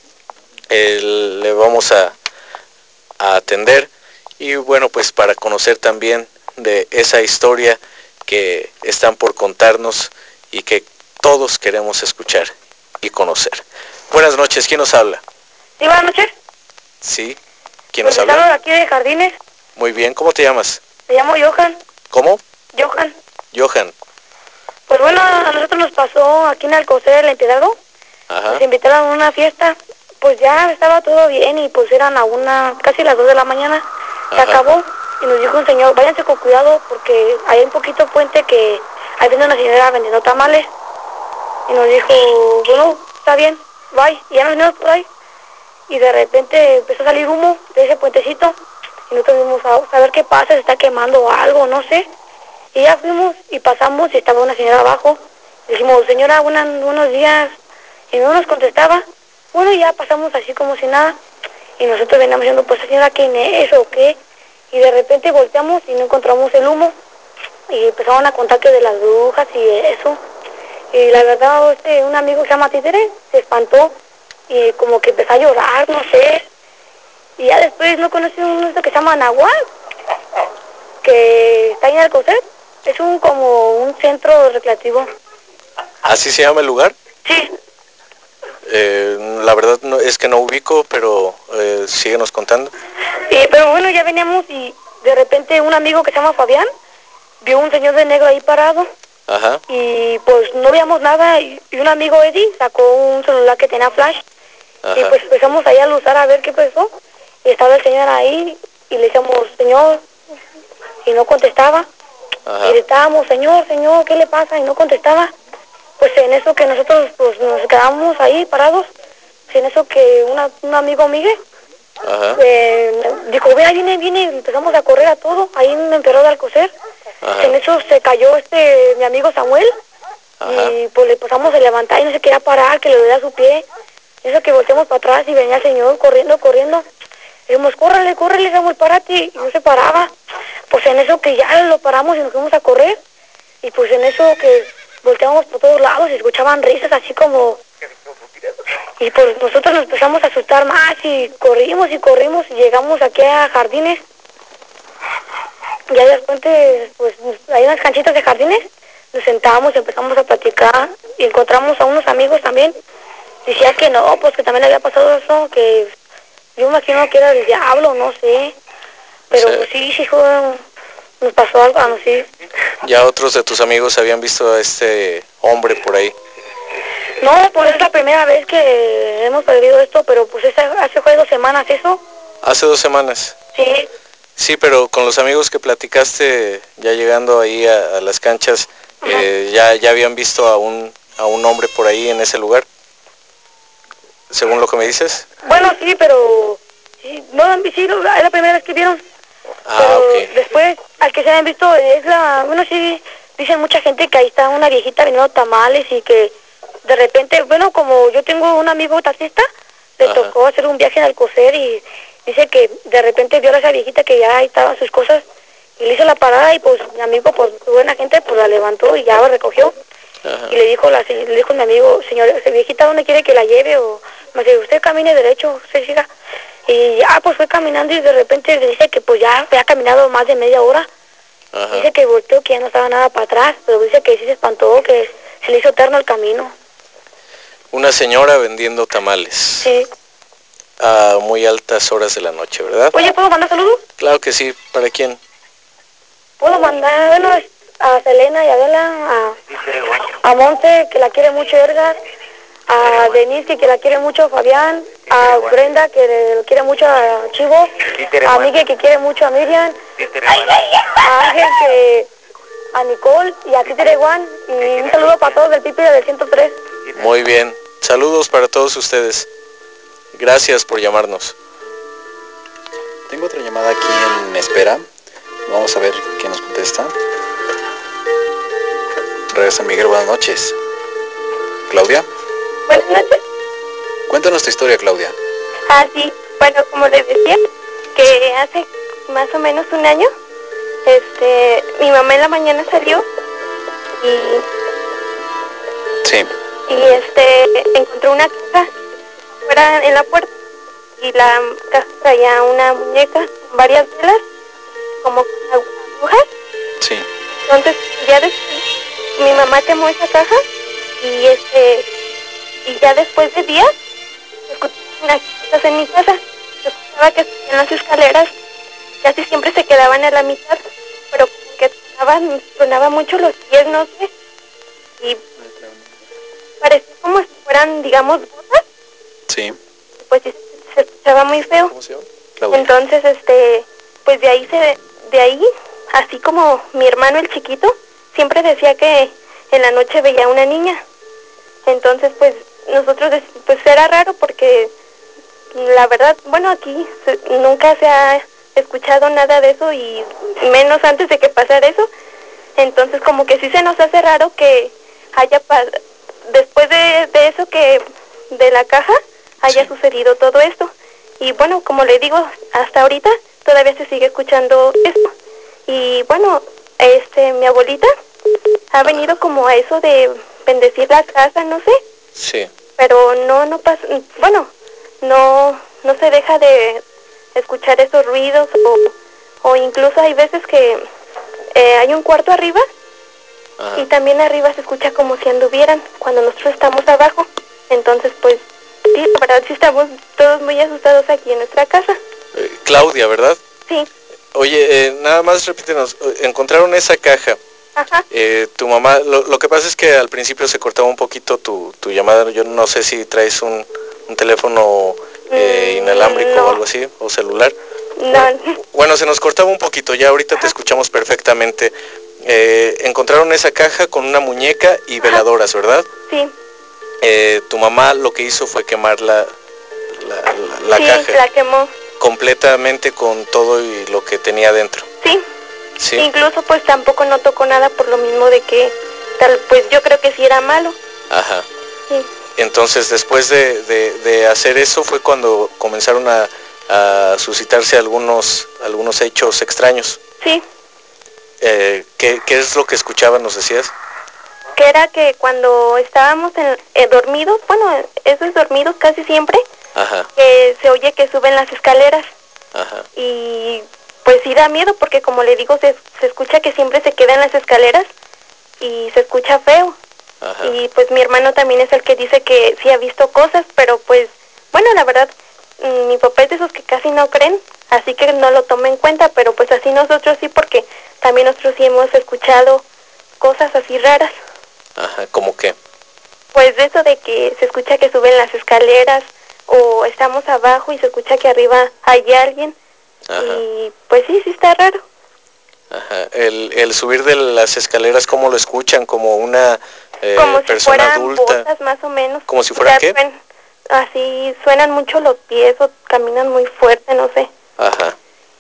eh, le vamos a, a atender, y bueno, pues para conocer también de esa historia que están por contarnos y que todos queremos escuchar y conocer. Buenas noches, ¿quién nos habla? Sí, buenas noches. Sí, ¿quién pues nos habla? Estamos aquí de Jardines. Muy bien, ¿cómo te llamas? Me llamo Johan. ¿Cómo? Johan. Johan. Pues bueno, a nosotros nos pasó aquí en Alcocer, el Empedrado. Ajá. Nos invitaron a una fiesta. Pues ya estaba todo bien y pues eran a una, casi las dos de la mañana. Se Ajá. acabó y nos dijo un señor, váyanse con cuidado porque hay un poquito puente que ahí viene una señora vendiendo tamales. Y nos dijo, bueno, está bien, bye. Y ya nos venimos por ahí. Y de repente empezó a salir humo de ese puentecito. Y nosotros fuimos a saber qué pasa, se está quemando algo, no sé. Y ya fuimos y pasamos y estaba una señora abajo. Dijimos, señora, buenas, buenos días. Y no nos contestaba. Bueno, ya pasamos así como si nada. Y nosotros veníamos diciendo, pues señora, ¿quién es o qué? Y de repente volteamos y no encontramos el humo. Y empezaron a contar que de las brujas y eso. Y la verdad, este, un amigo que se llama Títere se espantó y como que empezó a llorar, no sé. Y ya después no conocí uno que se llama Nahual, que está ahí en Alcocer. Es un como un centro recreativo. ¿Así se llama el lugar? Sí. Eh, la verdad no, es que no ubico, pero eh, síguenos contando. Eh, pero bueno, ya veníamos y de repente un amigo que se llama Fabián vio un señor de negro ahí parado. Ajá. Y pues no veíamos nada y, y un amigo Eddie sacó un celular que tenía flash. Ajá. Y pues empezamos ahí a luzar a ver qué pasó. Y estaba el señor ahí y le decíamos, señor, y no contestaba. Ajá. Y gritábamos, señor, señor, ¿qué le pasa? Y no contestaba. Pues en eso que nosotros pues nos quedamos ahí parados, pues en eso que una, un amigo Miguel eh, dijo, vea, viene, viene, y empezamos a correr a todo, ahí en Emperador de Alcocer. Pues en eso se cayó este mi amigo Samuel. Ajá. Y pues le pasamos a levantar y no se quería parar, que le dolía su pie. Eso que volteamos para atrás y venía el señor corriendo, corriendo. Dijimos, córrele, córrele, Samuel, párate. Y no se paraba. Pues en eso que ya lo paramos y nos fuimos a correr. Y pues en eso que volteamos por todos lados y escuchaban risas así como... Y pues nosotros nos empezamos a asustar más y corrimos y corrimos y llegamos aquí a Jardines. Ya después, pues hay unas canchitas de Jardines, nos sentábamos y empezamos a platicar y encontramos a unos amigos también. Decía que no, pues que también había pasado eso, que yo me imagino que era el diablo, no sé. Pero sí, pues, sí, sí fue, nos pasó algo, no sé. ¿Ya otros de tus amigos habían visto a este hombre por ahí? No, pues es la primera vez que hemos perdido esto, pero pues esa, hace fue dos semanas eso. ¿Hace dos semanas? Sí. Sí, pero con los amigos que platicaste ya llegando ahí a, a las canchas, eh, ya, ya habían visto a un, a un hombre por ahí en ese lugar, según lo que me dices. Bueno, sí, pero sí, no han visto, es la primera vez que vieron. Ah, pero ok. Después, al que se hayan visto, es la, bueno, sí, dicen mucha gente que ahí está una viejita vendiendo tamales y que de repente, bueno, como yo tengo un amigo taxista, le Ajá. tocó hacer un viaje en Alcocer y dice que de repente vio a esa viejita que ya ahí estaban sus cosas y le hizo la parada y pues mi amigo, pues buena gente, pues la levantó y ya la recogió. Ajá. Y le dijo la le dijo mi amigo, señor, esa viejita, ¿dónde quiere que la lleve? O me dice, usted camine derecho, usted siga. Y ya pues fue caminando y de repente dice que pues ya había caminado más de media hora. Ajá. Dice que volteó, que ya no estaba nada para atrás, pero dice que sí se espantó, que se le hizo eterno el camino. Una señora vendiendo tamales. Sí. A muy altas horas de la noche, ¿verdad? Oye, ¿puedo mandar saludos? Claro que sí. ¿Para quién? Puedo mandar, bueno, a Selena y a Adela, a, a Monte, que la quiere mucho Edgar, a Denise, que la quiere mucho Fabián, a Brenda, que lo quiere mucho a Chivo, a Miguel, que quiere mucho a Miriam, a Ángel, que a Nicole y a Kitty Juan, y un saludo para todos del Pipi del ciento tres. Muy bien. Saludos para todos ustedes. Gracias por llamarnos. Tengo otra llamada aquí en espera. Vamos a ver quién nos contesta. Regresa Miguel, buenas noches. ¿Claudia? Buenas noches. Cuéntanos tu historia, Claudia. Ah, sí. Bueno, como les decía, que hace más o menos un año, este, mi mamá en la mañana salió y... Sí. Y este, encontró una caja fuera en la puerta y la caja traía una muñeca con varias velas, como con agujas. Sí. Entonces, ya después, mi mamá quemó esa caja y este, y ya después de días, escuchaba unas cosas en mi casa. Escuchaba que en las escaleras casi siempre se quedaban a la mitad, pero como que sonaban, sonaba mucho los pies, no sé, y parecía como si fueran, digamos, botas. Sí. Pues sí, se escuchaba muy feo. ¿Cómo se llama? Claudia. Entonces, este, pues de ahí se, de ahí, así como mi hermano el chiquito, siempre decía que en la noche veía una niña. Entonces, pues nosotros, pues era raro porque la verdad, bueno, aquí se, nunca se ha escuchado nada de eso y menos antes de que pasara eso. Entonces, como que sí se nos hace raro que haya pasado, después de, de eso que, de la caja, haya sí. sucedido todo esto. Y bueno, como le digo, hasta ahorita todavía se sigue escuchando esto. Y bueno, este, mi abuelita ha venido como a eso de bendecir la casa, no sé. Sí. Pero no, no pasa, bueno, no, no se deja de escuchar esos ruidos o, o incluso hay veces que eh, hay un cuarto arriba. Ajá. Y también arriba se escucha como si anduvieran cuando nosotros estamos abajo. Entonces, pues, sí, la verdad sí estamos todos muy asustados aquí en nuestra casa. Eh, Claudia, ¿verdad? Sí. Oye, eh, nada más repítenos, encontraron esa caja. Ajá. Eh, tu mamá, lo, lo que pasa es que al principio se cortaba un poquito tu, tu llamada, yo no sé si traes un, un teléfono eh, inalámbrico no. o algo así, o celular. No. Bueno, bueno, se nos cortaba un poquito, ya ahorita te escuchamos perfectamente. Eh, encontraron esa caja con una muñeca y veladoras, ¿verdad? Sí. Eh, tu mamá lo que hizo fue quemar la, la, la, la sí, caja. Sí, la quemó. Completamente con todo y lo que tenía dentro. Sí. Sí. Incluso pues tampoco no tocó nada por lo mismo de que tal, pues yo creo que sí era malo. Ajá. Sí. Entonces después de, de, de hacer eso fue cuando comenzaron a, a suscitarse algunos, algunos hechos extraños. Sí. Eh, ¿qué, ¿Qué es lo que escuchaban, nos decías? Que era que cuando estábamos en, eh, dormidos, bueno, esos dormidos casi siempre, Ajá. que se oye que suben las escaleras. Ajá. Y pues sí da miedo porque como le digo, se, se escucha que siempre se queda en las escaleras y se escucha feo. Ajá. Y pues mi hermano también es el que dice que sí ha visto cosas, pero pues, bueno, la verdad, mi papá es de esos que casi no creen, así que no lo toma en cuenta, pero pues así nosotros sí, porque también nosotros sí hemos escuchado cosas así raras. Ajá, ¿cómo qué? Pues de eso de que se escucha que suben las escaleras o estamos abajo y se escucha que arriba hay alguien. Ajá. Y pues sí, sí está raro. Ajá. El, el subir de las escaleras, ¿cómo lo escuchan? Como una eh, como si persona fueran adulta. botas más o menos. ¿Como si fueran qué? Suenan, así suenan mucho los pies o caminan muy fuerte, no sé. Ajá.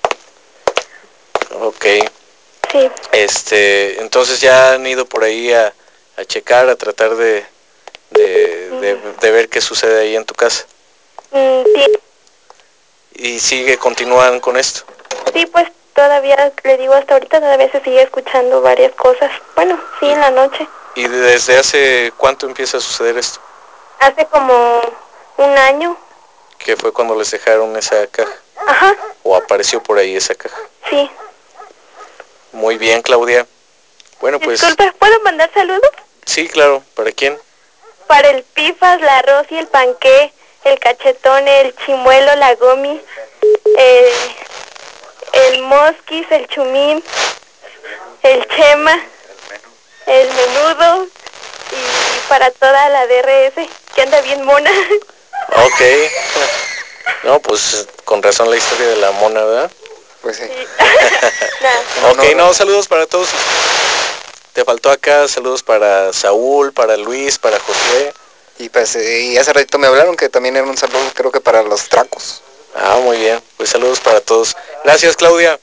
Ok. Sí. Este, entonces ya han ido por ahí a, a checar, a tratar de, de, mm. de, de ver qué sucede ahí en tu casa. Mm, sí. ¿Y sigue, continúan con esto? Sí, pues todavía, le digo, hasta ahorita todavía se sigue escuchando varias cosas. Bueno, sí, en la noche. ¿Y desde hace cuánto empieza a suceder esto? Hace como un año. ¿Que fue cuando les dejaron esa caja? Ajá. ¿O apareció por ahí esa caja? Sí. Muy bien, Claudia. Bueno, pues... Disculpe, ¿puedo mandar saludos? Sí, claro. ¿Para quién? Para el Pifas, la Rosy, el Panqué, el Cachetón, el Chimuelo, la Gomi, eh, el Mosquis, el Chumín, el Chema, el Menudo y para toda la D R S que anda bien mona. Ok. No, pues con razón la historia de la mona, ¿verdad? Pues sí. sí. Ok, no, no, no, saludos para todos. Te faltó acá, saludos para Saúl, para Luis, para José. Y, pues, y hace ratito me hablaron que también era un saludo, creo que para los Tracos. Ah, muy bien. Pues saludos para todos. Gracias, Claudia.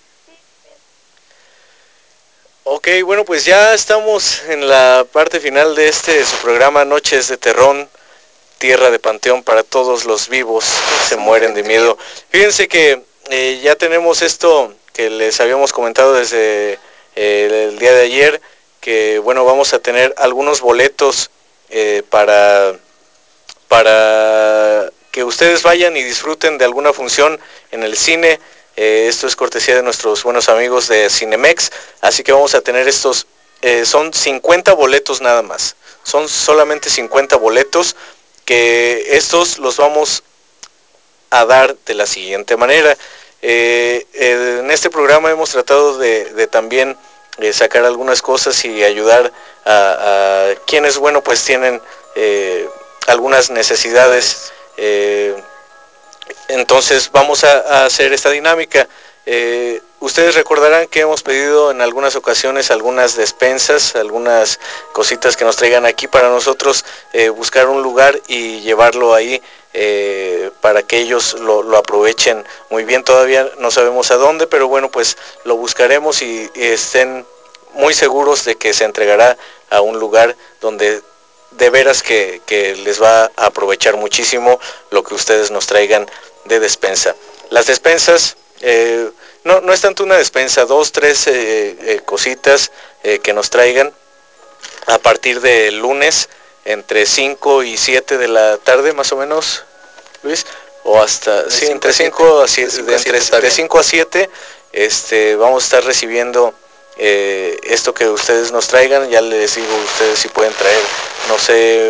Ok, bueno, pues ya estamos en la parte final de este su programa Noches de Terrón, Tierra de Panteón para todos los vivos se mueren de miedo. Fíjense que eh, ya tenemos esto que les habíamos comentado desde eh, el día de ayer, que bueno, vamos a tener algunos boletos eh, para, para que ustedes vayan y disfruten de alguna función en el cine. Eh, esto es cortesía de nuestros buenos amigos de Cinemex, así que vamos a tener estos, eh, son cincuenta boletos nada más, son solamente cincuenta boletos, que estos los vamos a dar de la siguiente manera. Eh, eh, en este programa hemos tratado de, de también eh, sacar algunas cosas y ayudar a, a quienes, bueno, pues tienen eh, algunas necesidades. Eh, entonces vamos a, a hacer esta dinámica. Eh, ustedes recordarán que hemos pedido en algunas ocasiones algunas despensas, algunas cositas que nos traigan aquí para nosotros eh, buscar un lugar y llevarlo ahí eh, para que ellos lo, lo aprovechen muy bien. Todavía no sabemos a dónde, pero bueno, pues lo buscaremos y, y estén muy seguros de que se entregará a un lugar donde de veras que, que les va a aprovechar muchísimo lo que ustedes nos traigan de despensa. Las despensas, eh, no, no es tanto una despensa, dos, tres eh, eh, cositas eh, que nos traigan a partir del lunes entre cinco y siete de la tarde más o menos, Luis, o hasta, de sí, entre cinco a siete, de, entre, de cinco a siete, este, vamos a estar recibiendo eh, esto que ustedes nos traigan. Ya les digo, ustedes si pueden traer, no sé,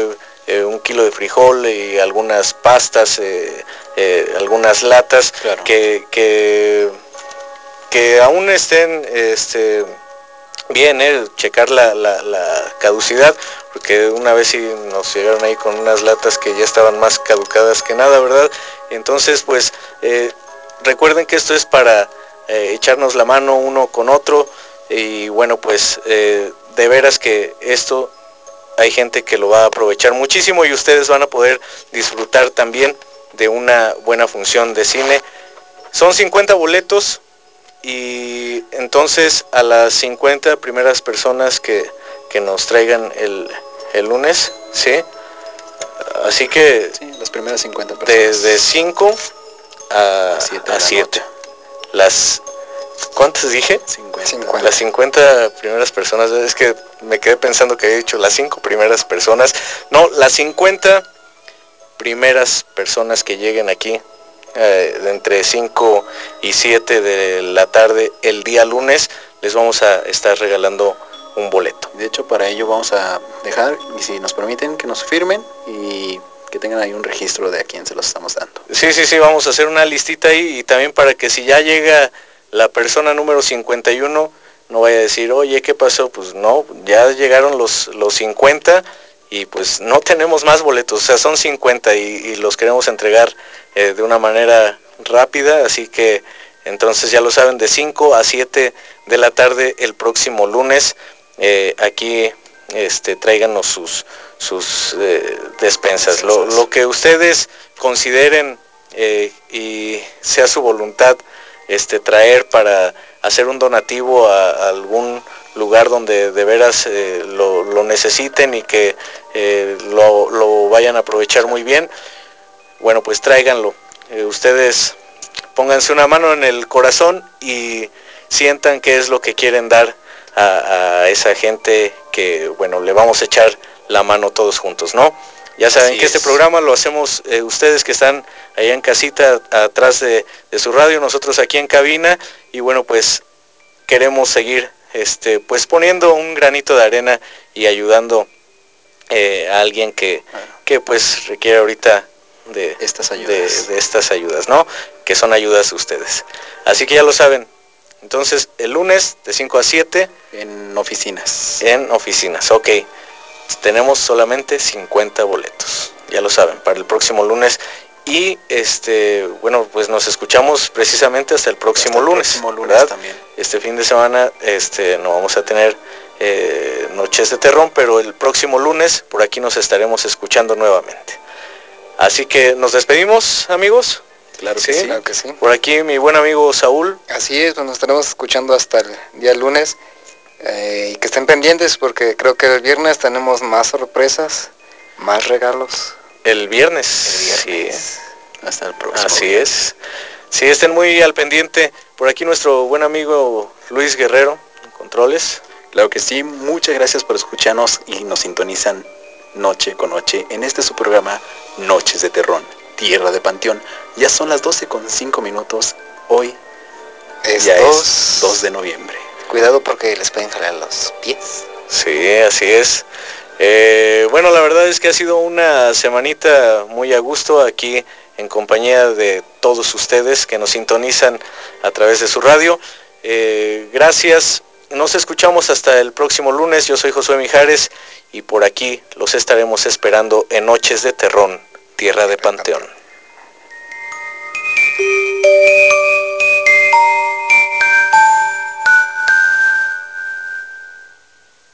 eh, un kilo de frijol y algunas pastas, eh, eh, algunas latas, claro. que, que, que aún estén este, bien, eh, checar la, la, la caducidad, porque una vez sí nos llegaron ahí con unas latas que ya estaban más caducadas que nada, ¿verdad? Entonces, pues, eh, recuerden que esto es para eh, echarnos la mano uno con otro, y bueno, pues, eh, de veras que esto hay gente que lo va a aprovechar muchísimo y ustedes van a poder disfrutar también de una buena función de cine. Son cincuenta boletos y entonces a las cincuenta primeras personas que, que nos traigan el, el lunes, ¿sí? Así que... Sí, las primeras cincuenta personas. Desde cinco a siete. Las... ¿Cuántas dije? cincuenta. Las cincuenta primeras personas, es que me quedé pensando que había dicho las cinco primeras personas. No, las cincuenta primeras personas que lleguen aquí, eh, de entre cinco y siete de la tarde el día lunes, les vamos a estar regalando un boleto. De hecho, para ello vamos a dejar, y si nos permiten, que nos firmen y que tengan ahí un registro de a quién se los estamos dando. Sí, sí, sí, vamos a hacer una listita ahí, y también para que si ya llega la persona número cincuenta y uno, no vaya a decir, oye, ¿qué pasó? Pues no, ya llegaron los, los cincuenta y pues no tenemos más boletos, o sea, son cincuenta y, y los queremos entregar eh, de una manera rápida, así que entonces ya lo saben, de cinco a siete de la tarde el próximo lunes, eh, aquí este, tráiganos sus, sus eh, despensas, lo, lo que ustedes consideren eh, y sea su voluntad este, traer para hacer un donativo a, a algún lugar donde de veras eh, lo, lo necesiten y que eh, lo, lo vayan a aprovechar muy bien. Bueno, pues tráiganlo. Eh, ustedes pónganse una mano en el corazón y sientan qué es lo que quieren dar a, a esa gente que, bueno, le vamos a echar la mano todos juntos, ¿no? Ya saben Así que es. Este programa lo hacemos eh, ustedes que están allá en casita, atrás de, de su radio, nosotros aquí en cabina, y bueno, pues queremos seguir este, pues poniendo un granito de arena y ayudando eh, a alguien que, que pues requiere ahorita de estas ayudas, de, de estas ayudas, ¿no? Que son ayudas de ustedes. Así que ya lo saben. Entonces, el lunes de cinco a siete en oficinas. En oficinas, ok. Tenemos solamente cincuenta boletos, ya lo saben, para el próximo lunes. Y este, bueno, pues nos escuchamos precisamente hasta el próximo hasta el lunes, próximo lunes, ¿verdad? También. Este fin de semana este, no vamos a tener eh, Noches de Terrón, pero el próximo lunes por aquí nos estaremos escuchando nuevamente. Así que nos despedimos, amigos. Claro que sí, sí. Claro que sí. Por aquí mi buen amigo Saúl. Así es, pues nos estaremos escuchando hasta el día lunes. Eh, y que estén pendientes porque creo que el viernes tenemos más sorpresas, más regalos. El viernes. El viernes. Sí. Hasta el próximo. Así viernes. es. Sí, estén muy al pendiente. Por aquí nuestro buen amigo Luis Guerrero, en controles. Claro que sí, muchas gracias por escucharnos y nos sintonizan noche con noche en este su programa Noches de Terrón, Tierra de Panteón. Ya son las doce con cinco minutos. Hoy es ya dos... es dos de noviembre. Cuidado porque les pueden jalar los pies. Sí, así es. Eh, bueno, la verdad es que ha sido una semanita muy a gusto aquí en compañía de todos ustedes que nos sintonizan a través de su radio. Eh, gracias. Nos escuchamos hasta el próximo lunes. Yo soy Josué Mijares y por aquí los estaremos esperando en Noches de Terrón, Tierra de Panteón.